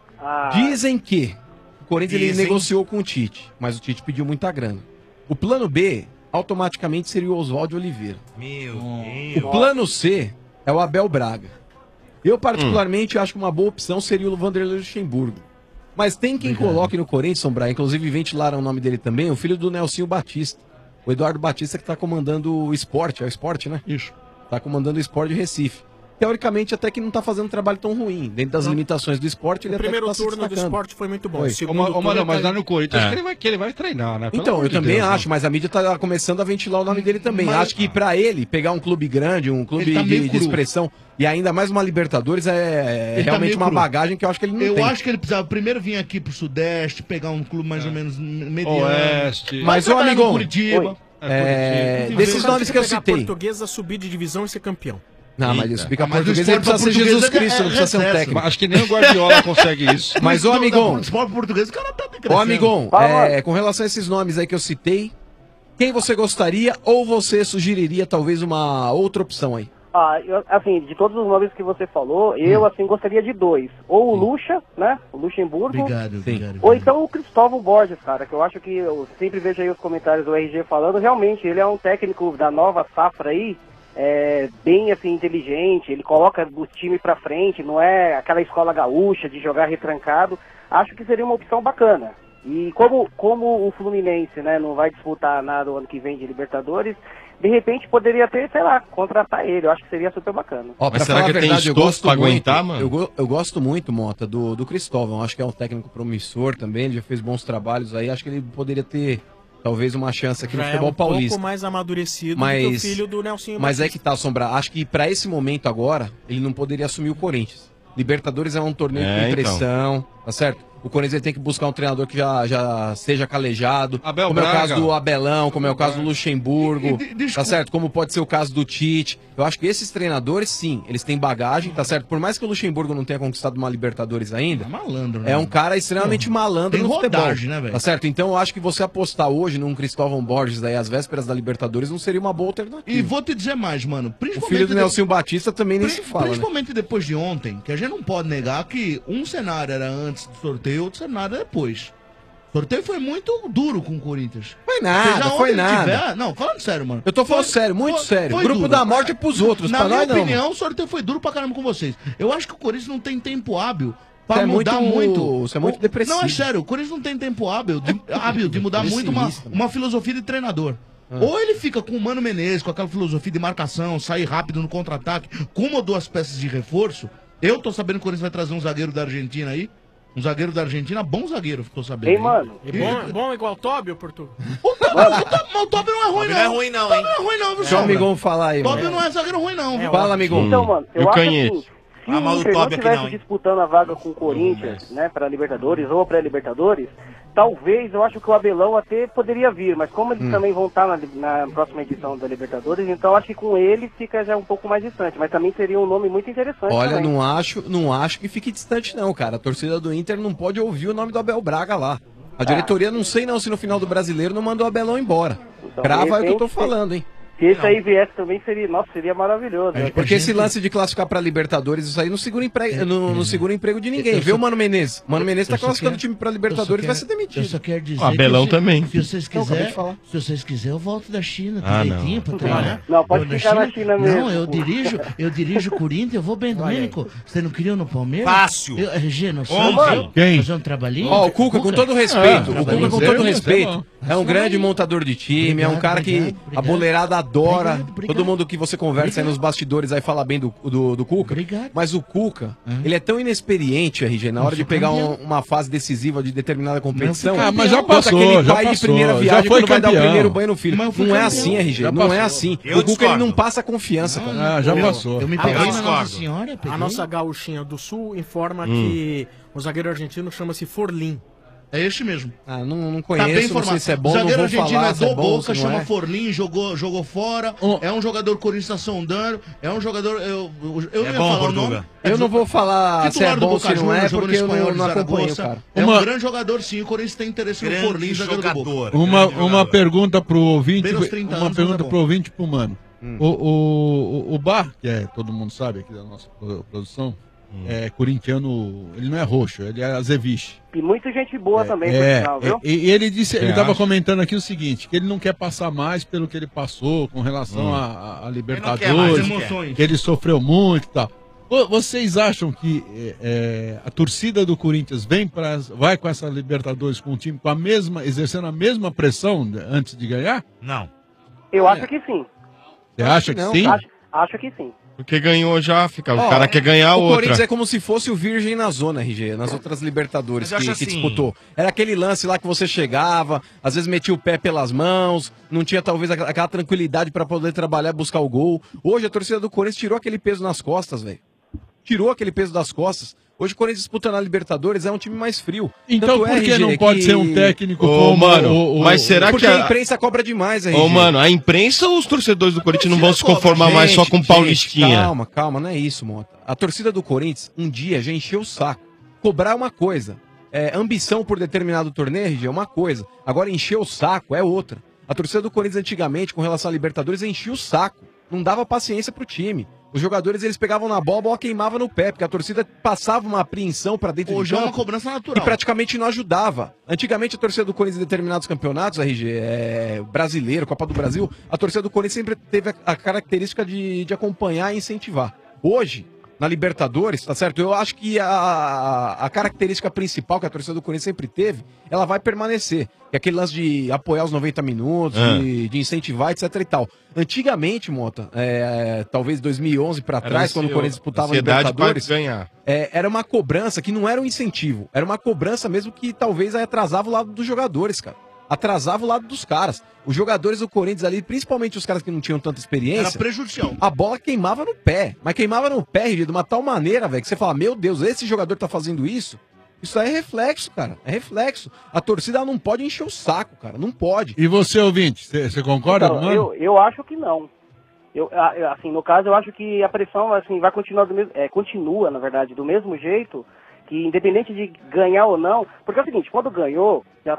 Dizem que o Corinthians ele negociou com o Tite, mas o Tite pediu muita grana. O plano B, automaticamente, seria o Oswaldo Oliveira. Meu Deus. O plano C é o Abel Braga. Eu, particularmente, acho que uma boa opção seria o Vanderlei Luxemburgo. Mas tem quem coloque no Corinthians, Sombra, inclusive ventilaram o nome dele também, o filho do Nelsinho Batista. O Eduardo Batista que está comandando o esporte, é o esporte, né? Isso. Está comandando o esporte de Recife. Teoricamente, até que não está fazendo um trabalho tão ruim. Dentro das limitações do esporte, ele até tá O primeiro turno do esporte foi muito bom. O segundo turno, mas lá no Corinthians que ele vai treinar, né? Então, eu também acho, mas a mídia está começando a ventilar o nome dele também. Acho que para ele, pegar um clube grande, um clube de expressão, e ainda mais uma Libertadores, é realmente uma bagagem que eu acho que ele não tem. Eu acho que ele precisava primeiro vir aqui pro Sudeste, pegar um clube mais ou menos mediano. Oeste. Mas, ô amigão, Curitiba. Desses nomes que eu citei. Portuguesa subir de divisão e ser campeão. Não, mas isso fica Mas português, o ele precisa ser esporte Jesus português Cristo, não precisa ser um recesso. técnico. Acho que nem o Guardiola consegue isso. Mas, ô amigão, Esporte português, o cara tá me ô amigão, com relação a esses nomes aí que eu citei, quem você gostaria ou você sugeriria talvez uma outra opção aí? Assim, de todos os nomes que você falou, eu, assim, gostaria de 2. Ou o Lucha, né? O Luxemburgo. Obrigado. Ou então o Cristóvão Borges, cara, que eu acho que eu sempre vejo aí os comentários do RG falando, realmente, ele é um técnico da nova safra aí, bem, assim, inteligente, ele coloca o time pra frente, não é aquela escola gaúcha de jogar retrancado. Acho que seria uma opção bacana. E como o Fluminense, né, não vai disputar nada o ano que vem de Libertadores, de repente poderia ter, sei lá, contratar ele. Eu acho que seria super bacana. Ó, pra falar a verdade, eu gosto muito, Mota, do Cristóvão. Acho que é um técnico promissor também, ele já fez bons trabalhos aí. Acho que ele poderia ter, talvez, uma chance aqui no Já futebol é um paulista. pouco mais amadurecido do que o filho do Nelsinho Mas Batista. é que tá, Sombra. Acho que pra esse momento agora, ele não poderia assumir o Corinthians. Libertadores é um torneio com pressão, tá certo? O Corinthians ele tem que buscar um treinador que já seja calejado, Abel como é o Braga. caso do Abelão, como é o caso do Luxemburgo, tá certo? Como pode ser o caso do Tite. Eu acho que esses treinadores, sim, eles têm bagagem, tá certo? Por mais que o Luxemburgo não tenha conquistado uma Libertadores ainda, malandro, né? é um cara extremamente malandro Tem no futebol, rodagem, né, velho? tá certo? Então eu acho que você apostar hoje num Cristóvão Borges aí às vésperas da Libertadores não seria uma boa alternativa. E vou te dizer mais, mano. O filho do Nelsinho Batista também nem se fala, né? Principalmente depois de ontem, que a gente não pode negar que um cenário era antes do sorteio, outro cenário era depois. O sorteio foi muito duro com o Corinthians. Foi nada, Seja foi onde ele nada. tiver- Não, falando sério, mano. Eu tô falando sério, muito sério. foi Grupo duro. da morte é pros outros, Na pra minha nós não. opinião, o sorteio foi duro pra caramba com vocês. Eu acho que o Corinthians não tem tempo hábil pra Você é mudar muito- muito. você é muito depressivo. Não, é sério. O Corinthians não tem tempo hábil de mudar muito uma filosofia de treinador. Ou ele fica com o Mano Menezes, com aquela filosofia de marcação, sair rápido no contra-ataque, com uma ou duas peças de reforço. Eu tô sabendo que o Corinthians vai trazer um zagueiro da Argentina aí. Um zagueiro da Argentina, bom zagueiro, ficou sabendo. Ei, mano. E bom igual o Tóbio, Porto? O Tóbio não é ruim, Não é ruim não, hein? Não é ruim não, viu, Deixa o amigão falar aí, Tóbio mano. não é zagueiro ruim não, viu? Fala, amigão. Então, mano, eu acho assim, se Ah, mas o o Inter não Tóbio aqui estivesse não, hein? disputando a vaga com o Corinthians, né, para Libertadores ou pré-Libertadores, talvez eu acho que o Abelão até poderia vir, mas como eles também vão estar na próxima edição da Libertadores, então acho que com ele fica já um pouco mais distante, mas também seria um nome muito interessante. Olha, também. não acho que fique distante não, cara. A torcida do Inter não pode ouvir o nome do Abel Braga lá. A diretoria, não sei não se no final do Brasileiro não mandou o Abelão embora. Então, Crava é o que eu tô de repente, falando, hein. Se esse aí viesse também seria, nossa, seria maravilhoso. né? Porque esse lance de classificar pra Libertadores, isso aí não segura emprego, não segura emprego de ninguém. Eu Vê só- o Mano Menezes. Mano Menezes tá eu só classificando o quero- time pra Libertadores e vai ser demitido. Eu só quero dizer O Abelão que também. Se vocês Não, acabei quiserem, de falar. se vocês quiserem, eu volto da China Ah, direitinho pra treinar. Não, pode Eu ficar na China mesmo. Não, eu pô. dirijo o Corinthians, eu vou bem, Domênico. Você não queria no Palmeiras? Fácil. RG, nós Onde? somos. Quem? Fazer um trabalhinho? Ó, o Cuca, com todo respeito, Ah, o Cuca, com trabalhinho. todo respeito, bom. é um grande montador de time, é um cara que Obrigado, a boleirada adora. Obrigado. Todo mundo que você conversa aí nos bastidores aí fala bem do Cuca. Obrigado. Mas o Cuca, ele é tão inexperiente, RG, na hora de pegar uma fase decisiva de determinada competição. Ah, mas já quanto passou, aquele já pai de passou, primeira já viagem foi quando vai dar o campeão. primeiro banho no filho. Mas eu fui Não é campeão. assim, RG, Já não é passou. assim. Eu O Cuca ele discordo. não passa confiança, cara. Ah, já passou. Eu me Ah, peguei eu na Nossa discordo. Senhora, peguei. A nossa gauchinha do Sul informa que o zagueiro argentino chama-se Forlin. É este mesmo. Ah, não Tá bem conheço, não informado. sei se é bom, O não zagueiro vou argentino falar é se é do bom, Boca, se não chama é. Forlin, jogou fora. É um jogador Corinthians sondando. É um jogador. Eu não ia bom, falar o Portuga. nome. Eu não vou falar se é Titular do bom, Boca se não é, Juniors, jogou no porque eu Espanhol de não acompanho, Zaragoza. cara. É Uma- um grande jogador, sim. O Corinthians tem interesse no Grande Forlin, zagueiro do Boca. jogador. Uma grande jogador. pergunta pro ouvinte, Bem nos 30 uma anos, pergunta mas é pro bom. ouvinte e pro Mano. O Bar, que é, todo mundo sabe aqui da nossa produção, é corintiano, ele não é roxo, ele é azeviche. E muita gente boa também, por sinal, viu? E ele disse, ele Você estava acha? comentando aqui o seguinte, que ele não quer passar mais pelo que ele passou com relação a Ele não quer mais, Libertadores, ele quer. Emoções. que ele sofreu muito e tal. Vocês acham que a torcida do Corinthians vai com essa Libertadores com o time com exercendo a mesma pressão antes de ganhar? Não. Eu acho que sim. Você acha que não, sim? Acho que sim. Porque ganhou já, o Ó, cara quer ganhar o outra. Corinthians é como se fosse o Virgem na zona, RG, nas outras Libertadores Mas eu que acho assim- disputou. Era aquele lance lá que você chegava, às vezes metia o pé pelas mãos, não tinha talvez aquela tranquilidade pra poder trabalhar e buscar o gol. Hoje a torcida do Corinthians tirou aquele peso nas costas, velho. Tirou aquele peso das costas. Hoje o Corinthians disputando a Libertadores é um time mais frio. Então Tanto por que RG, não pode ser um técnico Mas será porque que a imprensa cobra demais, RG? Ô, mano, a imprensa ou os torcedores do Corinthians não vão se conformar mais só com Paulistinha? Calma, não é isso, Mota. A torcida do Corinthians, um dia, já encheu o saco. Cobrar é uma coisa. Ambição por determinado torneio, RG, é uma coisa. Agora, encher o saco é outra. A torcida do Corinthians, antigamente, com relação à Libertadores, enchia o saco. Não dava paciência pro time. Os jogadores, eles pegavam na bola, a bola queimava no pé, porque a torcida passava uma apreensão pra dentro Hoje de é campo. uma cobrança natural. E praticamente não ajudava. Antigamente, a torcida do Corinthians em determinados campeonatos, RG, brasileiro, Copa do Brasil, a torcida do Corinthians sempre teve a característica de acompanhar e incentivar. Hoje, na Libertadores, tá certo? Eu acho que a característica principal que a torcida do Corinthians sempre teve, ela vai permanecer. Que é aquele lance de apoiar os 90 minutos, de incentivar, etc e tal. Antigamente, Mota, talvez 2011 pra trás, quando o Corinthians disputava a Libertadores, era uma cobrança que não era um incentivo. Era uma cobrança mesmo que talvez atrasava o lado dos jogadores, cara. Atrasava o lado dos caras. Os jogadores do Corinthians ali, principalmente os caras que não tinham tanta experiência... Era prejudicial. A bola queimava no pé. Mas queimava no pé, RG, de uma tal maneira, velho, que você fala, meu Deus, esse jogador tá fazendo isso? Isso aí é reflexo, cara. É reflexo. A torcida não pode encher o saco, cara. Não pode. E você, ouvinte, você concorda, Então, mano? eu acho que não. Assim, no caso, eu acho que a pressão assim, vai continuar continua, na verdade, do mesmo jeito, que independente de ganhar ou não, porque é o seguinte, quando ganhou,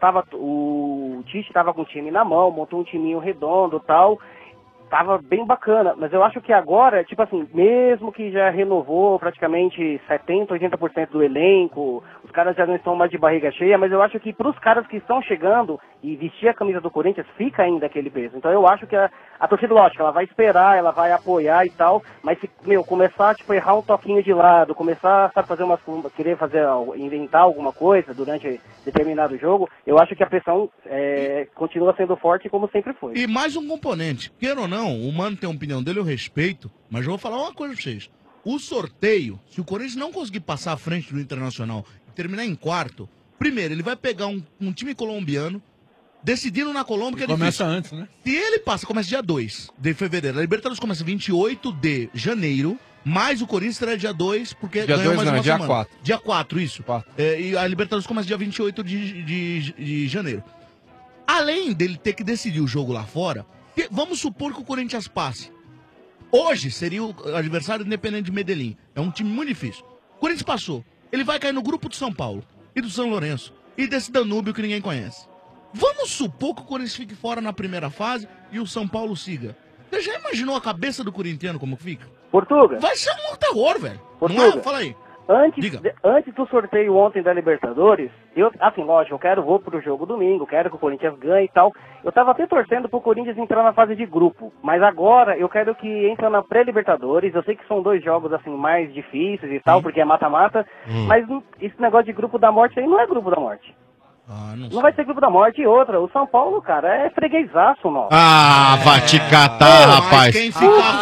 o Tite tava com o time na mão, montou um timinho redondo e tal, tava bem bacana, mas eu acho que agora, tipo assim, mesmo que já renovou praticamente 70%, 80% do elenco, os caras já não estão mais de barriga cheia, mas eu acho que pros caras que estão chegando e vestir a camisa do Corinthians, fica ainda aquele peso. Então eu acho que a torcida, lógico, ela vai esperar, ela vai apoiar e tal, mas se, começar, tipo, errar um toquinho de lado, começar, sabe, inventar alguma coisa durante determinado jogo, eu acho que a pressão continua sendo forte como sempre foi. E mais um componente, queira ou não, o Mano tem a opinião dele, eu respeito, mas eu vou falar uma coisa pra vocês. O sorteio, se o Corinthians não conseguir passar à frente do Internacional e terminar em quarto, primeiro, ele vai pegar um time colombiano, decidindo na Colômbia, que é Começa difícil. antes, né? Se ele passa, começa dia 2 de fevereiro. A Libertadores começa 28 de janeiro, mas o Corinthians estreia dia 2, porque Dia ganhou 2 mais não, uma dia semana. 4. Dia 4, isso. E a Libertadores começa dia 28 de janeiro. Além dele ter que decidir o jogo lá fora, vamos supor que o Corinthians passe. Hoje seria o adversário Independente de Medellín. É um time muito difícil. O Corinthians passou. Ele vai cair no grupo do São Paulo e do São Lourenço e desse Danúbio que ninguém conhece. Vamos supor que o Corinthians fique fora na primeira fase e o São Paulo siga. Você já imaginou a cabeça do corintiano como fica? Portuga. Vai ser um terror, velho. Portuga. Fala aí. Antes do sorteio ontem da Libertadores, assim, lógico, vou pro jogo domingo, quero que o Corinthians ganhe e tal. Eu tava até torcendo pro Corinthians entrar na fase de grupo, mas agora eu quero que entre na pré-Libertadores. Eu sei que são 2 jogos, assim, mais difíceis e tal, porque é mata-mata, mas esse negócio de grupo da morte aí não é grupo da morte. Não vai ser grupo da morte. E outra, o São Paulo, cara, é freguesaço, nosso. Vai te catar, rapaz. Quem ficar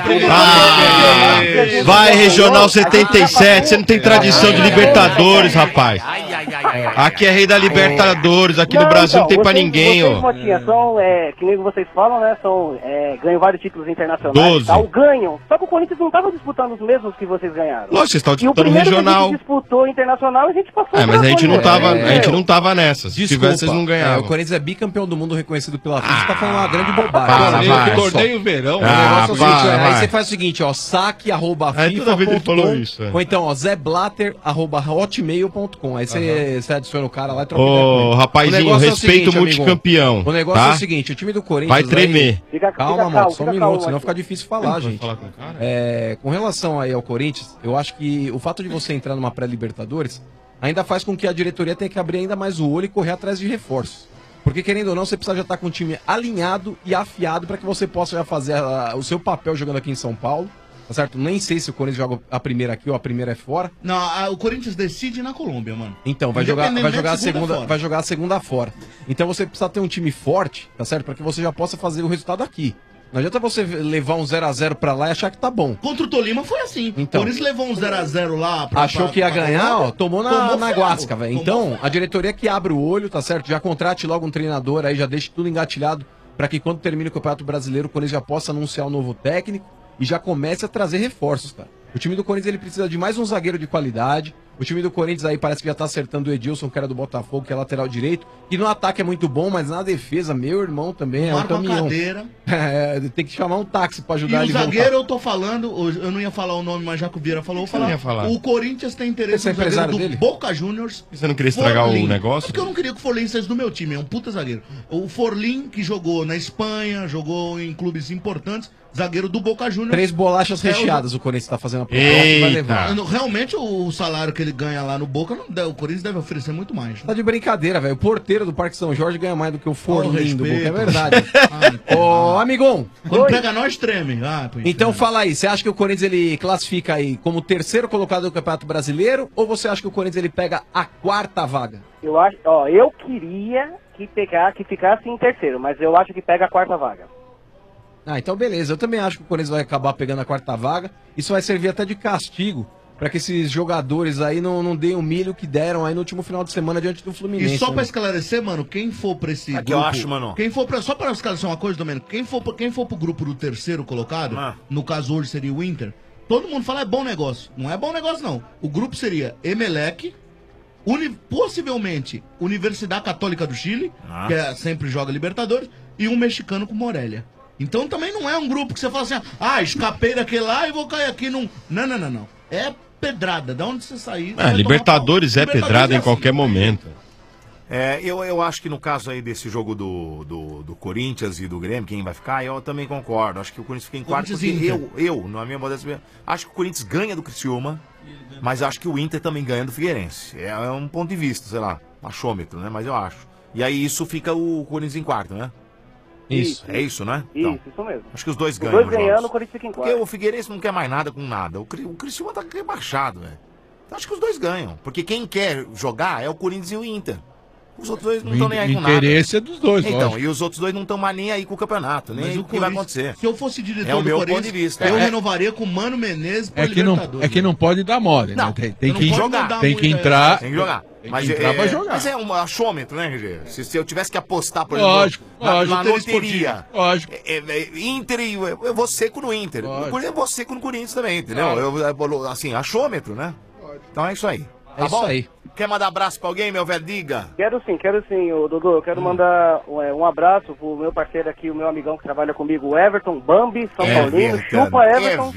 Vai Regional 77, você não tem tradição de Libertadores, rapaz. Aqui é rei da Libertadores, aqui no Brasil não tem pra ninguém, vocês, ó. Motinha, são, que nem vocês falam, né, ganham vários títulos internacionais 12. e tal, ganham. Só que o Corinthians não tava disputando os mesmos que vocês ganharam. Lógico, vocês estavam E o disputando primeiro regional. que a gente disputou internacional, a gente passou. Mas a gente não tava, Desculpa, nessa. Se tivesse, vocês não ganhavam. O Corinthians é bicampeão do mundo reconhecido pela FIFA. Você tá falando uma grande bobagem. Torneio verão. O negócio é o seguinte, aí você faz o seguinte, ó, saque@fifa.com, ou então, ó, zeblatter@hotmail.com. Aí você adiciona o cara lá e troca ideia com ele. Rapazinho, respeito o multicampeão. Amigo, o negócio tá? é o seguinte, o time do Corinthians... Vai tremer. Calma, moto, só um minuto, senão fica difícil falar, gente. Falar com o cara? Com relação aí ao Corinthians, eu acho que o fato de você entrar numa pré-Libertadores ainda faz com que a diretoria tenha que abrir ainda mais o olho e correr atrás de reforços. Porque, querendo ou não, você precisa já estar com o time alinhado e afiado para que você possa já fazer o seu papel jogando aqui em São Paulo. Tá certo? Nem sei se o Corinthians joga a primeira aqui ou a primeira é fora. Não, o Corinthians decide na Colômbia, mano. Então, vai jogar a segunda fora. Então você precisa ter um time forte, tá certo? Para que você já possa fazer o resultado aqui. Não adianta você levar um 0x0 pra lá e achar que tá bom. Contra o Tolima foi assim. Então, o Corinthians levou um 0x0 lá. Achou que ia ganhar, ó, tomou na guasca, velho. Então, a diretoria que abre o olho, tá certo? Já contrate logo um treinador aí, já deixe tudo engatilhado pra que quando termine o Campeonato Brasileiro, o Corinthians já possa anunciar um novo técnico e já comece a trazer reforços, cara. O time do Corinthians ele precisa de mais um zagueiro de qualidade. O time do Corinthians aí parece que já tá acertando o Edilson, que era do Botafogo, que é lateral direito. E no ataque é muito bom, mas na defesa, meu irmão também é um Marca uma caminhão. cadeira. Tem que chamar um táxi pra E ajudar o ele a zagueiro, voltar. eu tô falando, eu não ia falar o nome, mas já que o Vieira falou, eu vou Você não falar. ia falar? O Corinthians tem interesse Você é no zagueiro empresário do dele? Boca Juniors. Você não queria estragar o negócio? Porque eu não queria que o Forlin saísse do meu time, é um puta zagueiro. O Forlin, que jogou na Espanha, jogou em clubes importantes, zagueiro do Boca Juniors. 3 bolachas recheadas o Corinthians tá fazendo a proposta e vai levar. Realmente, o salário que ele ganha lá no Boca, o Corinthians deve oferecer muito mais. Tá de brincadeira, velho. O porteiro do Parque São Jorge ganha mais do que o Forlin do Boca, é respeito. verdade. Ô, amigão. Quando pega nós, treme. Então fala aí, você acha que o Corinthians ele classifica aí como terceiro colocado do Campeonato Brasileiro ou você acha que o Corinthians ele pega a 4ª vaga? Eu acho, ó, eu queria que ficasse em terceiro, mas eu acho que pega a 4ª vaga. Ah, então beleza. Eu também acho que o Corinthians vai acabar pegando a 4ª vaga. Isso vai servir até de castigo para que esses jogadores aí não deem o milho que deram aí no último final de semana diante do Fluminense. E só né? pra esclarecer, mano, quem for pra esse que eu acho, mano. Quem for pra, só pra esclarecer uma coisa, Domênico, quem for pro grupo do terceiro colocado, no caso hoje seria o Inter, todo mundo fala é bom negócio. Não é bom negócio, não. O grupo seria Emelec, possivelmente Universidade Católica do Chile, que sempre joga Libertadores, e um mexicano com Morelia. Então também não é um grupo que você fala assim, escapei daquele lá e vou cair aqui num... Não. É pedrada, da onde você sair... você vai Libertadores tomar é pau. Libertadores pedrada é em assim. qualquer momento. Eu acho que no caso aí desse jogo do Corinthians e do Grêmio, quem vai ficar, eu também concordo. Acho que o Corinthians fica em quarto, porque eu, na minha modéstia, acho que o Corinthians ganha do Criciúma, mas acho que o Inter também ganha do Figueirense. É um ponto de vista, sei lá, achômetro, né? Mas eu acho. E aí isso fica o Corinthians em quarto, né? Isso. É isso, né? Isso mesmo. Acho que os dois Os ganham. dois ganhando, jogos. o Corinthians fica em quarto. Porque o Figueirense não quer mais nada com nada. O Criciúma tá rebaixado, velho. Então acho que os dois ganham. Porque quem quer jogar é o Corinthians e o Inter. Os outros dois não estão nem aí com nada. O interesse é dos dois, Então, lógico. e os outros dois não estão mais nem aí com o campeonato. Nem Mas aí o o que vai Corinthians- acontecer. Se eu fosse diretor é o do meu Corinthians, ponto de vista. eu renovaria com o Mano Menezes pra Libertadores. É que não pode dar mole, Não, né? Tem não que pode jogar. Tem que Muito, entrar. Tem que jogar. Tem que entrar pra jogar. Mas é um achômetro, né, RG? Se eu tivesse que apostar, por Lógico, exemplo, lógico, na interesse loteria. esportivo, lógico. Inter e eu vou seco no Inter. Lógico. O Corinthians eu vou seco no Corinthians também, entendeu? Claro. Assim, achômetro, né? Então é isso aí. É isso aí. Quer mandar abraço pra alguém, meu velho? Diga. Quero sim, ô Dodô. Eu quero mandar um abraço pro meu parceiro aqui, o meu amigão que trabalha comigo, o Everton Bambi, São Paulino. Chupa Everton.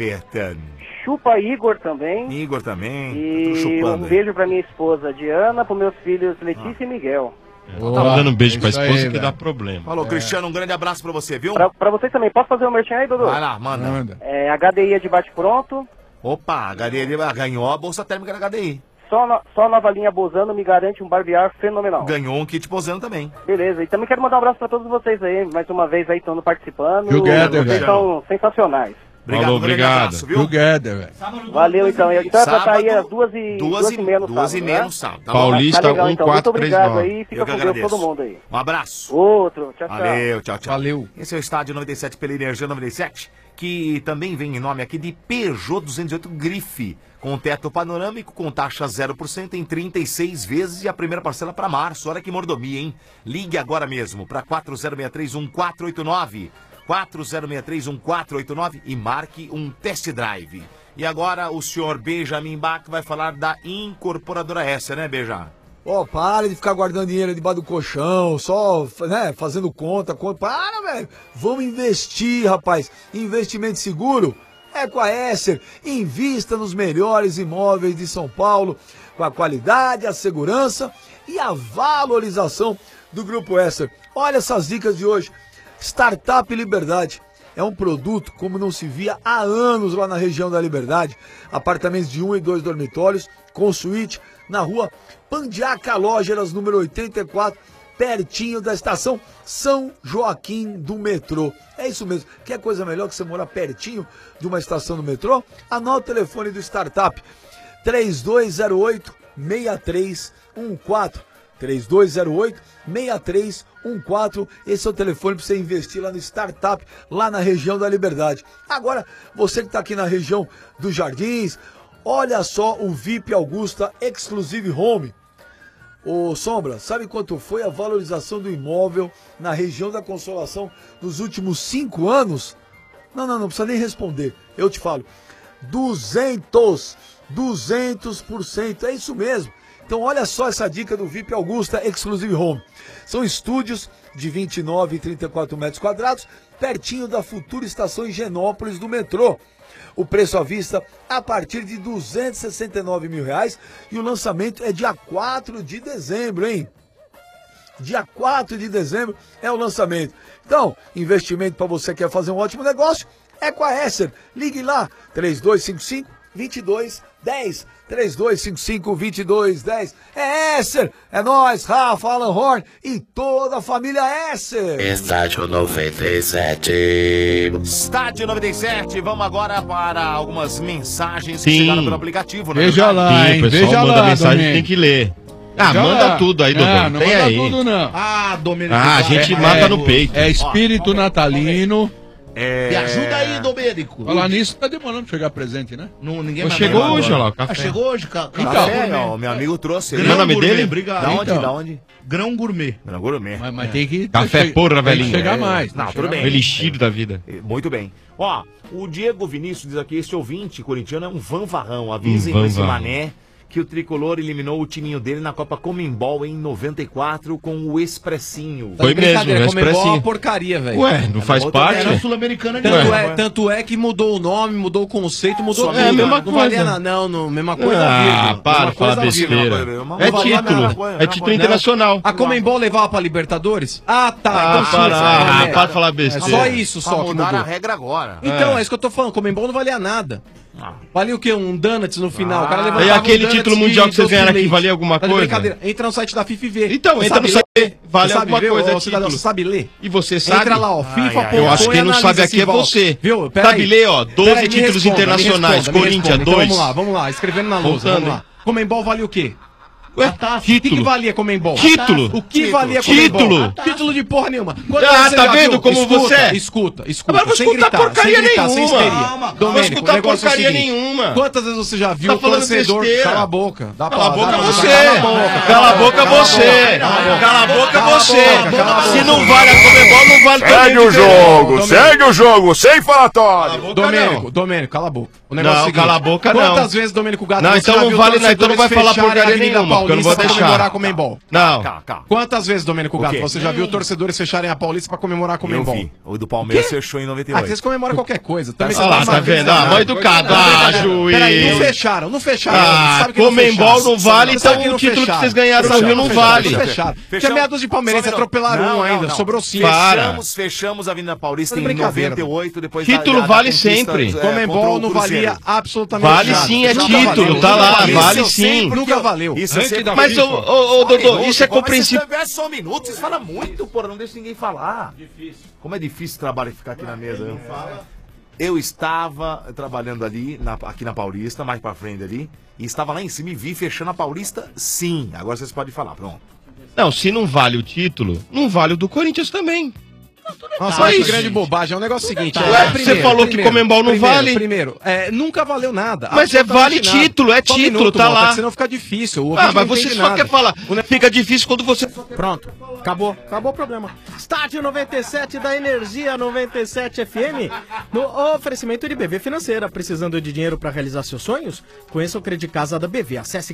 Chupa Igor também. Igor também. E um beijo pra minha esposa Diana, pros meus filhos Letícia e Miguel. Tá dando beijo pra isso aí, esposa que velho. dá problema. Falou, Cristiano, um grande abraço pra você, viu? Pra vocês também. Posso fazer um merchan aí, Dodô? Vai lá, manda. HDI é de bate-pronto. Opa, a HDI ganhou a bolsa térmica da HDI. Só a nova linha Bozano me garante um barbear fenomenal. Ganhou um kit posando também. Beleza, e também quero mandar um abraço pra todos vocês aí, mais uma vez aí estão participando. Together, Vocês velho. são sensacionais. Obrigado, obrigado. Abraço, viu? Together, velho. Valeu então. Então é pra Sábado, estar aí às 2h30 no sábado. 2h30 no sábado. Tá Paulista, Tá legal, então. Muito obrigado 1439. aí. Fica Eu que com Deus agradeço. todo mundo aí. Um abraço. Outro. Tchau, tchau. Valeu, tchau, tchau. Valeu. Esse é o Estádio 97 pela Energia 97, que também vem em nome aqui de Peugeot 208 Grife, com teto panorâmico, com taxa 0% em 36 vezes e a primeira parcela para março. Olha que mordomia, hein? Ligue agora mesmo para 4063-1489, 4063-1489 e marque um test drive. E agora o senhor Benjamin Bach vai falar da incorporadora essa, né, Beija? Ó, para de ficar guardando dinheiro debaixo do colchão, só, né, fazendo conta. Para, velho. Vamos investir, rapaz. Investimento seguro é com a Esser. Invista nos melhores imóveis de São Paulo, com a qualidade, a segurança e a valorização do Grupo Esser. Olha essas dicas de hoje. Startup Liberdade. É um produto como não se via há anos lá na região da Liberdade. Apartamentos de 1 e 2 dormitórios, com suíte, na rua Pandiaca Lógeras, número 84, pertinho da estação São Joaquim do metrô. É isso mesmo. Quer coisa melhor que você morar pertinho de uma estação do metrô? Anota o telefone do Startup. 3208-6314. 3208-6314. Esse é o telefone para você investir lá no Startup, lá na região da Liberdade. Agora, você que está aqui na região dos Jardins, olha só o VIP Augusta Exclusive Home. Ô Sombra, sabe quanto foi a valorização do imóvel na região da Consolação nos últimos 5 anos? Não precisa nem responder, eu te falo. 200%, é isso mesmo. Então olha só essa dica do VIP Augusta Exclusive Home. São estúdios de 29 e 34 metros quadrados, pertinho da futura estação Higienópolis do metrô. O preço à vista a partir de R$ 269 mil e o lançamento é dia 4 de dezembro, hein? Dia 4 de dezembro é o lançamento. Então, investimento para você que quer fazer um ótimo negócio é com a Esser. Ligue lá, 3255-2210. 3255-2210. É Esser, é nós, Rafa, Alan Horn e toda a família Esser. Estádio 97. Estádio 97. Vamos agora para algumas mensagens que Sim. chegaram pelo aplicativo, né? Veja lá, Sim, hein? o pessoal Veja manda lá, mensagem, Domênico. tem que ler. Ah, Veja manda lá. tudo aí, Dodô. Não, não Tem manda aí. tudo, não. Ah, Domênico. Ah, a gente mata no peito. É espírito natalino. Me ajuda aí, Domênico. Falar nisso, tá demorando pra chegar presente, né? Não, ninguém Pô, mais chegou vai hoje, agora. olha lá, o café. Ah, chegou hoje, cara. Café, ó, meu amigo trouxe. Grão o nome gourmet, dele? Obrigado. Da onde? Então. Da onde? Grão Gourmet. Grão Gourmet. Mas tem que... Café porra, tem que velhinho. chegar mais. Não, tem que tudo chegar bem. mais. Elixir da vida. Muito bem. Ó, o Diego Vinícius diz aqui, esse ouvinte corintiano é um fanfarrão. Avisem Um esse fanfarrão. mané que o Tricolor eliminou o timinho dele na Copa Comembol em 94 com o Expressinho. Foi mesmo, o Comembol é Expressinho. uma porcaria, velho. Ué, não faz outra parte? Era sul-americana de Tanto é que mudou o nome, mudou o conceito, mudou tudo. É a mesma não valia coisa. nada, não, mesma coisa. Ah, vírgula. para, Mesma fala coisa, vírgula. besteira. Não É valia título. nada, coisa, É título não. internacional. A Comembol levava pra Libertadores? Ah, tá. Ah, então sim, para, essa é. para de falar É besteira. só isso, Pra só que mudar mudou. a regra agora. Então, é isso que eu tô falando. Comembol não valia nada. Valia o quê? Um Donuts no final. O cara levantava E aquele um donuts título de mundial que vocês doce de ganharam aqui leite. valia alguma Tá de coisa? brincadeira. Entra no site da FIFA e vê. Então, Você entra no sabe site, ler? vale Você sabe alguma ver, coisa, ô, é cidadão, título. você sabe ler? E você sabe? Entra lá, ó, FIFA. Eu acho que quem não sabe aqui é você. Viu? Pera Sabe aí. ler, ó, 12 Pera aí, me títulos responda, internacionais, me responda, me Corinthians, responda. 2. Então, vamos lá, escrevendo na lousa, Voltando, vamos lá. Comembol vale o quê? Ué, O que valia Comembol? Título. O que Título. valia Comembol? Título. Título de porra nenhuma. Ah, tá vendo como escuta, você é? Escuta. Mas não vou sem escutar gritar, porcaria sem gritar, sem nenhuma. histeria. Calma, Domênico, vou escutar o negócio é o porcaria seguinte, nenhuma. Quantas vezes você já viu Tá o falando torcedor... besteira. Cala a boca. Dá Cala a pra- boca dá pra- você. Cala a boca. Cala a boca você. Cala a boca você. Se não vale a Comembol, não vale também. Segue o jogo, Domênico. segue o jogo, sem falatório. Domênico, cala a boca. O negócio é o Não, seguinte, cala a boca não. Quantas vezes, Domênico Gato, Não, você então já não viu vale, não, então não vai torcedores falar fecharem a porcaria Avenida nenhuma, porque eu não vou Paulista pra deixar. comemorar a Comembol? Não. Quantas vezes, Domênico O Gato, quê? você já viu torcedores fecharem a Paulista pra comemorar a Eu Comembol? vi. O do Palmeiras O quê? fechou em Ah, 98. vocês comemoram qualquer coisa. Também Olha lá, tá vendo? Ah, mal educado. Ah, juiz. Peraí, não fecharam, não fecharam. Ah, Sabe que não Comembol fecharam. não vale, Você sabe então que não o título que fecharam. vocês ganharam no Rio não vale. Não fecharam. Tinha meia dúzia de palmeirenses, atropelaram um ainda, sobrou 5. Fechamos a Avenida Paulista Tá de em brincadeira, 98, depois Título da vale conquista, sempre. contra Comembol o não Cruzeiro. valia absolutamente Vale nada. sim, é Nunca título, valeu. tá lá, Nunca vale valeu. sim. Nunca valeu. Isso é sempre... Mas, ô, Dodô, isso é compreensível. Mas se só um minuto, vocês falam muito, porra, não deixa ninguém falar. Difícil. Como é difícil trabalhar e ficar aqui na mesa. Eu estava trabalhando ali, aqui na Paulista, mais pra frente ali, e estava lá em cima e vi fechando a Paulista, sim. Agora vocês podem falar, pronto. Não, se não vale o título, não vale o do Corinthians também. Nossa, Mas- mas que grande bobagem. É um negócio seguinte. Ué, você falou que Comembol não vale? Primeiro, nunca valeu nada. Mas é vale absolutamente nada. título, é Só um título, minuto, tá Mota, lá. que senão fica difícil. O Ah, ouvinte mas não você entende só nada. quer falar. Fica difícil quando você... Pronto, acabou o problema. Estádio 97 da Energia 97 FM, no oferecimento de BV Financeira. Precisando de dinheiro para realizar seus sonhos? Conheça o Credit Casa da BV. Acesse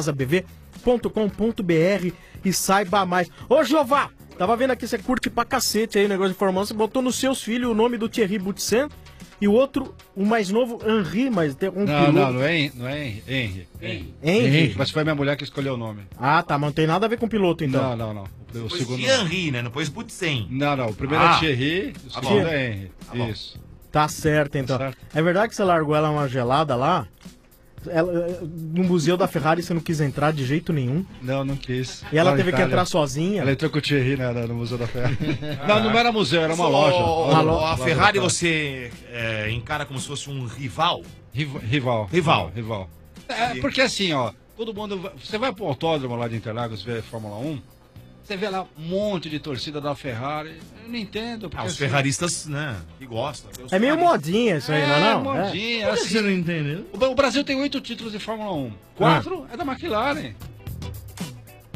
creditcasabv.com.br e saiba mais. Ô, Jeová, tava vendo aqui, você curte pra cacete aí o negócio de informação. Você botou nos seus filhos o nome do Thierry Boutsen e o outro, o mais novo, Henri, mas tem um piloto. Não é Henry. Henry? Mas foi minha mulher que escolheu o nome. Ah, tá, mas não tem nada a ver com piloto, então. Não. O Foi segundo. Henry, né? Não foi Butsen. Não. O primeiro Ah. é Thierry, o Tá segundo bom. é Henry. Tá bom. Isso. Tá certo, então. Tá certo. É verdade que você largou ela uma gelada lá? No museu da Ferrari você não quis entrar de jeito nenhum? Não quis. E ela Lá na teve que Itália. entrar sozinha? Ela entrou com o Thierry, né, no Museu da Ferrari. não era museu, era uma loja. A Ferrari você encara como se fosse um rival? Rival. É, porque assim, ó, todo mundo... Você vai pro autódromo lá de Interlagos ver Fórmula 1, você vê lá um monte de torcida da Ferrari. Eu não entendo. Porque, Os assim, ferraristas, né, que gostam. É meio modinha isso aí, não é não? modinha. Por que assim, você não entendeu? o Brasil tem 8 títulos de Fórmula 1. 4 é da McLaren.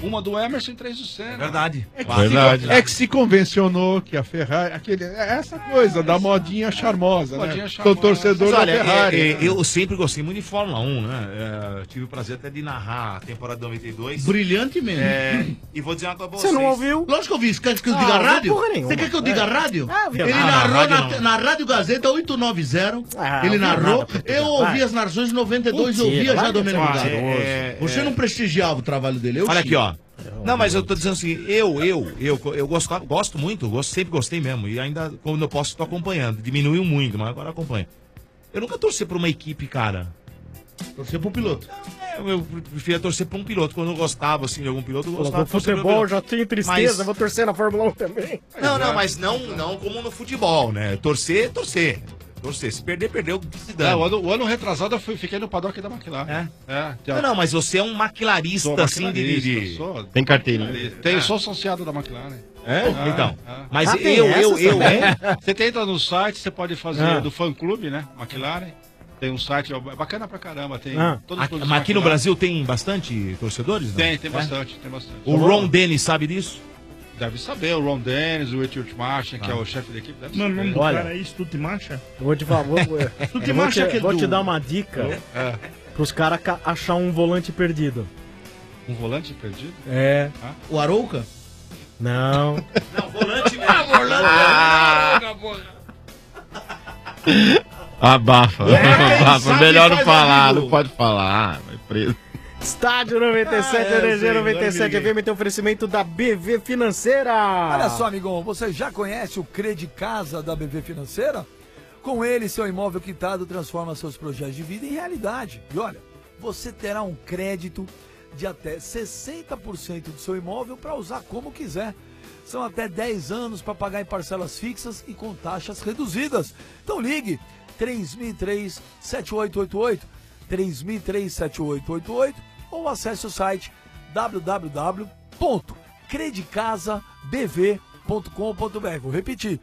Uma do Emerson e 3 do Senna. Verdade. É que se convencionou que a Ferrari. Essa coisa da modinha charmosa, Modinha né? charmosa. Sou torcedor Mas, olha, da Ferrari. eu sempre gostei muito de Fórmula 1, né? Tive o prazer até de narrar a temporada de 92. Brilhantemente. E vou dizer uma coisa pra vocês. Você não ouviu? Lógico que eu vi. Você quer que eu diga rádio? Você quer que eu diga rádio? Ele narrou na Rádio Gazeta 890. Ele narrou. Eu ouvi as narrações de 92, eu ouvia já Domênico Gato. Você não prestigiava o trabalho dele. Olha aqui, ó. Não, mas eu tô dizendo assim, eu gosto muito, sempre gostei mesmo. E ainda, quando eu posso, tô acompanhando. Diminuiu muito, mas agora acompanho. Eu nunca torci pra uma equipe, cara. Torcer pra um piloto. Eu preferia torcer pra um piloto. Quando eu gostava, assim, de algum piloto, eu gostava No de torcer futebol pro já piloto. tenho tristeza, Mas- vou torcer na Fórmula 1 também. Não, mas não como no futebol, né? Torcer. Se perder, perdeu. Se dane. O ano retrasado eu fiquei no paddock da McLaren. Não, mas você é um maquilarista, Sou assim, maquilarista, sou. Tem carteirinha. Sou associado da McLaren. Então. Mas Você entra no site, você pode fazer do fã-clube, né? McLaren. Tem um site, é bacana pra caramba. Tem todos os produtos Mas aqui no McLaren. Brasil tem bastante torcedores? Não? Tem É? bastante, tem bastante. O Ron Dennis sabe disso? Deve saber, o Ron Dennis, o Richard Martin, que é o chefe da equipe. Deve Mano, o nome saber. do cara aí, Stutt Marcha? Eu vou te falar, vou te dar uma dica pros caras achar um volante perdido. Um volante perdido? É. O Arouca? Não. Não, volante mesmo. Abafa. Abafa. Melhor não falar, não pode falar. Vai preso. Estádio 97, NG 97 FM tem oferecimento da BV Financeira. Olha só, amigão, você já conhece o Credi Casa da BV Financeira? Com ele, seu imóvel quitado transforma seus projetos de vida em realidade. E olha, você terá um crédito de até 60% do seu imóvel para usar como quiser. São até 10 anos para pagar em parcelas fixas e com taxas reduzidas. Então ligue 3003-7888, 3003-7888 ou acesse o site www.credicasabv.com.br. Vou repetir,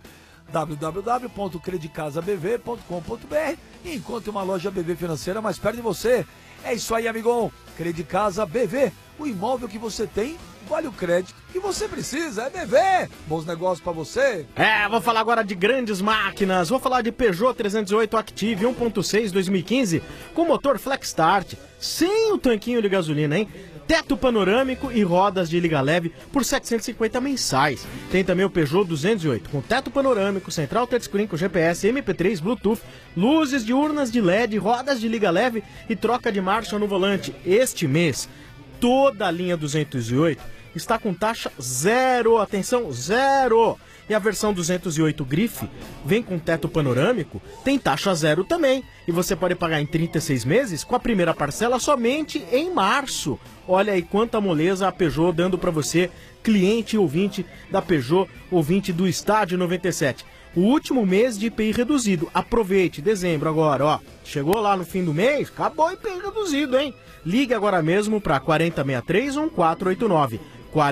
www.credicasabv.com.br e encontre uma loja BV Financeira mais perto de você. É isso aí, amigão. Credicasa BV, o imóvel que você tem vale o crédito que você precisa. É BV. Bons negócios pra você. Vou falar agora de grandes máquinas. Vou falar de Peugeot 308 Active 1.6 2015 com motor Flex Start, sem o tanquinho de gasolina, hein? Teto panorâmico e rodas de liga leve por 750 mensais. Tem também o Peugeot 208 com teto panorâmico, central touchscreen com GPS, MP3, Bluetooth, luzes diurnas de LED, rodas de liga leve e troca de marcha no volante. Este mês, toda a linha 208 está com taxa zero, atenção, zero. E a versão 208 Grife vem com teto panorâmico, tem taxa zero também. E você pode pagar em 36 meses com a primeira parcela somente em março. Olha aí quanta moleza a Peugeot dando para você, cliente e ouvinte da Peugeot, ouvinte do Estádio 97. O último mês de IPI reduzido. Aproveite, dezembro agora, ó. Chegou lá no fim do mês, acabou o IPI reduzido, hein? Ligue agora mesmo para 4063-1489.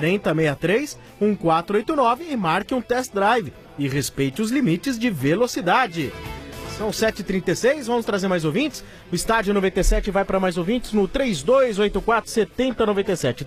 4063-1489 e marque um test drive. E respeite os limites de velocidade. São 7h36, vamos trazer mais ouvintes. O Estádio 97 vai para mais ouvintes no 3284-7097.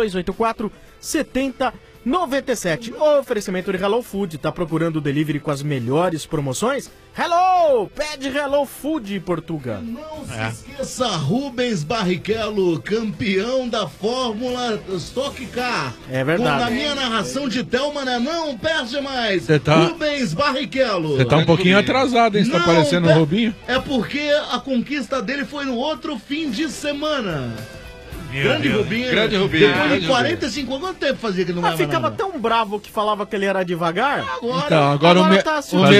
3284-7097. Oferecimento de Hello Food. Tá procurando o delivery com as melhores promoções? Hello! Pede Hello Food, Portugal. Não se esqueça, Rubens Barrichello, campeão da Fórmula Stock Car. É verdade. Na minha narração de Thelma, né? Não perde mais. Você tá- Rubens Barrichello. Você tá um pouquinho atrasado, hein? Você tá Não, parecendo um Rubinho. É porque a conquista dele foi no outro fim de semana. Grande Rubinho. Grande Rubinho, Depois grande de 45 anos, quanto tempo fazia que não Mas ganhava ficava nada? tão bravo que falava que ele era devagar. Então, agora o tá assim. merchan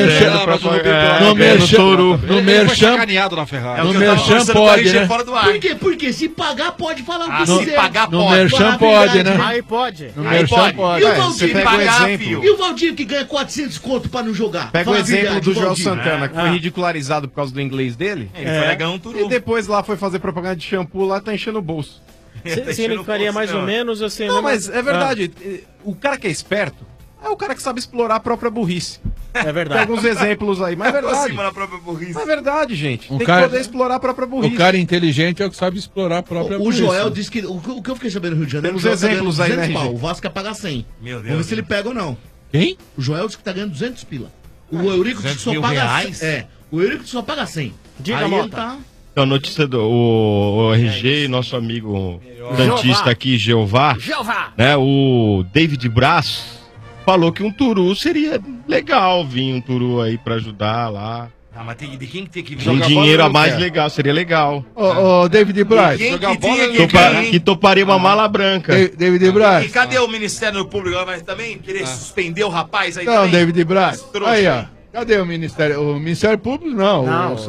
sacaneado na Ferrari. No merchan pode, né? Por quê? Porque se pagar, pode falar o que Se quiser. pagar, No pode. merchan Fala a pode, verdade, né? Aí pode. No Aí merchan pode. pode. E o Você Valdir? pega o pagar, exemplo. filho. E o Valdir que ganha 400 conto pra não jogar? Pega o Fala a exemplo verdade, do João Valdir. Santana, que foi ridicularizado por causa do inglês dele. Ele foi lá ganhar um E turu. depois lá foi fazer propaganda de shampoo, lá tá enchendo o bolso. Sim, ele ficaria mais ou menos assim. Não, né? mas é verdade. O cara que é esperto é o cara que sabe explorar a própria burrice. É verdade. Tem alguns exemplos aí, mas é verdade. Acima da própria burrice. Mas é verdade, gente. Um Tem cara- que poder explorar a própria burrice. O cara inteligente é o que sabe explorar a própria O burrice. Joel disse que. O que eu fiquei sabendo no Rio de Janeiro. Temos o Joel tá exemplos ganhando aí, né, 200 pau. RG? O Vasco quer pagar 100. Meu Deus. Vamos ver se ele pega ou não. Quem? O Joel disse que tá ganhando 200 pila. O Eurico disse que 200 só mil paga reais? 100. É. O Eurico só paga 100. Diga, Aí Mota. ele tá. Então, notícia do o RG e nosso amigo dentista aqui, Jeová, né? O David Braz falou que um turu seria legal vir um turu aí pra ajudar lá. Ah, mas de quem que tem que vir? Um dinheiro a mais legal, seria legal. Ô, David Braz. Quem que tinha que Topa- vir, hein? que toparia uma mala branca. David E Braz. cadê o Ministério Público? Mas também querer suspender o rapaz aí Não, também? David Braz. Trouxa. Aí, ó. Cadê o Ministério? O Ministério Público, não. Não, o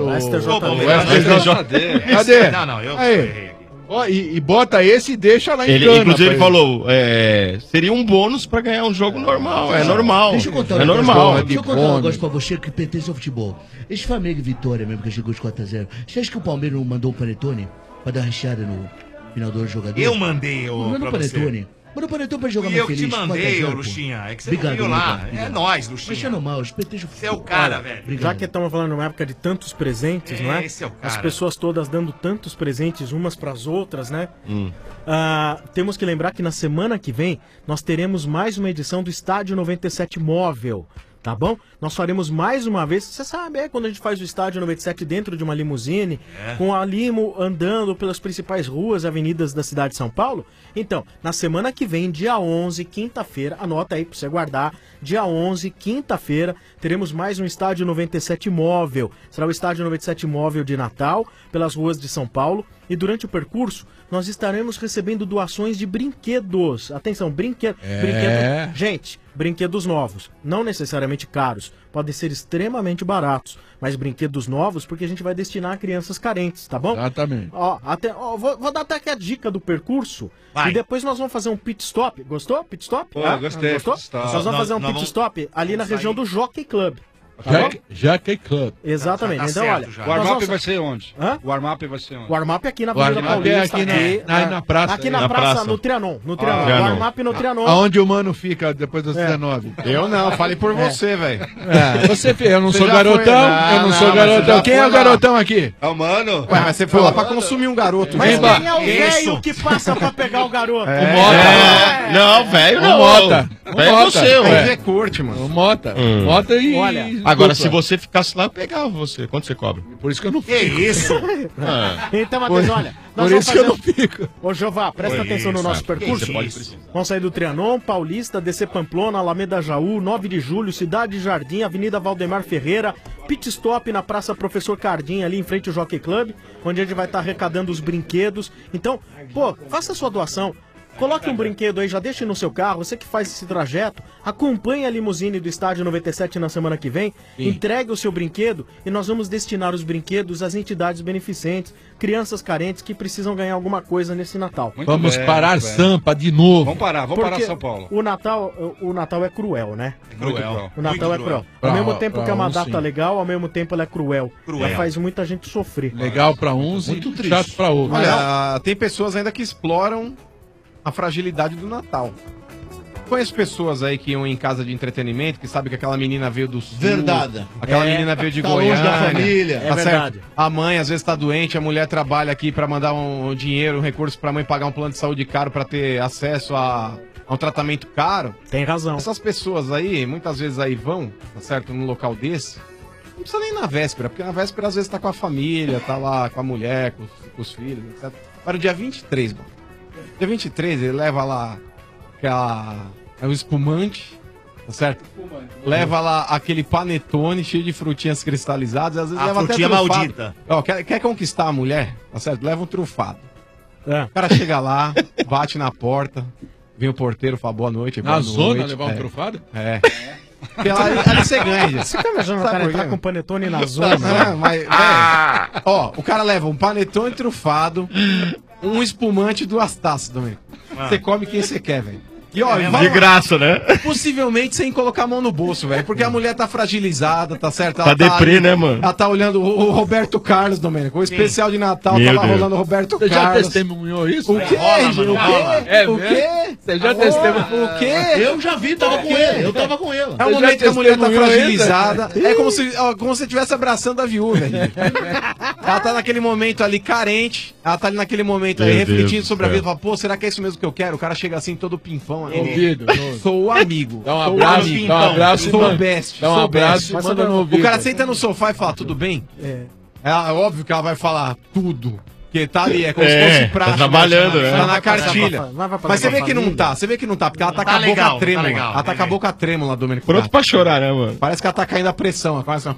STJD. Cadê? Não, eu Aí. errei aqui. Ó, e bota esse e deixa lá em Ele, cana. inclusive, ele pra falou, seria um bônus pra ganhar um jogo normal. É normal. Deixa eu contar um É negócio normal. pra- Deixa eu contar um negócio pra você que pertence ao futebol. Esse Flamengo e Vitória mesmo, que chegou de 4x0. Você acha que o Palmeiras não mandou o Panetone pra dar uma recheada no final do jogador? Eu mandei, ô, Mandou o pra você. Panetone. Mandou o Panetone pra jogar E mais eu que te feliz. mandei, 4x0, ô pô. Luxinha. É que você Obrigado, não viu lá. obrigado. É nóis, Luxinha. Mexendo mal, pertence o Você é o cara, velho. Já que estamos falando numa época de tantos presentes, não é? Esse é o cara. As pessoas todas dando tantos presentes umas para as outras, né? Temos que lembrar que na semana que vem nós teremos mais uma edição do Estádio 97 Móvel. Tá bom? Nós faremos mais uma vez. Você sabe, quando a gente faz o Estádio 97 dentro de uma limusine, com a limo andando pelas principais ruas, avenidas da cidade de São Paulo? Então, na semana que vem, dia 11, quinta-feira, anota aí pra você guardar, dia 11, quinta-feira, teremos mais um Estádio 97 Móvel. Será o Estádio 97 Móvel de Natal, pelas ruas de São Paulo. E durante o percurso, nós estaremos recebendo doações de brinquedos. Atenção, brinquedo. Gente, brinquedos novos. Não necessariamente caros. Podem ser extremamente baratos. Mas brinquedos novos, porque a gente vai destinar a crianças carentes, tá bom? Exatamente. Vou dar até aqui a dica do percurso. Vai. E depois nós vamos fazer um pit stop. Gostou? Pit stop? Pô, gostei, Gostou? pit stop. Nós vamos fazer um Nós pit vamos- stop ali na região do Jockey Club. Jockey Club. Exatamente. Tá Então, certo olha. já. O nós warm-up vamos- vai ser onde? Hã? O warm-up vai ser onde? O warm-up aqui na O Avenida warm-up é Paulista. aqui na praça. Aqui na Na praça, praça. no Trianon. No Trianon. Trianon. Warm-up no Trianon. Aonde o mano fica depois das 19? Eu não, fale por você, velho. Você fez, eu não Você sou já garotão, foi- Não, eu não não, sou mas você garotão. já Quem foi é o lá. garotão aqui? É o mano. Ué, mas você foi lá pra consumir um garoto. Mas né? quem é o velho que passa pra pegar o garoto? Não, velho, O não. Mota. Velho é você, Aí ué. você curte, mano. O Mota. Mota e... Olha, Agora, dupla. se você ficasse lá, eu pegava você. Quanto você cobra? Por isso que eu não Que fico. isso? Então, Matheus, olha. Nós Por vamos isso que eu fazer não fico. Ô, Jová, presta atenção no nosso percurso. Vamos sair do Trianon, Paulista, descer Pamplona, Alameda Jaú, 9 de Julho, Cidade Jardim, Avenida Valdemar Ferreira, pit stop na Praça Professor Cardim, ali em frente ao Jockey Club, onde a gente vai estar arrecadando os brinquedos. Então, pô, faça a sua doação. Coloque um brinquedo aí, já deixe no seu carro. Você que faz esse trajeto, acompanhe a limusine do Estádio 97 na semana que vem, entregue o seu brinquedo e nós vamos destinar os brinquedos às entidades beneficentes, crianças carentes que precisam ganhar alguma coisa nesse Natal. Muito Vamos bem, parar muito bem. Sampa de novo. Vamos parar Porque São Paulo. o Natal é cruel, né? Cruel. O Natal é cruel. Pra- Ao mesmo tempo pra que é uma uns, data sim. legal, ao mesmo tempo ela é cruel. Ela faz muita gente sofrer. Legal pra uns Muito e triste. chato pra outros. Olha, tem pessoas ainda que exploram a fragilidade do Natal. Conheço pessoas aí que iam em casa de entretenimento, que sabe que aquela menina veio do sul. Verdade. Aquela menina veio de tá longe Goiânia. da família. É Tá verdade. certo? A mãe às vezes tá doente, a mulher trabalha aqui pra mandar um dinheiro, um recurso pra mãe pagar um plano de saúde caro pra ter acesso a um tratamento caro. Tem razão. Essas pessoas aí, muitas vezes aí vão, tá certo, num local desse, não precisa nem na véspera, porque na véspera às vezes tá com a família, tá lá com a mulher, com os filhos, etc. Para o dia 23, mano. Dia 23 ele leva lá o espumante, tá certo? Leva lá aquele panetone cheio de frutinhas cristalizadas, às vezes A leva frutinha até trufado. maldita. Ó, quer conquistar a mulher, tá certo? Leva um trufado. É. O cara chega lá, bate na porta, vem o porteiro, fala boa noite. Na boa zona, noite. levar um trufado? É. Porque ali você ganha, gente. Você tá imaginando o Sabe cara por entrar quê? com panetone na zona? Não, mas, velho, ó, o cara leva um panetone trufado, um espumante e 2 taças também. Você come quem você quer, velho. E ó, De graça, né? Possivelmente sem colocar a mão no bolso, velho. Porque a mulher tá fragilizada, tá certo? Tá deprê, né, mano? Ela tá olhando o Roberto Carlos, Domênico. O especial de Natal Meu tá lá Deus. rolando o Roberto Você já Carlos. testemunhou isso? O quê? Rola, gente? mano, O rola. quê? É O mesmo? quê? Você já testemunhou? O quê? Eu já vi, tava com ele. Eu tava com ele. É um momento que a mulher tá fragilizada. É como se você estivesse abraçando a viúva, gente. Ela tá naquele momento ali carente. Ela tá ali naquele momento aí Meu refletindo Deus sobre a do vida. céu. Fala, pô, será que é isso mesmo que eu quero? O cara chega assim todo pimpão. Aí. Ouvido. Sou o amigo. Dá um sou o abraço, amigo. dá um abraço e Sou o manda- best. dá um sou o abraço best. e manda no ouvido. O cara senta no sofá e fala, tudo bem? É óbvio que ela vai falar tudo. Porque tá ali, é como se fosse praxe. Tá trabalhando, né? Tá na cartilha. Vai pra Mas você vê que não família. tá, você vê que não tá, porque ela tá Tá com a boca legal, tá trêmula. legal. Ela tá com a boca trêmula, Domênico. Pronto Gato. pra chorar, né, mano? Parece que ela tá caindo a pressão. Ela começa.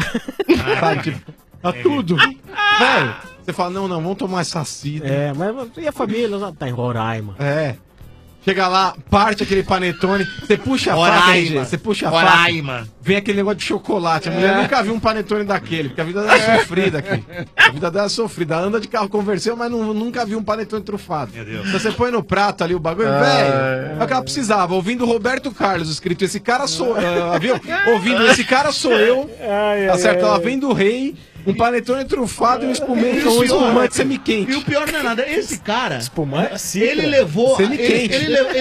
Sabe, tipo, tá tudo. Velho, você fala, não, vamos tomar essa cida. É, mas e a família? Tá em Roraima. É. Chega lá, parte aquele panetone, você puxa a faca, Roraima. RG, você puxa a Roraima. faca, vem aquele negócio de chocolate. A mulher nunca viu um panetone daquele, porque a vida dela é sofrida aqui. A vida dela é sofrida. Ela anda de carro converseu, mas nunca viu um panetone trufado. Meu Deus. Então você põe no prato ali o bagulho, velho, é o que ela precisava. Ouvindo Roberto Carlos escrito, esse cara sou viu? Ouvindo, esse cara sou eu, tá certo? Ela vem do rei, um panetone trufado e um espumante semi-quente. E o pior não é nada, esse cara, Espumante? ele levou. Semi-quente.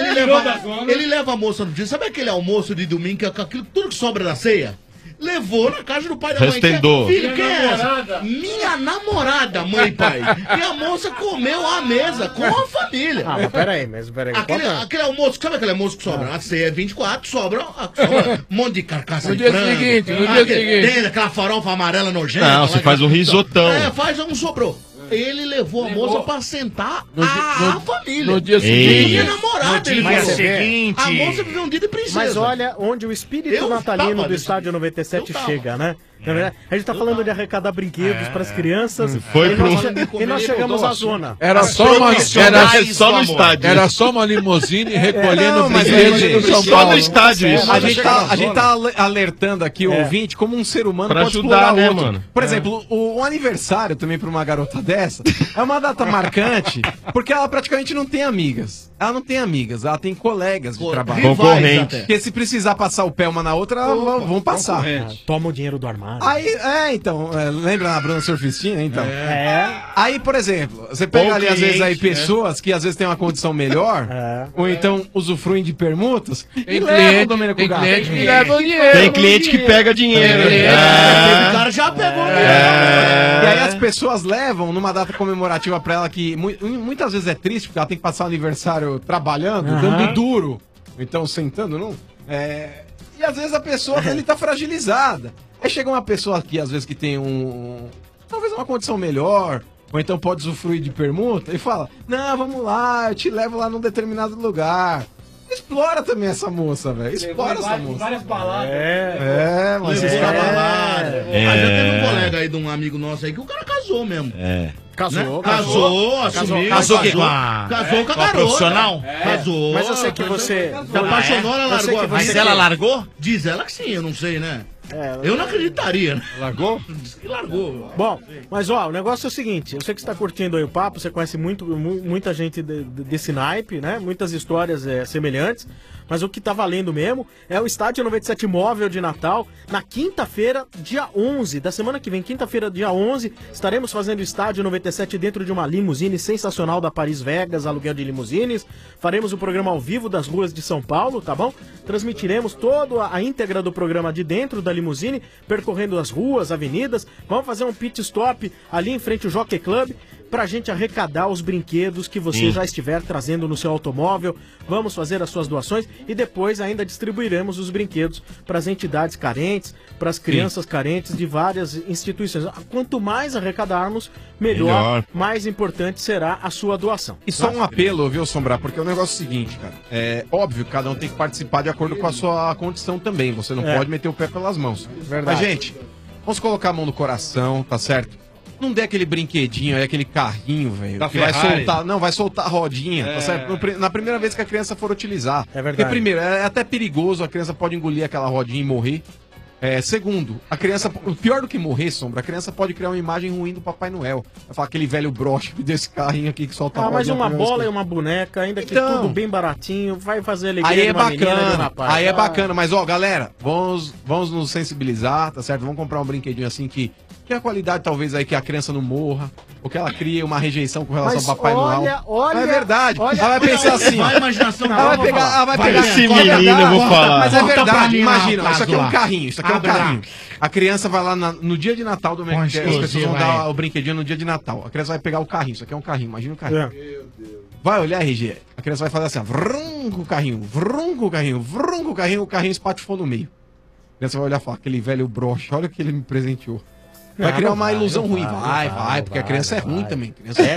Ele leva a moça no dia. Sabe aquele almoço de domingo, que é aquilo, tudo que sobra da ceia? Levou na casa do pai da mãe. Restendou. Filho, quem é essa? Minha namorada, mãe e pai. E a moça comeu à mesa com a família. Ah, mas peraí. Aquele almoço, sabe aquele almoço que sobra? A ceia é 24, sobra um monte de carcaça No de dia frango. seguinte, no dia seguinte. Tem aquela farofa amarela nojenta. Não, lá você que- faz um risotão. É, faz um sobrou. Ele levou a moça pra sentar a família. No dia Ei. seguinte. Minha namorada, ele Mas falou. seguinte. A moça viveu um dia de princesa. Mas olha onde o espírito Eu natalino tava do nesse Estádio dia. 97 Eu tava. chega, né? Na verdade, a gente tá falando de arrecadar brinquedos pras crianças. Foi e nós, pro- e nós chegamos à zona. Era As só uma. profissionais só do no amor. estádio. Era só uma limusine recolhendo Não, mas brinquedos aí, do São Só Paulo. no estádio isso. A gente tá alertando aqui o ouvinte como um ser humano Pra pode ajudar, explorar né, outro. mano? Por exemplo, o aniversário também pra uma garota dessa é uma data marcante porque ela praticamente não tem amigas. Ela não tem amigas, ela tem colegas de trabalho. Concorrente. Porque se precisar passar o pé uma na outra, elas vão passar. Toma o dinheiro do armário. Aí, então, lembra na Bruna Surfistinha, então? É. Aí, por exemplo, você pega Bom ali, às vezes, aí cliente, pessoas que às vezes têm uma condição melhor, ou então usufruem de permutas, e Tem levam o cliente, Domênico tem Gato. cliente que leva o dinheiro. Tem cliente que pega dinheiro. O cara já pegou. E aí as pessoas levam numa data comemorativa pra ela que muitas vezes é triste, porque ela tem que passar o aniversário trabalhando, dando duro, ou então sentando, não? E às vezes a pessoa ele tá fragilizada. Aí chega uma pessoa aqui, às vezes, que tem talvez uma condição melhor, ou então pode usufruir de permuta, e fala, não, vamos lá, eu te levo lá num determinado lugar. Explora também essa moça, velho. Explora essa moça. Várias baladas. Mas Levou esses pra caras... balada. Ah, já teve um colega aí de um amigo nosso aí que o cara casou mesmo. Casou, Casou, assumiu. Casou o quê? Com a- Casou com a com a garota. profissional? Casou. Mas eu sei que você... Se apaixonou, ela Eu sei largou que a Mas vida. ela largou? Diz ela que sim, eu não sei, né? Eu não acreditaria, né? Largou? Diz que largou. Bom, mas ó, o negócio é o seguinte, eu sei que você tá curtindo aí o papo, você conhece muita gente desse naipe, né? Muitas histórias semelhantes, mas o que tá valendo mesmo é o Estádio 97 Móvel de Natal, na quinta-feira, dia 11, da semana que vem, quinta-feira, dia 11, estaremos fazendo o Estádio 97 dentro de uma limusine sensacional da Paris Vegas, aluguel de limusines, faremos o programa ao vivo das ruas de São Paulo, tá bom? Transmitiremos toda a íntegra do programa de dentro da limusine, percorrendo as ruas, avenidas, vamos fazer um pit stop ali em frente ao Jockey Club, pra gente arrecadar os brinquedos que você já estiver trazendo no seu automóvel, vamos fazer as suas doações e depois ainda distribuiremos os brinquedos para as entidades carentes, para as crianças carentes de várias instituições. Quanto mais arrecadarmos, melhor, mais importante será a sua doação. E só um apelo, viu, Sombra? Porque o negócio é o seguinte, cara. É óbvio que cada um tem que participar de acordo com a sua condição também. Você não pode meter o pé pelas mãos. Verdade. Mas, gente, vamos colocar a mão no coração, tá certo? Não dê aquele brinquedinho aí, aquele carrinho, velho, Da que vai Ferrari. soltar. Não, vai soltar a rodinha, tá certo? Na primeira vez que a criança for utilizar. É verdade. Porque, primeiro, é até perigoso, a criança pode engolir aquela rodinha e morrer. Segundo, a criança, pior do que morrer, Sombra, a criança pode criar uma imagem ruim do Papai Noel. Vai falar aquele velho broche desse carrinho aqui que solta mas rodinha uma pra bola criança. e uma boneca, ainda que Então. tudo bem baratinho, vai fazer alegria Aí é de uma menina e de um bacana, rapaz. aí é bacana, mas ó, galera, vamos nos sensibilizar, tá certo? Vamos comprar um brinquedinho assim que a qualidade talvez aí que a criança não morra, ou que ela crie uma rejeição com relação Mas ao Papai Noel. olha, é verdade. olha- ela vai pensar assim. Vai, imaginação, ela vai pegar, ela vai pegar Esse menino, eu vou falar. Mas é Conta pra verdade, mim lá, imagina, o isso aqui é um caso lá. carrinho, isso aqui é um Abre lá. carrinho. A criança vai lá no dia de Natal do mercado, as pessoas exclusivo, vão dar aí. o brinquedinho no dia de Natal. A criança vai pegar o carrinho, isso aqui é um carrinho, imagina o carrinho. Vai olhar, RG, a criança vai fazer assim, ó, vrum com o carrinho, vrum com o carrinho, vrum com o carrinho espatifou no meio. A criança vai olhar e falar, aquele velho broche, olha o que ele me presenteou. Vai criar uma ilusão ruim. Vai, porque a criança é ruim também.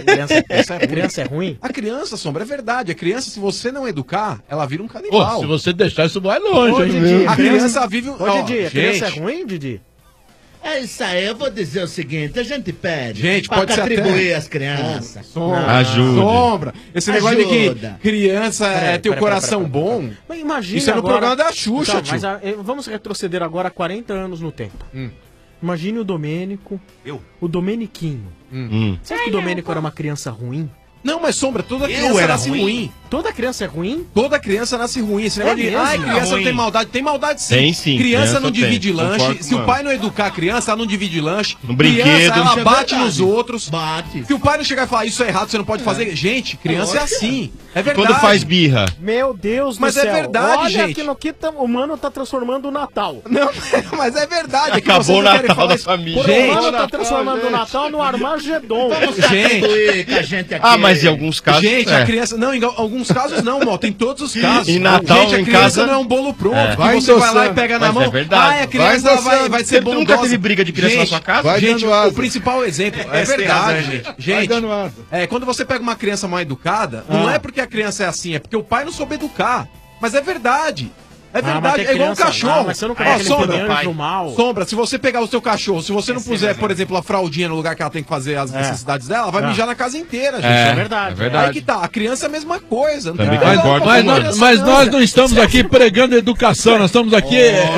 Criança é ruim? A criança, Sombra, é verdade. A criança, se você não educar, ela vira um Pô, canibal. se você deixar, isso vai longe, Ô, hein, Didi, viu? A criança vive um... Ô, Didi, a criança é gente, ruim, Didi? É isso aí, eu vou dizer o seguinte, a gente pede Gente, pra pode ser contribuir até- as crianças. Sombra, Ajude. Sombra. Esse negócio de que Ajuda. criança tem o coração bom. Mas imagina Isso é no agora... programa da Xuxa, Então, tio. mas vamos retroceder agora 40 anos no tempo. Imagine o Domênico. O Domeniquinho. Você acha que o Domênico era uma criança ruim? Não, mas Sombra, toda criança era nasce ruim. Toda criança é ruim? Toda criança nasce ruim. Esse negócio de, mesmo? ai, criança não Ruim. tem maldade. Tem maldade sim. Tem sim, Criança não criança divide tem. lanche. Concordo Se com o ela. pai não educar a criança, ela não divide lanche. No brinquedo. Criança, ela Isso é bate verdade. nos outros. Bate. Se o pai não chegar e falar, isso é errado, você não pode fazer. Gente, criança é assim. É verdade. Quando faz birra. Meu Deus Mas do céu. é verdade, Olha gente. aquilo que o mano tá transformando o Natal. Não, mas é verdade. É que Acabou vocês o não querem Natal falar da isso. família. Gente, O mano tá transformando o Natal no Armagedon. gente. Contribuir com a gente aqui. Ah, mas em alguns casos. Gente, é. a criança. Não, em alguns casos não, Mota. Em todos os casos. Em Natal, gente, a em criança casa- não é um bolo pronto. É. Que Vai você vai lá endossando. e pega na Mas mão. é verdade. Ah, a criança Vai vai endossando. ser Você nunca bondosa. teve briga de criança na sua casa? Vai Gente, dando asa. o principal exemplo é Essa tem verdade, razão, gente. Vai Gente, dando asa. quando você pega uma criança mal educada, não é porque a criança é assim, é porque o pai não soube educar. Mas é verdade. É mas verdade, tem é igual um criança- cachorro. Ah, mas você não coloca ele Sombra, como anjo mal. Sombra, se você pegar o seu cachorro, se você não puser, por exemplo, a fraldinha no lugar que ela tem que fazer as necessidades dela, ela vai mijar na casa inteira, gente. É verdade. É verdade. Aí que tá, a criança é a mesma coisa. Não Também tem nada concordo com Mas, com a você. criança, mas nós não estamos aqui pregando educação, nós estamos aqui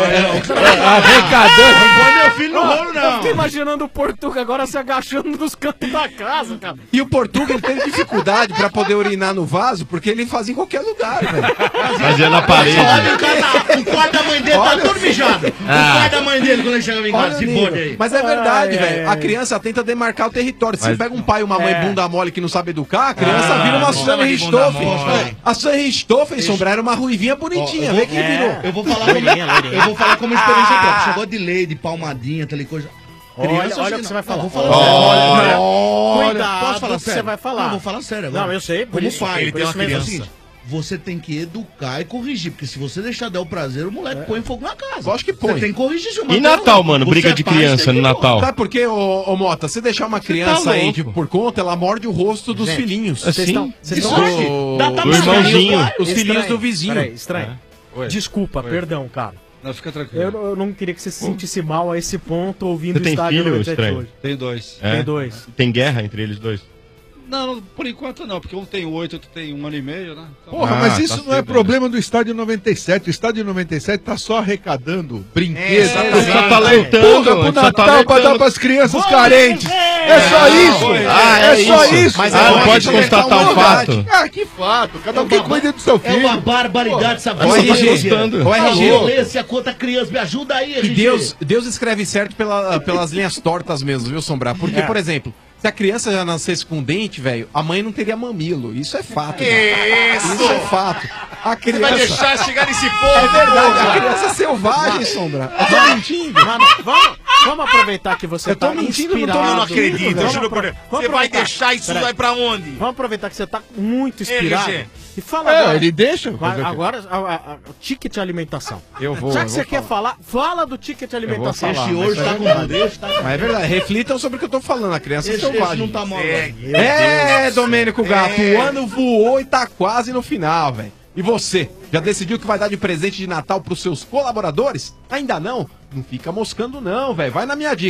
arrecadando. Não põe meu filho no rolo, Eu não. fiquei imaginando o Portuga agora se agachando nos cantos da casa, cara. E o Portuga ele teve dificuldade pra poder urinar no vaso, porque ele fazia em qualquer lugar, velho. Fazia na parede. Olha o quarto da mãe dele, tá tudo mijado. O quarto da mãe dele, quando ele chegava em casa, Olha o se nível. bode aí. Mas é verdade, Ai, ai, velho. ai. A criança tenta demarcar o território. Se Mas- pega um pai e uma mãe bunda mole que não sabe educar, a criança vira uma não Suzana chama de bunda Richthofen. mole. A Suzana Richthofen, Sombra, era uma ruivinha bonitinha. Vê quem virou. Eu vou falar como, eu vou falar como experiência própria. Chegou de lei, de palmadinha, tal coisa. Olha, olha o assim, que você vai falar. Vou falar sério. Cuidado Posso falar do que você sério? vai falar. Não, vou falar sério agora. Não, eu sei, por Como isso, pai, ele por tem isso uma mesmo é o criança. seguinte, você tem que educar e corrigir, porque se você deixar dar o prazer, o moleque põe fogo na casa. Lógico que põe. Você tem que corrigir seu E Natal, mano? Briga de criança no Natal. Sabe por quê, ô Mota? Você deixar uma criança aí louco. por conta, ela morde o rosto dos Gente, filhinhos. Vocês estão... Isso, Dá Do irmãozinho. Os filhinhos do vizinho. Peraí, estranho. Oi. Desculpa, perdão, cara. Não, fica tranquilo. Eu não queria que você se sentisse mal a esse ponto ouvindo Você tem o estádio filho, 97 estranho? hoje. Tem dois. É? Tem dois. Tem guerra entre eles dois? Não, por enquanto não, porque um tem 8, outro tem 1 ano e meio, né? Então, Porra, mas isso tá não é cedo, problema do Estádio 97. O Estádio 97 tá só arrecadando brinquedos. Ele só tá Porra, lutando, pro ele só Natal tá pra dar lutando. pras crianças carentes. É só isso. É só isso. Mas Ah, não é pode bom constatar uma o fato. Ah, que fato. Cada um que cuida do seu É filho. uma barbaridade essa Ô, RG, gostando. ô, A RG, violência contra a criança, me ajuda aí, que RG. Deus escreve certo pelas linhas tortas mesmo, viu, Sombrar? Porque, por exemplo, se a criança já nascesse com dente, velho, a mãe não teria mamilo. Isso é fato. Isso é fato. A criança... Vai deixar chegar nesse ponto. É verdade, a criança é selvagem, Sombra. Eu tô mentindo. Mano, vamos aproveitar que você Eu tô tá mentindo, inspirado. não tô- Eu não acredito, eu Vamos juro por apro- Deus. vamos Você vai aproveitar. deixar isso Peraí. vai pra onde? Vamos aproveitar que você tá muito inspirado. RG. E fala agora. Ele deixa. Vai, agora, o ticket alimentação. Eu vou. Já eu que vou você quer falar, fala do ticket alimentação. falar. Esse hoje tá com bandeja, tá? Mas é verdade, reflitam sobre o que eu tô falando. A criança é Esse selvagem. não tá mal, não. É, Domênico Gato, o ano voou e tá quase no final, velho. E você, já decidiu o que vai dar de presente de Natal pros seus colaboradores? Ainda não? Não fica moscando não, velho. Vai na minha dica, ó.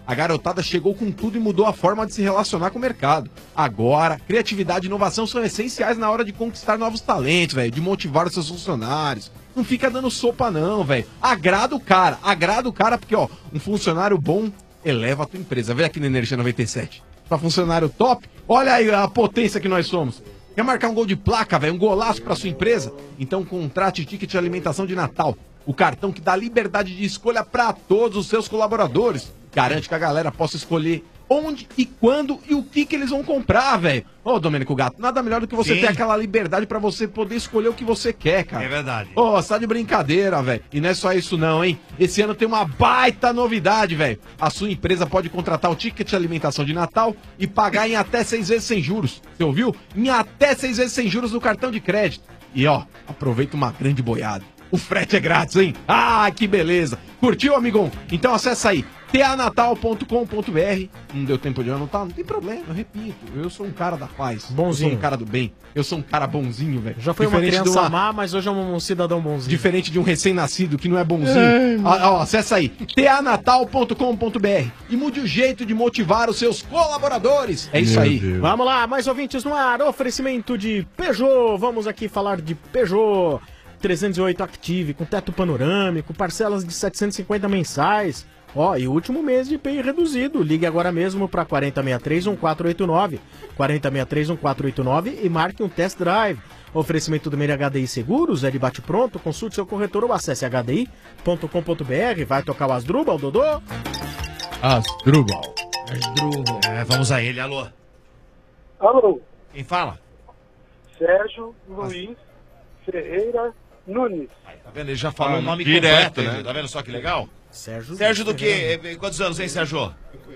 A garotada chegou com tudo e mudou a forma de se relacionar com o mercado. Agora, criatividade e inovação são essenciais na hora de conquistar novos talentos, velho, de motivar os seus funcionários. Não fica dando sopa não, velho. Agrada o cara, porque, ó, um funcionário bom eleva a tua empresa. Vê aqui na Energia 97. Pra funcionário top, olha aí a potência que nós somos. Quer marcar um gol de placa, velho, um golaço pra sua empresa? Então contrate Ticket de Alimentação de Natal. O cartão que dá liberdade de escolha pra todos os seus colaboradores. Garante que a galera possa escolher onde e quando e o que eles vão comprar, velho. Ô, Domênico Gato, nada melhor do que você Sim. ter aquela liberdade pra você poder escolher o que você quer, cara. É verdade. Ô, você tá de brincadeira, velho. E não é só isso não, hein? Esse ano tem uma baita novidade, velho. A sua empresa pode contratar o Ticket de Alimentação de Natal e pagar em até 6 vezes sem juros. Você ouviu? Em até 6 vezes sem juros no cartão de crédito. E ó, aproveita uma grande boiada. O frete é grátis, hein? Ah, que beleza. Curtiu, amigão? Então acessa aí, tanatal.com.br. Não deu tempo de anotar? Não tem problema, eu repito. Eu sou um cara da paz. Bonzinho. Eu sou um cara do bem. Eu sou um cara bonzinho, velho. Já foi uma criança má, mas hoje é um cidadão bonzinho. Diferente de um recém-nascido que não é bonzinho. Acessa aí, tanatal.com.br e mude o jeito de motivar os seus colaboradores. É isso aí. Vamos lá, mais ouvintes no ar. Oferecimento de Peugeot. Vamos aqui falar de Peugeot 308 Active, com teto panorâmico, parcelas de 750 mensais. Ó, e último mês de IPI reduzido. Ligue agora mesmo para 4063-1489. 4063-1489 e marque um test drive. Oferecimento do Meire HDI Seguros, é de bate-pronto. Consulte seu corretor ou acesse hdi.com.br. Vai tocar o Asdrubal, Dodô? Asdrubal. Vamos a ele, alô. Alô, Quem fala? Sérgio Luiz Ferreira Nunes. Tá vendo? Ele já falou o nome direto, completo, né? Tá vendo só que legal? Sérgio do quê? Quantos anos, hein, Sérgio?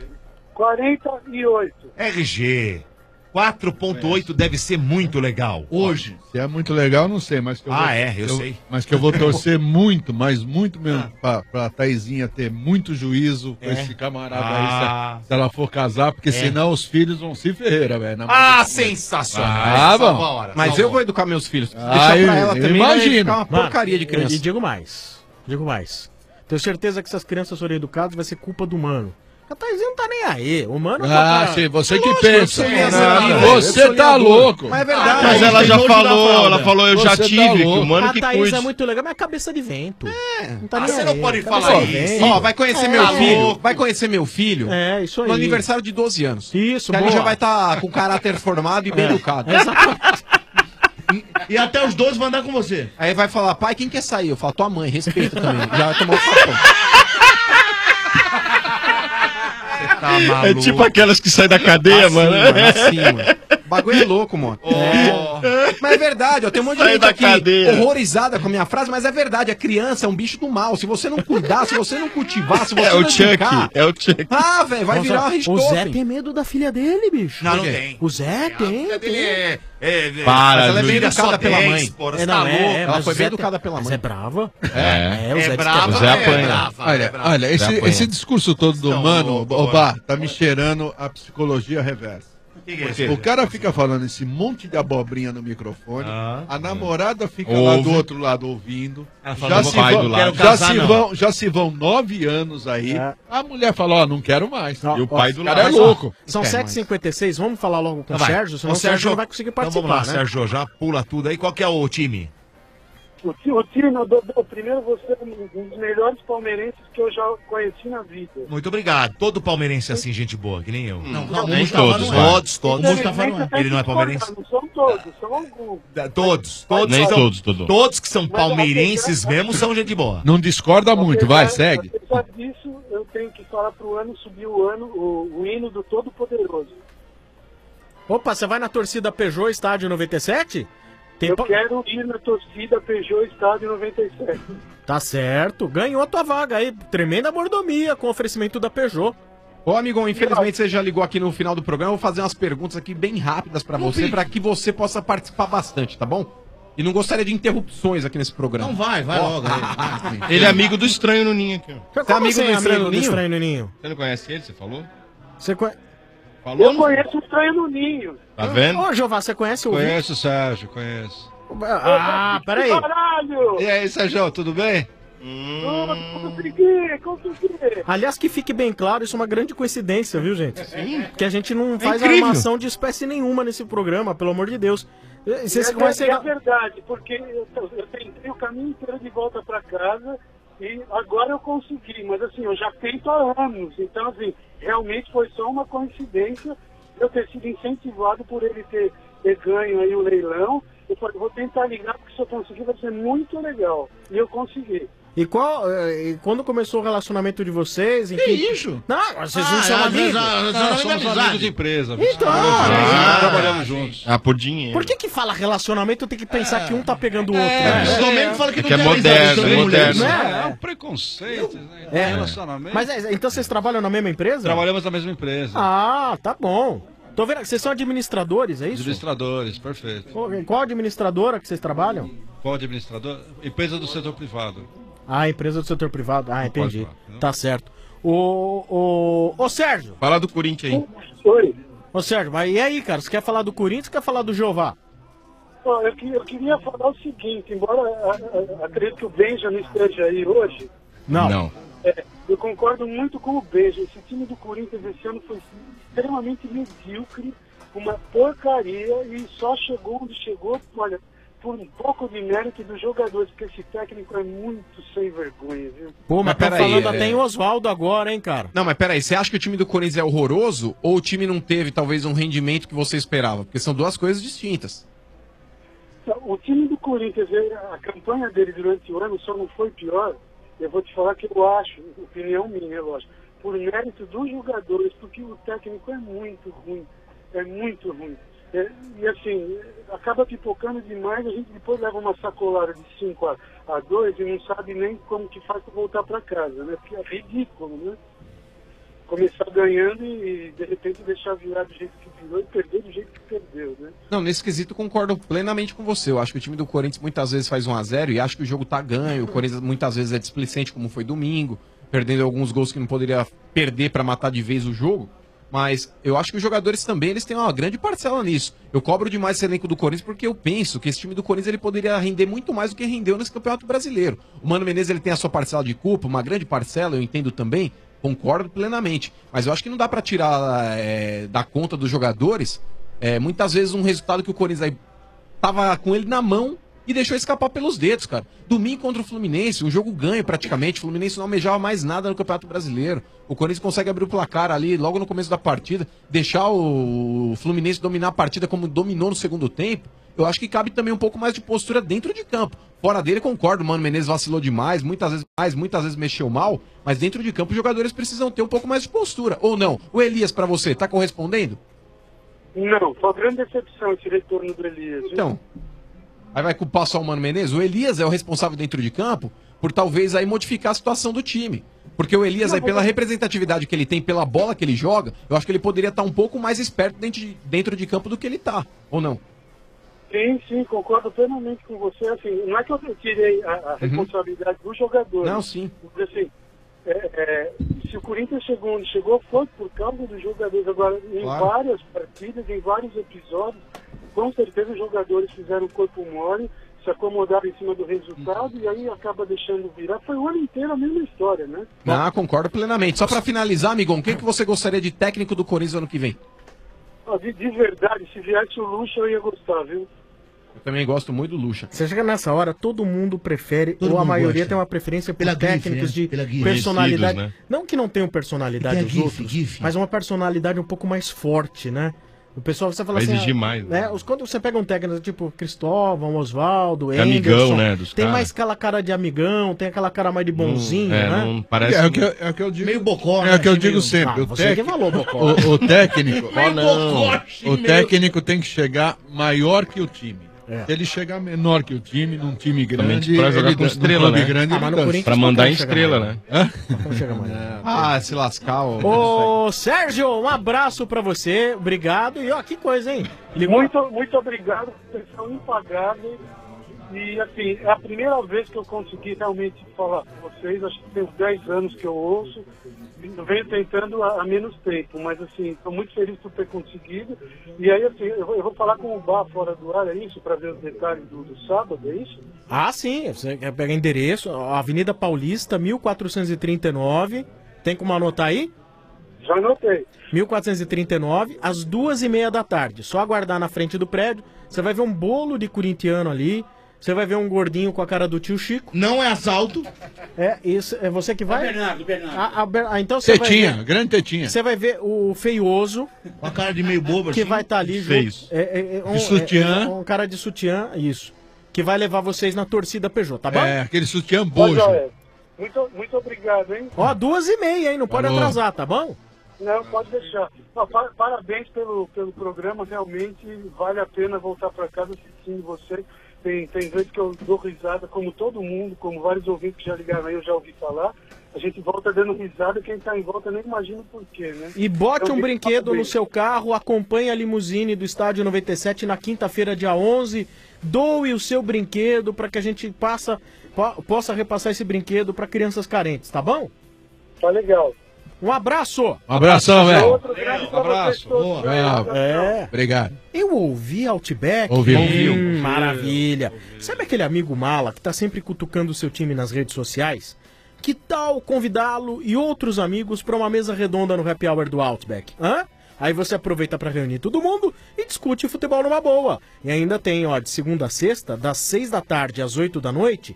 48. RG. 4.8 deve ser muito legal. Hoje. Se é muito legal, não sei, mas que eu eu sei. Mas que eu vou torcer muito, mas muito mesmo, pra Taizinha ter muito juízo com esse camarada aí, se ela for casar, porque senão os filhos vão se Ferreira, velho. Sensacional. Bom. Mas eu vou educar meus filhos. Ah, Deixar pra ela também, imagino. vai ficar uma porcaria de criança. E digo mais. Tenho certeza que se as crianças forem educadas vai ser culpa do mano. A Taizinha não tá nem aí. O mano sim, você que pensa. Você tá louco. Mas é verdade. Mas ela já falou, eu já tive, que o mano a que Thaís cuide. é muito legal, mas é cabeça de vento. Não tá nem você aí. não pode Cabeça falar de isso. vento. Ó, vai conhecer meu filho. Vai conhecer meu filho. É, isso aí. No aniversário de 12 anos. Isso, que ali boa. já vai estar com caráter formado e bem educado. E até os 12 vão andar com você. Aí vai falar, pai, quem quer sair? Eu falo, tua mãe, respeita também. Já vai tomar um facão. Tá É tipo aquelas que saem da cadeia, mano. Mano. O bagulho é louco, mano. Mas é verdade, ó, tem um monte de Sai gente da aqui cadeia. horrorizada com a minha frase, mas é verdade, a criança é um bicho do mal. Se você não cuidar, se você não cultivar, se você É o não Chuck, educar... é o Chuck. Ah, velho, vai virar uma O Zé Richthofen. tem medo da filha dele, bicho. Não tem. O Zé tem. Mas ela é bem Filha educada só pela 10, mãe. porra, É, você não, tá louco. Ela mas foi o bem Zé educada pela Mas mãe. é brava. É. O Zé É diz que brava, O Zé apanha. brava, Olha, brava. olha, apanha. esse discurso todo do Não, mano, louco, Obá, tá me cheirando a psicologia reversa. O cara fica falando esse monte de abobrinha no microfone, a namorada fica lá do outro lado ouvindo, fala do pai do lado. já se vão 9 anos aí, a mulher fala, ó, não quero mais. E o pai do cara lado. é louco. São 7h56, vamos falar logo com o Vai. Sérgio, senão Ô, o Sérgio Sérgio, não vai conseguir Então participar, vamos lá, né? Sérgio, já pula tudo aí. Qual que é o time? O time, primeiro você é um dos melhores palmeirenses que eu já conheci na vida. Muito obrigado. Todo palmeirense é assim, gente boa, que nem eu. Não, Nem Mustafa todos, não vai. é. Todos. Mustafa não é. Ele não é palmeirense? Não são todos, são alguns. Todos. Nem são, todos, Dodô. Todos que são palmeirenses mesmo são gente boa. Não discorda muito, vai, segue. Apesar disso, eu tenho que falar pro ano subir o hino do Todo-Poderoso. Opa, você vai na torcida Peugeot Estádio 97? Eu quero ir na torcida Peugeot Estádio 97. Tá certo, ganhou a tua vaga aí. Tremenda mordomia com oferecimento da Peugeot. Ô, amigão, infelizmente você já ligou aqui no final do programa. Eu vou fazer umas perguntas aqui bem rápidas pra você, pra que você possa participar bastante, tá bom? E não gostaria de interrupções aqui nesse programa. Não vai logo. Ele é amigo do Estranho no Ninho aqui, ó. Você é amigo do Estranho no Ninho? Estranho no Ninho? Você não conhece ele, você falou? Você conhece... Falou? Eu conheço o Estranho no Ninho. Tá vendo? Ô, Jeová, você conhece o... Conheço o Sérgio, conheço. Ah, peraí. Caralho! E aí, Sérgio, tudo bem? Consegui. Aliás, que fique bem claro, isso é uma grande coincidência, viu, gente? Sim. Que a gente não faz incrível. armação de espécie nenhuma nesse programa, pelo amor de Deus. É verdade, porque eu tentei o caminho inteiro de volta para casa e agora eu consegui, mas assim, eu já tento há anos, então assim, realmente foi só uma coincidência eu ter sido incentivado por ele ter ganho aí o leilão. Eu falei, vou tentar ligar, porque se eu conseguir vai ser muito legal. E eu consegui. E quando começou o relacionamento de vocês? Que isso? Não, vocês não são amigos. Somos amigos de empresa. Então, trabalhamos juntos. Por dinheiro. Por que fala relacionamento, tem que pensar que um tá pegando o outro? O Domênico fala que que não é tem moderno, relação com mulheres, moderno. né? É um preconceito, né? É. Relacionamento. Mas então vocês trabalham na mesma empresa? Trabalhamos na mesma empresa. Ah, tá bom. Tô vendo que vocês são administradores, é isso? Administradores, perfeito. Qual administradora que vocês trabalham? Qual administrador? Empresa do setor privado. Ah, empresa do setor privado. Ah, entendi. Tá certo. Ô Sérgio. Fala do Corinthians aí. Oi. Ô Sérgio, mas e aí, cara? Você quer falar do Corinthians ou quer falar do Jeová? Eu queria falar o seguinte, embora acredito que o Benjamin esteja aí hoje. Não. Eu concordo muito com o Benjamin. Esse time do Corinthians esse ano foi extremamente medíocre, uma porcaria, e só chegou onde chegou, olha, por um pouco de mérito dos jogadores, porque esse técnico é muito sem vergonha, viu? Pô, mas tá peraí, falando até em Oswaldo agora, hein, cara? Não, mas peraí, você acha que o time do Corinthians é horroroso ou o time não teve talvez um rendimento que você esperava? Porque são duas coisas distintas. O time do Corinthians, a campanha dele durante o ano só não foi pior. Eu vou te falar que eu acho, opinião minha, lógico, por mérito dos jogadores, porque o técnico é muito ruim. E assim, acaba pipocando demais, a gente depois leva uma sacolada de 5-2 e não sabe nem como que faz para voltar para casa, né? Porque é ridículo, né? Começar ganhando e de repente deixar virar do jeito que virou e perder do jeito que perdeu, né? Não, nesse quesito concordo plenamente com você. Eu acho que o time do Corinthians muitas vezes faz 1-0 e acho que o jogo tá ganho. O Corinthians muitas vezes é displicente, como foi domingo, perdendo alguns gols que não poderia perder para matar de vez o jogo. Mas eu acho que os jogadores também eles têm uma grande parcela nisso. Eu cobro demais esse elenco do Corinthians porque eu penso que esse time do Corinthians ele poderia render muito mais do que rendeu nesse Campeonato Brasileiro. O Mano Menezes ele tem a sua parcela de culpa, uma grande parcela, eu entendo também. Concordo plenamente, mas eu acho que não dá pra tirar da conta dos jogadores muitas vezes um resultado que o Corinthians aí tava com ele na mão e deixou escapar pelos dedos, cara. Domingo contra o Fluminense, um jogo ganho praticamente, o Fluminense não almejava mais nada no Campeonato Brasileiro. O Corinthians consegue abrir o placar ali logo no começo da partida, deixar o Fluminense dominar a partida como dominou no segundo tempo. Eu acho que cabe também um pouco mais de postura dentro de campo. Fora dele, concordo, o Mano Menezes vacilou demais, muitas vezes mexeu mal, mas dentro de campo os jogadores precisam ter um pouco mais de postura. Ou não? O Elias, pra você, tá correspondendo? Não, foi uma grande decepção esse retorno do Elias. Viu? Então, aí vai culpar só o Mano Menezes? O Elias é o responsável dentro de campo por talvez aí modificar a situação do time. Porque o Elias, aí, pela representatividade que ele tem, pela bola que ele joga, eu acho que ele poderia estar um pouco mais esperto dentro de campo do que ele tá, ou não? Sim, concordo plenamente com você. Assim, não é que eu tirei a responsabilidade do jogador. Não, sim. Porque, assim, se o Corinthians chegou onde chegou, foi por causa dos jogadores. Agora, em várias partidas, em vários episódios, com certeza os jogadores fizeram o corpo mole, se acomodaram em cima do resultado e aí acaba deixando virar. Foi o ano inteiro a mesma história, né? Ah, concordo plenamente. Só pra finalizar, amigão, quem que você gostaria de técnico do Corinthians ano que vem? De verdade, se viesse o Lucha eu ia gostar, viu? Eu também gosto muito do Lucha. Você chega nessa hora, todo mundo prefere, ou a maioria tem uma preferência por técnicos de personalidade. Né? Não que não tenham personalidade os outros, mas uma personalidade um pouco mais forte, né? O pessoal, você fala Vai assim... exigir mais, né? Quando você pega um técnico tipo Cristóvão, Oswaldo, Que amigão, né, dos tem caras. mais aquela cara de amigão, tem aquela cara mais de bonzinho, né? Não parece... É o que eu digo. Meio bocó, É o que eu né? digo Meio- sempre. Ah, você que falou, bocó. O técnico. Meio bocó, assim, O meio- técnico tem que chegar maior que o time. É. Se ele chegar menor que o time, num time Exatamente, grande. pra jogar ele com dá- estrela, num clube né? grande, Ah, ele mas no dança. Corinthians Pra mandar em qualquer um estrela, chega né? Hã? Não chega mais. Ah, se lascar. Ô. Ô, Sérgio, um abraço pra você, obrigado. E ó, que coisa, hein? Ligou... Muito obrigado, pessoal impagável. E, assim, é a primeira vez que eu consegui realmente falar com vocês. Acho que tem uns 10 anos que eu ouço. Venho tentando há menos tempo, mas, assim, estou muito feliz por ter conseguido. E aí, assim, eu vou falar com o Bar fora do ar, é isso? Para ver os detalhes do sábado, é isso? Ah, sim. Você quer pegar endereço? Avenida Paulista, 1439. Tem como anotar aí? Já anotei. 1439, às 2h30 da tarde. Só aguardar na frente do prédio. Você vai ver um bolo de corintiano ali. Você vai ver um gordinho com a cara do tio Chico. Não é assalto. É, isso. É você que vai? Bernardo. Então você Tetinha, vai ver, grande tetinha. Você vai ver o feioso. Com a cara de meio bobo, que assim. vai estar ali Feio. junto. De sutiã. Um cara de sutiã, isso. Que vai levar vocês na torcida Peugeot, tá bom? É, aquele sutiã bojo. Muito obrigado, hein? Ó, 2h30, hein? Não pode Falou. atrasar, tá bom? Não, pode deixar. Não, parabéns pelo programa, realmente vale a pena voltar para casa assistindo você. Tem vezes que eu dou risada, como todo mundo, como vários ouvintes que já ligaram aí, eu já ouvi falar. A gente volta dando risada, quem tá em volta nem imagina o porquê, né? E bote Então, um brinquedo no seu carro, acompanhe a limusine do Estádio 97 na quinta-feira, dia 11. Doe o seu brinquedo para que a gente possa repassar esse brinquedo para crianças carentes, tá bom? Tá legal. Um abraço! Um abração, velho. Outro grande pra vocês todos. É. Obrigado. Eu ouvi Outback. Ouviu. Maravilha. Sabe aquele amigo mala que tá sempre cutucando o seu time nas redes sociais? Que tal convidá-lo e outros amigos para uma mesa redonda no Happy Hour do Outback? Hã? Aí você aproveita para reunir todo mundo e discute futebol numa boa. E ainda tem, ó, de segunda a sexta, das 6 da tarde às 8 da noite,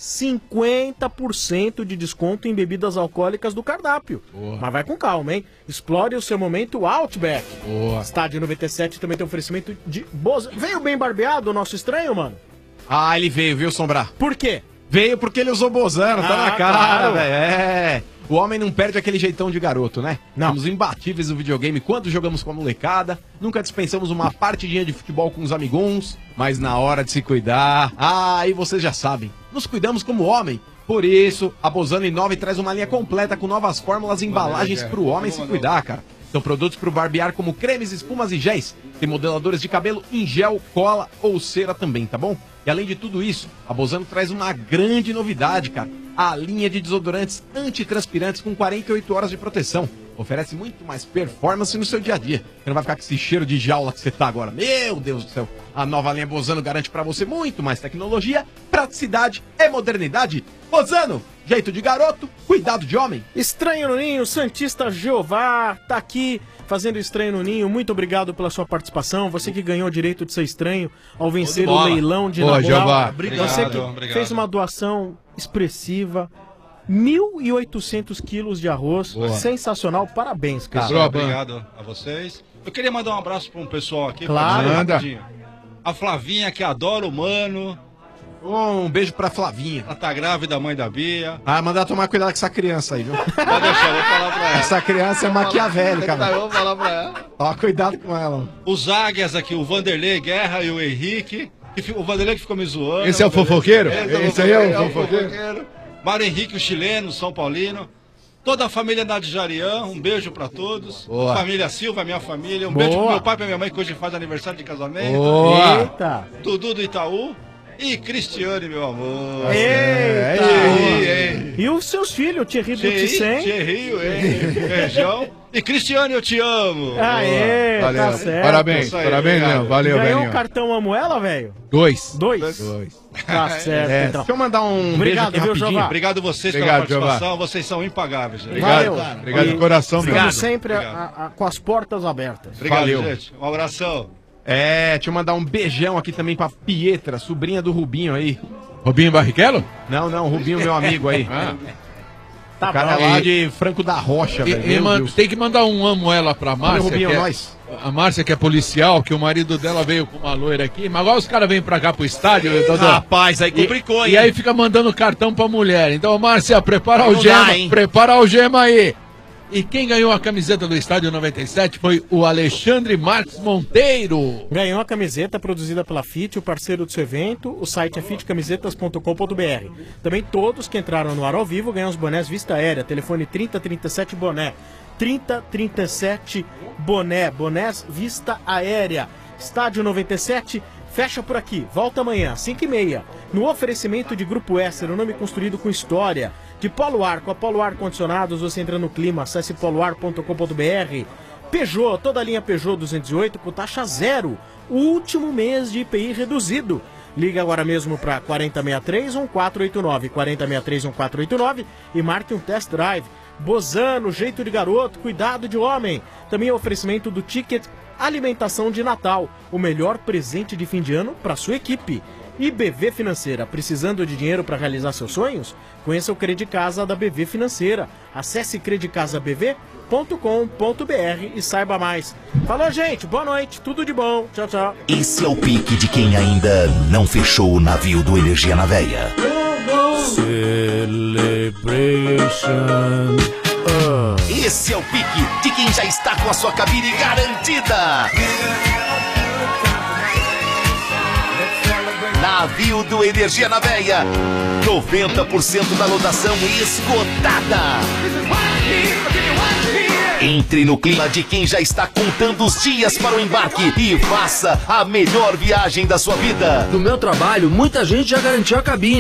50% de desconto em bebidas alcoólicas do cardápio. Boa. Mas vai com calma, hein? Explore o seu momento Outback. Boa. Estádio 97 também tem oferecimento de Boza. Veio bem barbeado o nosso estranho, mano? Ah, ele veio, viu, Sombrar? Por quê? Veio porque ele usou Bozano, tá na cara, claro. velho. É. O homem não perde aquele jeitão de garoto, né? Não. Somos imbatíveis no videogame quando jogamos com a molecada. Nunca dispensamos uma partidinha de futebol com os amiguns. Mas na hora de se cuidar, aí vocês já sabem. Nos cuidamos como homem. Por isso, a Bozano Inova traz uma linha completa com novas fórmulas e embalagens pro homem se cuidar, cara. São produtos pro barbear como cremes, espumas e géis. Tem modeladores de cabelo em gel, cola ou cera também, tá bom? E além de tudo isso, a Bozano traz uma grande novidade, cara. A linha de desodorantes antitranspirantes com 48 horas de proteção. Oferece muito mais performance no seu dia a dia. Você não vai ficar com esse cheiro de jaula que você tá agora. Meu Deus do céu. A nova linha Bozano garante pra você muito mais tecnologia, praticidade e modernidade. Bozano, jeito de garoto, cuidado de homem. Estranho no Ninho, Santista Jeová, tá aqui fazendo Estranho no Ninho. Muito obrigado pela sua participação. Você que ganhou o direito de ser estranho ao vencer o leilão de Natal. Jeová. Você que fez uma doação expressiva. 1.800 quilos de arroz. Boa. Sensacional. Parabéns, cara. Pessoal, obrigado a vocês. Eu queria mandar um abraço para um pessoal aqui. Claro. Manda. A Flavinha, que adora o Mano. Um beijo pra Flavinha. Ela tá grávida, a mãe da Bia. Ah, mandar tomar cuidado com essa criança aí, viu? Pode deixar, vou falar pra ela. Essa criança é maquiavélica, velho. Vou falar pra ela. Toma cuidado com ela. Os águias aqui, o Vanderlei Guerra e o Henrique. O Vanderlei que ficou me zoando. Esse é o fofoqueiro? Esse aí é o fofoqueiro? Mário Henrique, o chileno, São Paulino. Toda a família Nadjarian, um beijo pra todos. Boa. Família Silva, minha família. Um Boa. beijo pro meu pai e pra minha mãe, que hoje faz aniversário de casamento. Boa. Eita. Dudu do Itaú. E Cristiane, meu amor. Eita. E os seus filhos, Thierry do Ticem? Thierry, beijão. E Cristiane, eu te amo. Aê, Valeu. tá certo. Parabéns, Isso aí, parabéns, obrigado. Leão. Valeu, Ganhou velhinho. um cartão Amo Ela, velho? 2. 2. Tá certo, então. Deixa eu mandar um Obrigado, beijo aqui viu, rapidinho. Jová? Obrigado vocês Obrigado, pela participação. Vocês são impagáveis, gente. Obrigado, Valeu. obrigado de E coração Estamos mesmo. sempre Obrigado. com as portas abertas. Obrigado, Valeu. gente. Um abração. Deixa eu mandar um beijão aqui também pra Pietra, sobrinha do Rubinho aí. Robinho Barrichello? Não, Rubinho, meu amigo aí. Tá O cara bom. é lá de Franco da Rocha, velho. Meu Deus. Tem que mandar um amo ela pra Márcia. Rubinho, que é- nós. A Márcia, que é policial, que o marido dela veio com uma loira aqui, mas agora os caras vêm pra cá pro estádio, Dodô. Rapaz, aí complicou, hein? E aí fica mandando cartão pra mulher. Então, Márcia, prepara Não o gema, dá, hein? prepara o gema aí. E quem ganhou a camiseta do Estádio 97 foi o Alexandre Marques Monteiro. Ganhou a camiseta produzida pela FIT, o parceiro do seu evento. O site é fitcamisetas.com.br. Também todos que entraram no ar ao vivo ganham os bonés Vista Aérea. Telefone 3037 Boné. 3037 Boné. Bonés Vista Aérea. Estádio 97, fecha por aqui. Volta amanhã, 5h30. No oferecimento de Grupo Éster, o nome construído com história. De Polo Ar, com a Polo Ar Condicionados, você entra no clima, acesse poloar.com.br. Peugeot, toda a linha Peugeot 208 com taxa zero. Último mês de IPI reduzido. Liga agora mesmo para 4063-1489, 4063-1489 e marque um test drive. Bozano, jeito de garoto, cuidado de homem. Também é oferecimento do Ticket Alimentação de Natal, o melhor presente de fim de ano para sua equipe. E BV Financeira, precisando de dinheiro para realizar seus sonhos? Conheça o Credicasa da BV Financeira. Acesse credicasabv.com.br e saiba mais. Falou, gente, boa noite, tudo de bom, tchau, tchau. Esse é o pique de quem ainda não fechou o navio do Energia na Veia. Celebration. Esse é o pique de quem já está com a sua cabine garantida. Navio do Energia na Veia, 90% da lotação esgotada. Entre no clima de quem já está contando os dias para o embarque e faça a melhor viagem da sua vida. No meu trabalho, muita gente já garantiu a cabine.